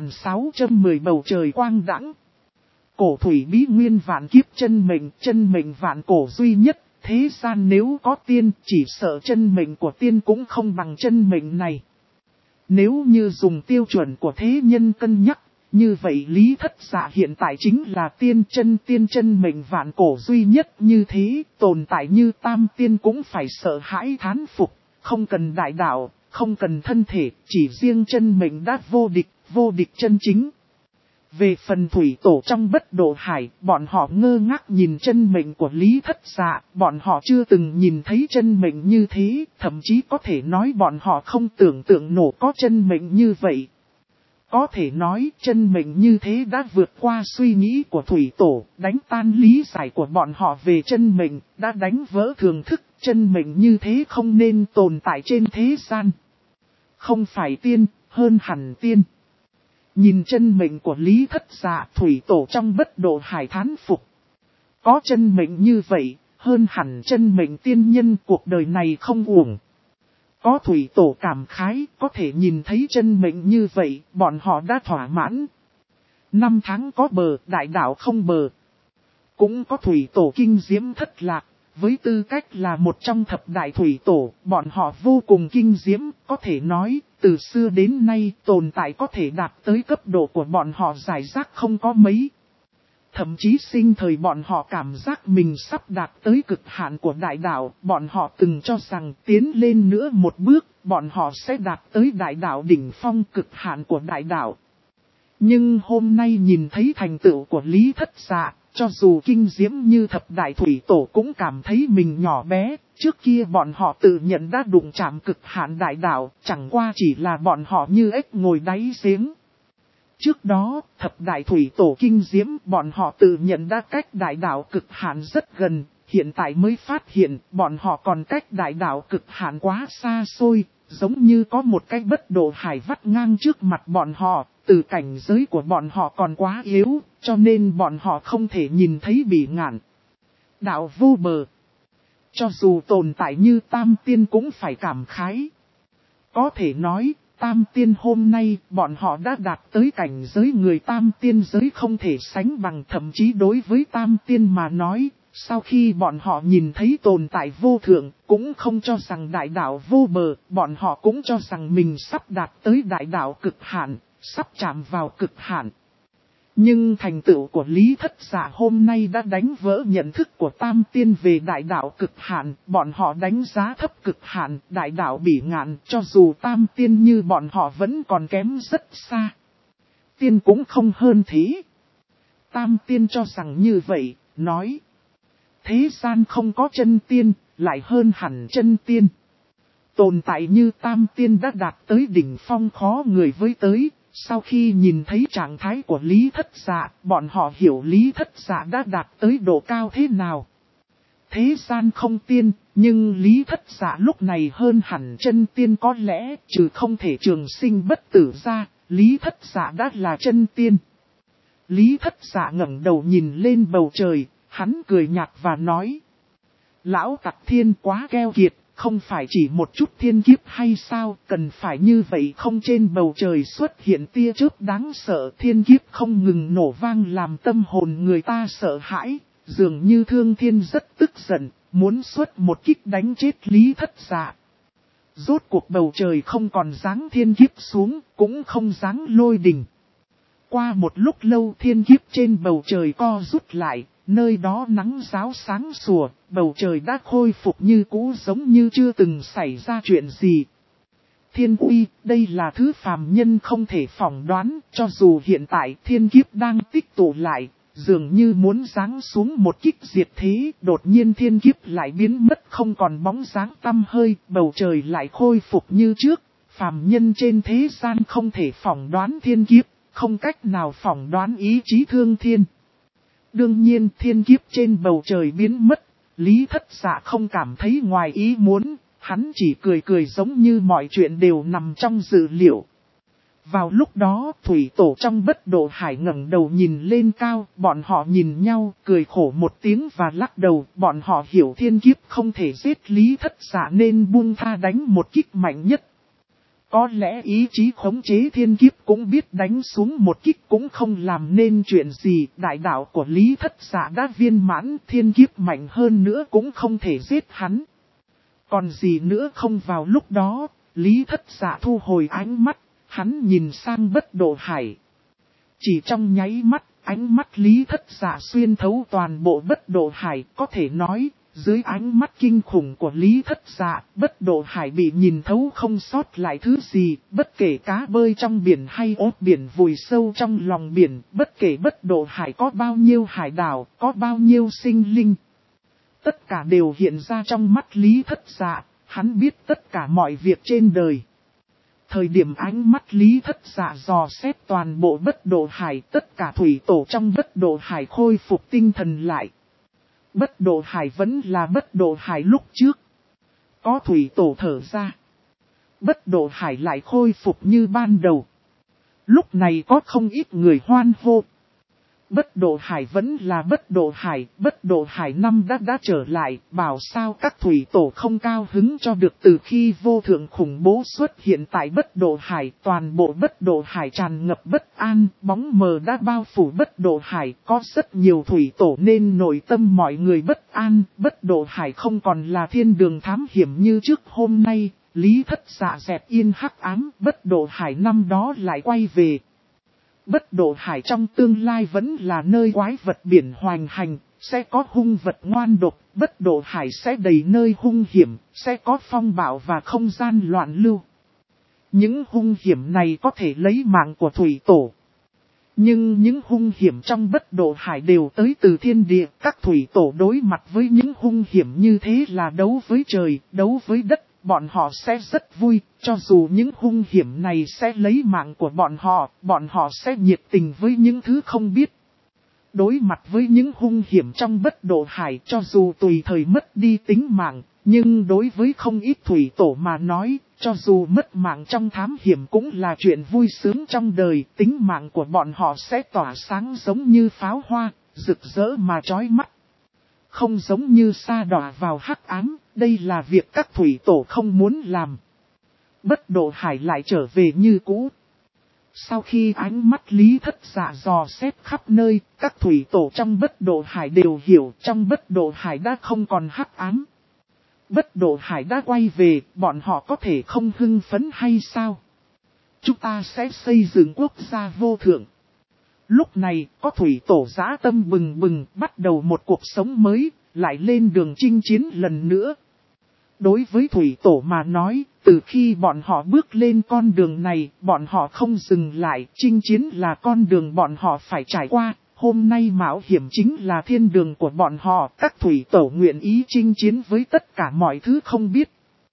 4610 bầu trời quang đãng. Cổ thủy bí nguyên vạn kiếp chân mệnh vạn cổ duy nhất, thế gian nếu có tiên chỉ sợ chân mệnh của tiên cũng không bằng chân mệnh này. Nếu như dùng tiêu chuẩn của thế nhân cân nhắc, như vậy Lý Thất Dạ hiện tại chính là tiên chân mệnh vạn cổ duy nhất, như thế tồn tại như tam tiên cũng phải sợ hãi thán phục, không cần đại đạo, không cần thân thể, chỉ riêng chân mệnh đã vô địch chân chính. Về phần thủy tổ trong bất độ hải, bọn họ ngơ ngác nhìn chân mệnh của Lý Thất Dạ, bọn họ chưa từng nhìn thấy chân mệnh như thế, thậm chí có thể nói bọn họ không tưởng tượng nổi có chân mệnh như vậy. Có thể nói chân mệnh như thế đã vượt qua suy nghĩ của thủy tổ, đánh tan lý giải của bọn họ về chân mệnh, đã đánh vỡ thường thức, chân mệnh như thế không nên tồn tại trên thế gian. Không phải tiên, hơn hẳn tiên. Nhìn chân mệnh của Lý Thất Dạ, thủy tổ trong bất độ hải thán phục. Có chân mệnh như vậy, hơn hẳn chân mệnh tiên nhân, cuộc đời này không uổng. Có thủy tổ cảm khái, có thể nhìn thấy chân mệnh như vậy, bọn họ đã thỏa mãn. 5 tháng có bờ, đại đạo không bờ. Cũng có thủy tổ kinh diễm thất lạc, với tư cách là một trong thập đại thủy tổ, bọn họ vô cùng kinh diễm, có thể nói, từ xưa đến nay tồn tại có thể đạt tới cấp độ của bọn họ giải rác không có mấy. Thậm chí sinh thời bọn họ cảm giác mình sắp đạt tới cực hạn của đại đạo, bọn họ từng cho rằng tiến lên nữa một bước, bọn họ sẽ đạt tới đại đạo đỉnh phong cực hạn của đại đạo. Nhưng hôm nay nhìn thấy thành tựu của Lý Thất Dạ, cho dù kinh diễm như thập đại thủy tổ cũng cảm thấy mình nhỏ bé, trước kia bọn họ tự nhận đã đụng chạm cực hạn đại đạo, chẳng qua chỉ là bọn họ như ếch ngồi đáy giếng. Trước đó, thập đại thủy tổ kinh diễm, bọn họ tự nhận đã cách đại đạo cực hạn rất gần, hiện tại mới phát hiện bọn họ còn cách đại đạo cực hạn quá xa xôi, giống như có một cái bất độ hải vắt ngang trước mặt bọn họ, từ cảnh giới của bọn họ còn quá yếu, cho nên bọn họ không thể nhìn thấy bỉ ngạn. Đạo vô bờ. Cho dù tồn tại như tam tiên cũng phải cảm khái. Có thể nói, tam tiên hôm nay, bọn họ đã đạt tới cảnh giới người tam tiên giới không thể sánh bằng, thậm chí đối với tam tiên mà nói, sau khi bọn họ nhìn thấy tồn tại vô thượng, cũng không cho rằng đại đạo vô bờ, bọn họ cũng cho rằng mình sắp đạt tới đại đạo cực hạn, sắp chạm vào cực hạn. Nhưng thành tựu của Lý Thất Dạ hôm nay đã đánh vỡ nhận thức của tam tiên về đại đạo cực hạn, bọn họ đánh giá thấp cực hạn, đại đạo bỉ ngạn, cho dù tam tiên như bọn họ vẫn còn kém rất xa. Tiên cũng không hơn thế. Tam tiên cho rằng như vậy, nói. Thế gian không có chân tiên, lại hơn hẳn chân tiên. Tồn tại như tam tiên đã đạt tới đỉnh phong khó người với tới. Sau khi nhìn thấy trạng thái của Lý Thất Dạ, bọn họ hiểu Lý Thất Dạ đã đạt tới độ cao thế nào. Thế gian không tiên, Nhưng Lý Thất Dạ lúc này hơn hẳn chân tiên, có lẽ trừ không thể trường sinh bất tử ra, Lý Thất Dạ đã là chân tiên. Lý Thất Dạ ngẩng đầu nhìn lên bầu trời, hắn cười nhạt và nói. Lão Tặc Thiên quá keo kiệt, không phải chỉ một chút thiên kiếp hay sao, cần phải như vậy không? Trên bầu trời xuất hiện tia chớp đáng sợ, thiên kiếp không ngừng nổ vang làm tâm hồn người ta sợ hãi, dường như Thương Thiên rất tức giận, muốn xuất một kích đánh chết Lý Thất Dạ. Rốt cuộc bầu trời không còn dáng thiên kiếp xuống, cũng không dáng lôi đình. Qua một lúc lâu thiên kiếp trên bầu trời co rút lại, nơi đó nắng ráo sáng sủa, bầu trời đã khôi phục như cũ giống như chưa từng xảy ra chuyện gì. Thiên uy, đây là thứ phàm nhân không thể phỏng đoán, cho dù hiện tại thiên kiếp đang tích tụ lại, dường như muốn giáng xuống một kích diệt thế, đột nhiên thiên kiếp lại biến mất không còn bóng dáng tăm hơi, bầu trời lại khôi phục như trước, phàm nhân trên thế gian không thể phỏng đoán thiên kiếp, không cách nào phỏng đoán ý chí Thương Thiên. Đương nhiên thiên kiếp trên bầu trời biến mất, Lý Thất Dạ không cảm thấy ngoài ý muốn, hắn chỉ cười cười giống như mọi chuyện đều nằm trong dự liệu. Vào lúc đó thủy tổ trong Bất Độ Hải ngẩng đầu nhìn lên cao, bọn họ nhìn nhau cười khổ một tiếng và lắc đầu, bọn họ hiểu thiên kiếp không thể giết Lý Thất Dạ nên buông tha đánh một kích mạnh nhất. Có lẽ ý chí khống chế thiên kiếp cũng biết đánh xuống một kích cũng không làm nên chuyện gì, đại đạo của Lý Thất Dạ đã viên mãn, thiên kiếp mạnh hơn nữa cũng không thể giết hắn. Còn gì nữa không? Vào lúc đó, Lý Thất Dạ thu hồi ánh mắt, hắn nhìn sang Bất Độ Hải. Chỉ trong nháy mắt, ánh mắt Lý Thất Dạ xuyên thấu toàn bộ Bất Độ Hải, có thể nói, dưới ánh mắt kinh khủng của Lý Thất Dạ, Bất Độ Hải bị nhìn thấu không sót lại thứ gì, bất kể cá bơi trong biển hay ốt biển vùi sâu trong lòng biển, bất kể Bất Độ Hải có bao nhiêu hải đảo, có bao nhiêu sinh linh. Tất cả đều hiện ra trong mắt Lý Thất Dạ, hắn biết tất cả mọi việc trên đời. Thời điểm ánh mắt Lý Thất Dạ dò xét toàn bộ Bất Độ Hải, tất cả thủy tổ trong Bất Độ Hải khôi phục tinh thần lại. Bất Độ Hải vẫn là Bất Độ Hải lúc trước. Có thủy tổ thở ra. Bất Độ Hải lại khôi phục như ban đầu. Lúc này có không ít người hoan hô. Bất Độ Hải vẫn là Bất Độ Hải năm đã trở lại, bảo sao các thủy tổ không cao hứng cho được. Từ khi vô thượng khủng bố xuất hiện tại Bất Độ Hải, toàn bộ Bất Độ Hải tràn ngập bất an, bóng mờ đã bao phủ Bất Độ Hải, có rất nhiều thủy tổ nên nội tâm mọi người bất an, Bất Độ Hải không còn là thiên đường thám hiểm như trước. Hôm nay, Lý Thất Dạ dẹp yên hắc ám, Bất Độ Hải năm đó lại quay về. Bất Độ Hải trong tương lai vẫn là nơi quái vật biển hoành hành, sẽ có hung vật ngoan độc, Bất Độ Hải sẽ đầy nơi hung hiểm, sẽ có phong bạo và không gian loạn lưu. Những hung hiểm này có thể lấy mạng của thủy tổ. Nhưng những hung hiểm trong Bất Độ Hải đều tới từ thiên địa, các thủy tổ đối mặt với những hung hiểm như thế là đấu với trời, đấu với đất. Bọn họ sẽ rất vui, cho dù những hung hiểm này sẽ lấy mạng của bọn họ sẽ nhiệt tình với những thứ không biết. Đối mặt với những hung hiểm trong Bất Độ Hải, cho dù tùy thời mất đi tính mạng, nhưng đối với không ít thủy tổ mà nói, cho dù mất mạng trong thám hiểm cũng là chuyện vui sướng trong đời, tính mạng của bọn họ sẽ tỏa sáng giống như pháo hoa, rực rỡ mà chói mắt. Không giống như sa đọa vào hắc ám, đây là việc các thủy tổ không muốn làm. Bất Độ Hải lại trở về như cũ. Sau khi ánh mắt Lý Thất Dạ dò xét khắp nơi, các thủy tổ trong Bất Độ Hải đều hiểu trong Bất Độ Hải đã không còn hắc ám. Bất Độ Hải đã quay về, bọn họ có thể không hưng phấn hay sao? Chúng ta sẽ xây dựng quốc gia vô thượng. Lúc này, có thủy tổ dã tâm bừng bừng, bắt đầu một cuộc sống mới, lại lên đường chinh chiến lần nữa. Đối với thủy tổ mà nói, từ khi bọn họ bước lên con đường này, bọn họ không dừng lại, chinh chiến là con đường bọn họ phải trải qua. Hôm nay mạo hiểm chính là thiên đường của bọn họ, các thủy tổ nguyện ý chinh chiến với tất cả mọi thứ không biết.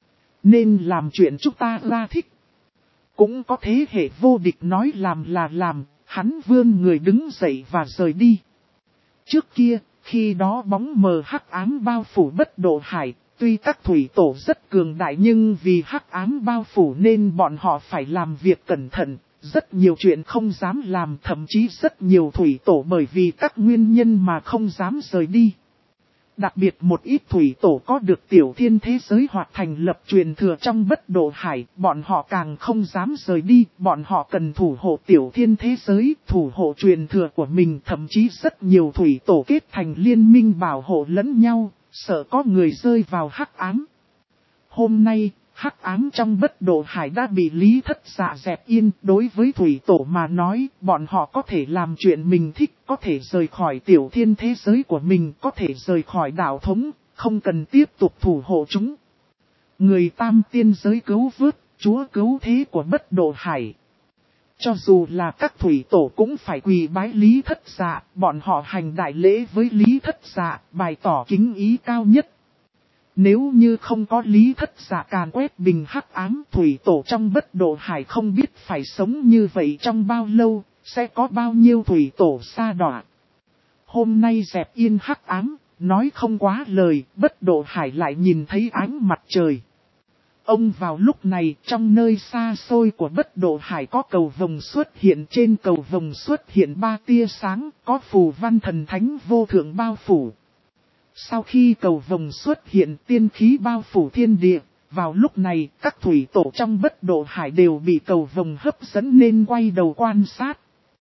Nên làm chuyện chúng ta ra thích. Cũng có thế hệ vô địch nói làm là làm. Hắn vươn người đứng dậy và rời đi. Trước kia, khi đó bóng mờ hắc ám bao phủ Bất Độ Hải, Tuy các thủy tổ rất cường đại nhưng vì hắc ám bao phủ nên bọn họ phải làm việc cẩn thận, rất nhiều chuyện không dám làm, thậm chí rất nhiều thủy tổ bởi vì các nguyên nhân mà không dám rời đi. Đặc biệt một ít thủy tổ có được tiểu thiên thế giới hoặc thành lập truyền thừa trong Bất Độ Hải, bọn họ càng không dám rời đi, bọn họ cần thủ hộ tiểu thiên thế giới, thủ hộ truyền thừa của mình, thậm chí rất nhiều thủy tổ kết thành liên minh bảo hộ lẫn nhau, sợ có người rơi vào hắc ám. Hôm nay, hắc ám trong Bất Độ Hải đã bị Lý Thất Dạ dẹp yên. Đối với thủy tổ mà nói, bọn họ có thể làm chuyện mình thích, có thể rời khỏi tiểu thiên thế giới của mình, có thể rời khỏi đạo thống, không cần tiếp tục thủ hộ chúng. Người tam tiên giới cứu vớt, chúa cứu thế của Bất Độ Hải. Cho dù là các thủy tổ cũng phải quỳ bái Lý Thất Dạ, bọn họ hành đại lễ với Lý Thất Dạ, bày tỏ kính ý cao nhất. Nếu như không có Lý Thất Dạ càn quét bình hắc ám, thủy tổ trong Bất Độ Hải không biết phải sống như vậy trong bao lâu, sẽ có bao nhiêu thủy tổ sa đọa. Hôm nay dẹp yên hắc ám, nói không quá lời, Bất Độ Hải lại nhìn thấy ánh mặt trời. Ông vào lúc này, trong nơi xa xôi của Bất Độ Hải có cầu vồng xuất hiện, trên cầu vồng xuất hiện 3 tia sáng, có phù văn thần thánh vô thượng bao phủ. Sau khi cầu vồng xuất hiện, tiên khí bao phủ thiên địa, vào lúc này các thủy tổ trong Bất Độ Hải đều bị cầu vồng hấp dẫn nên quay đầu quan sát.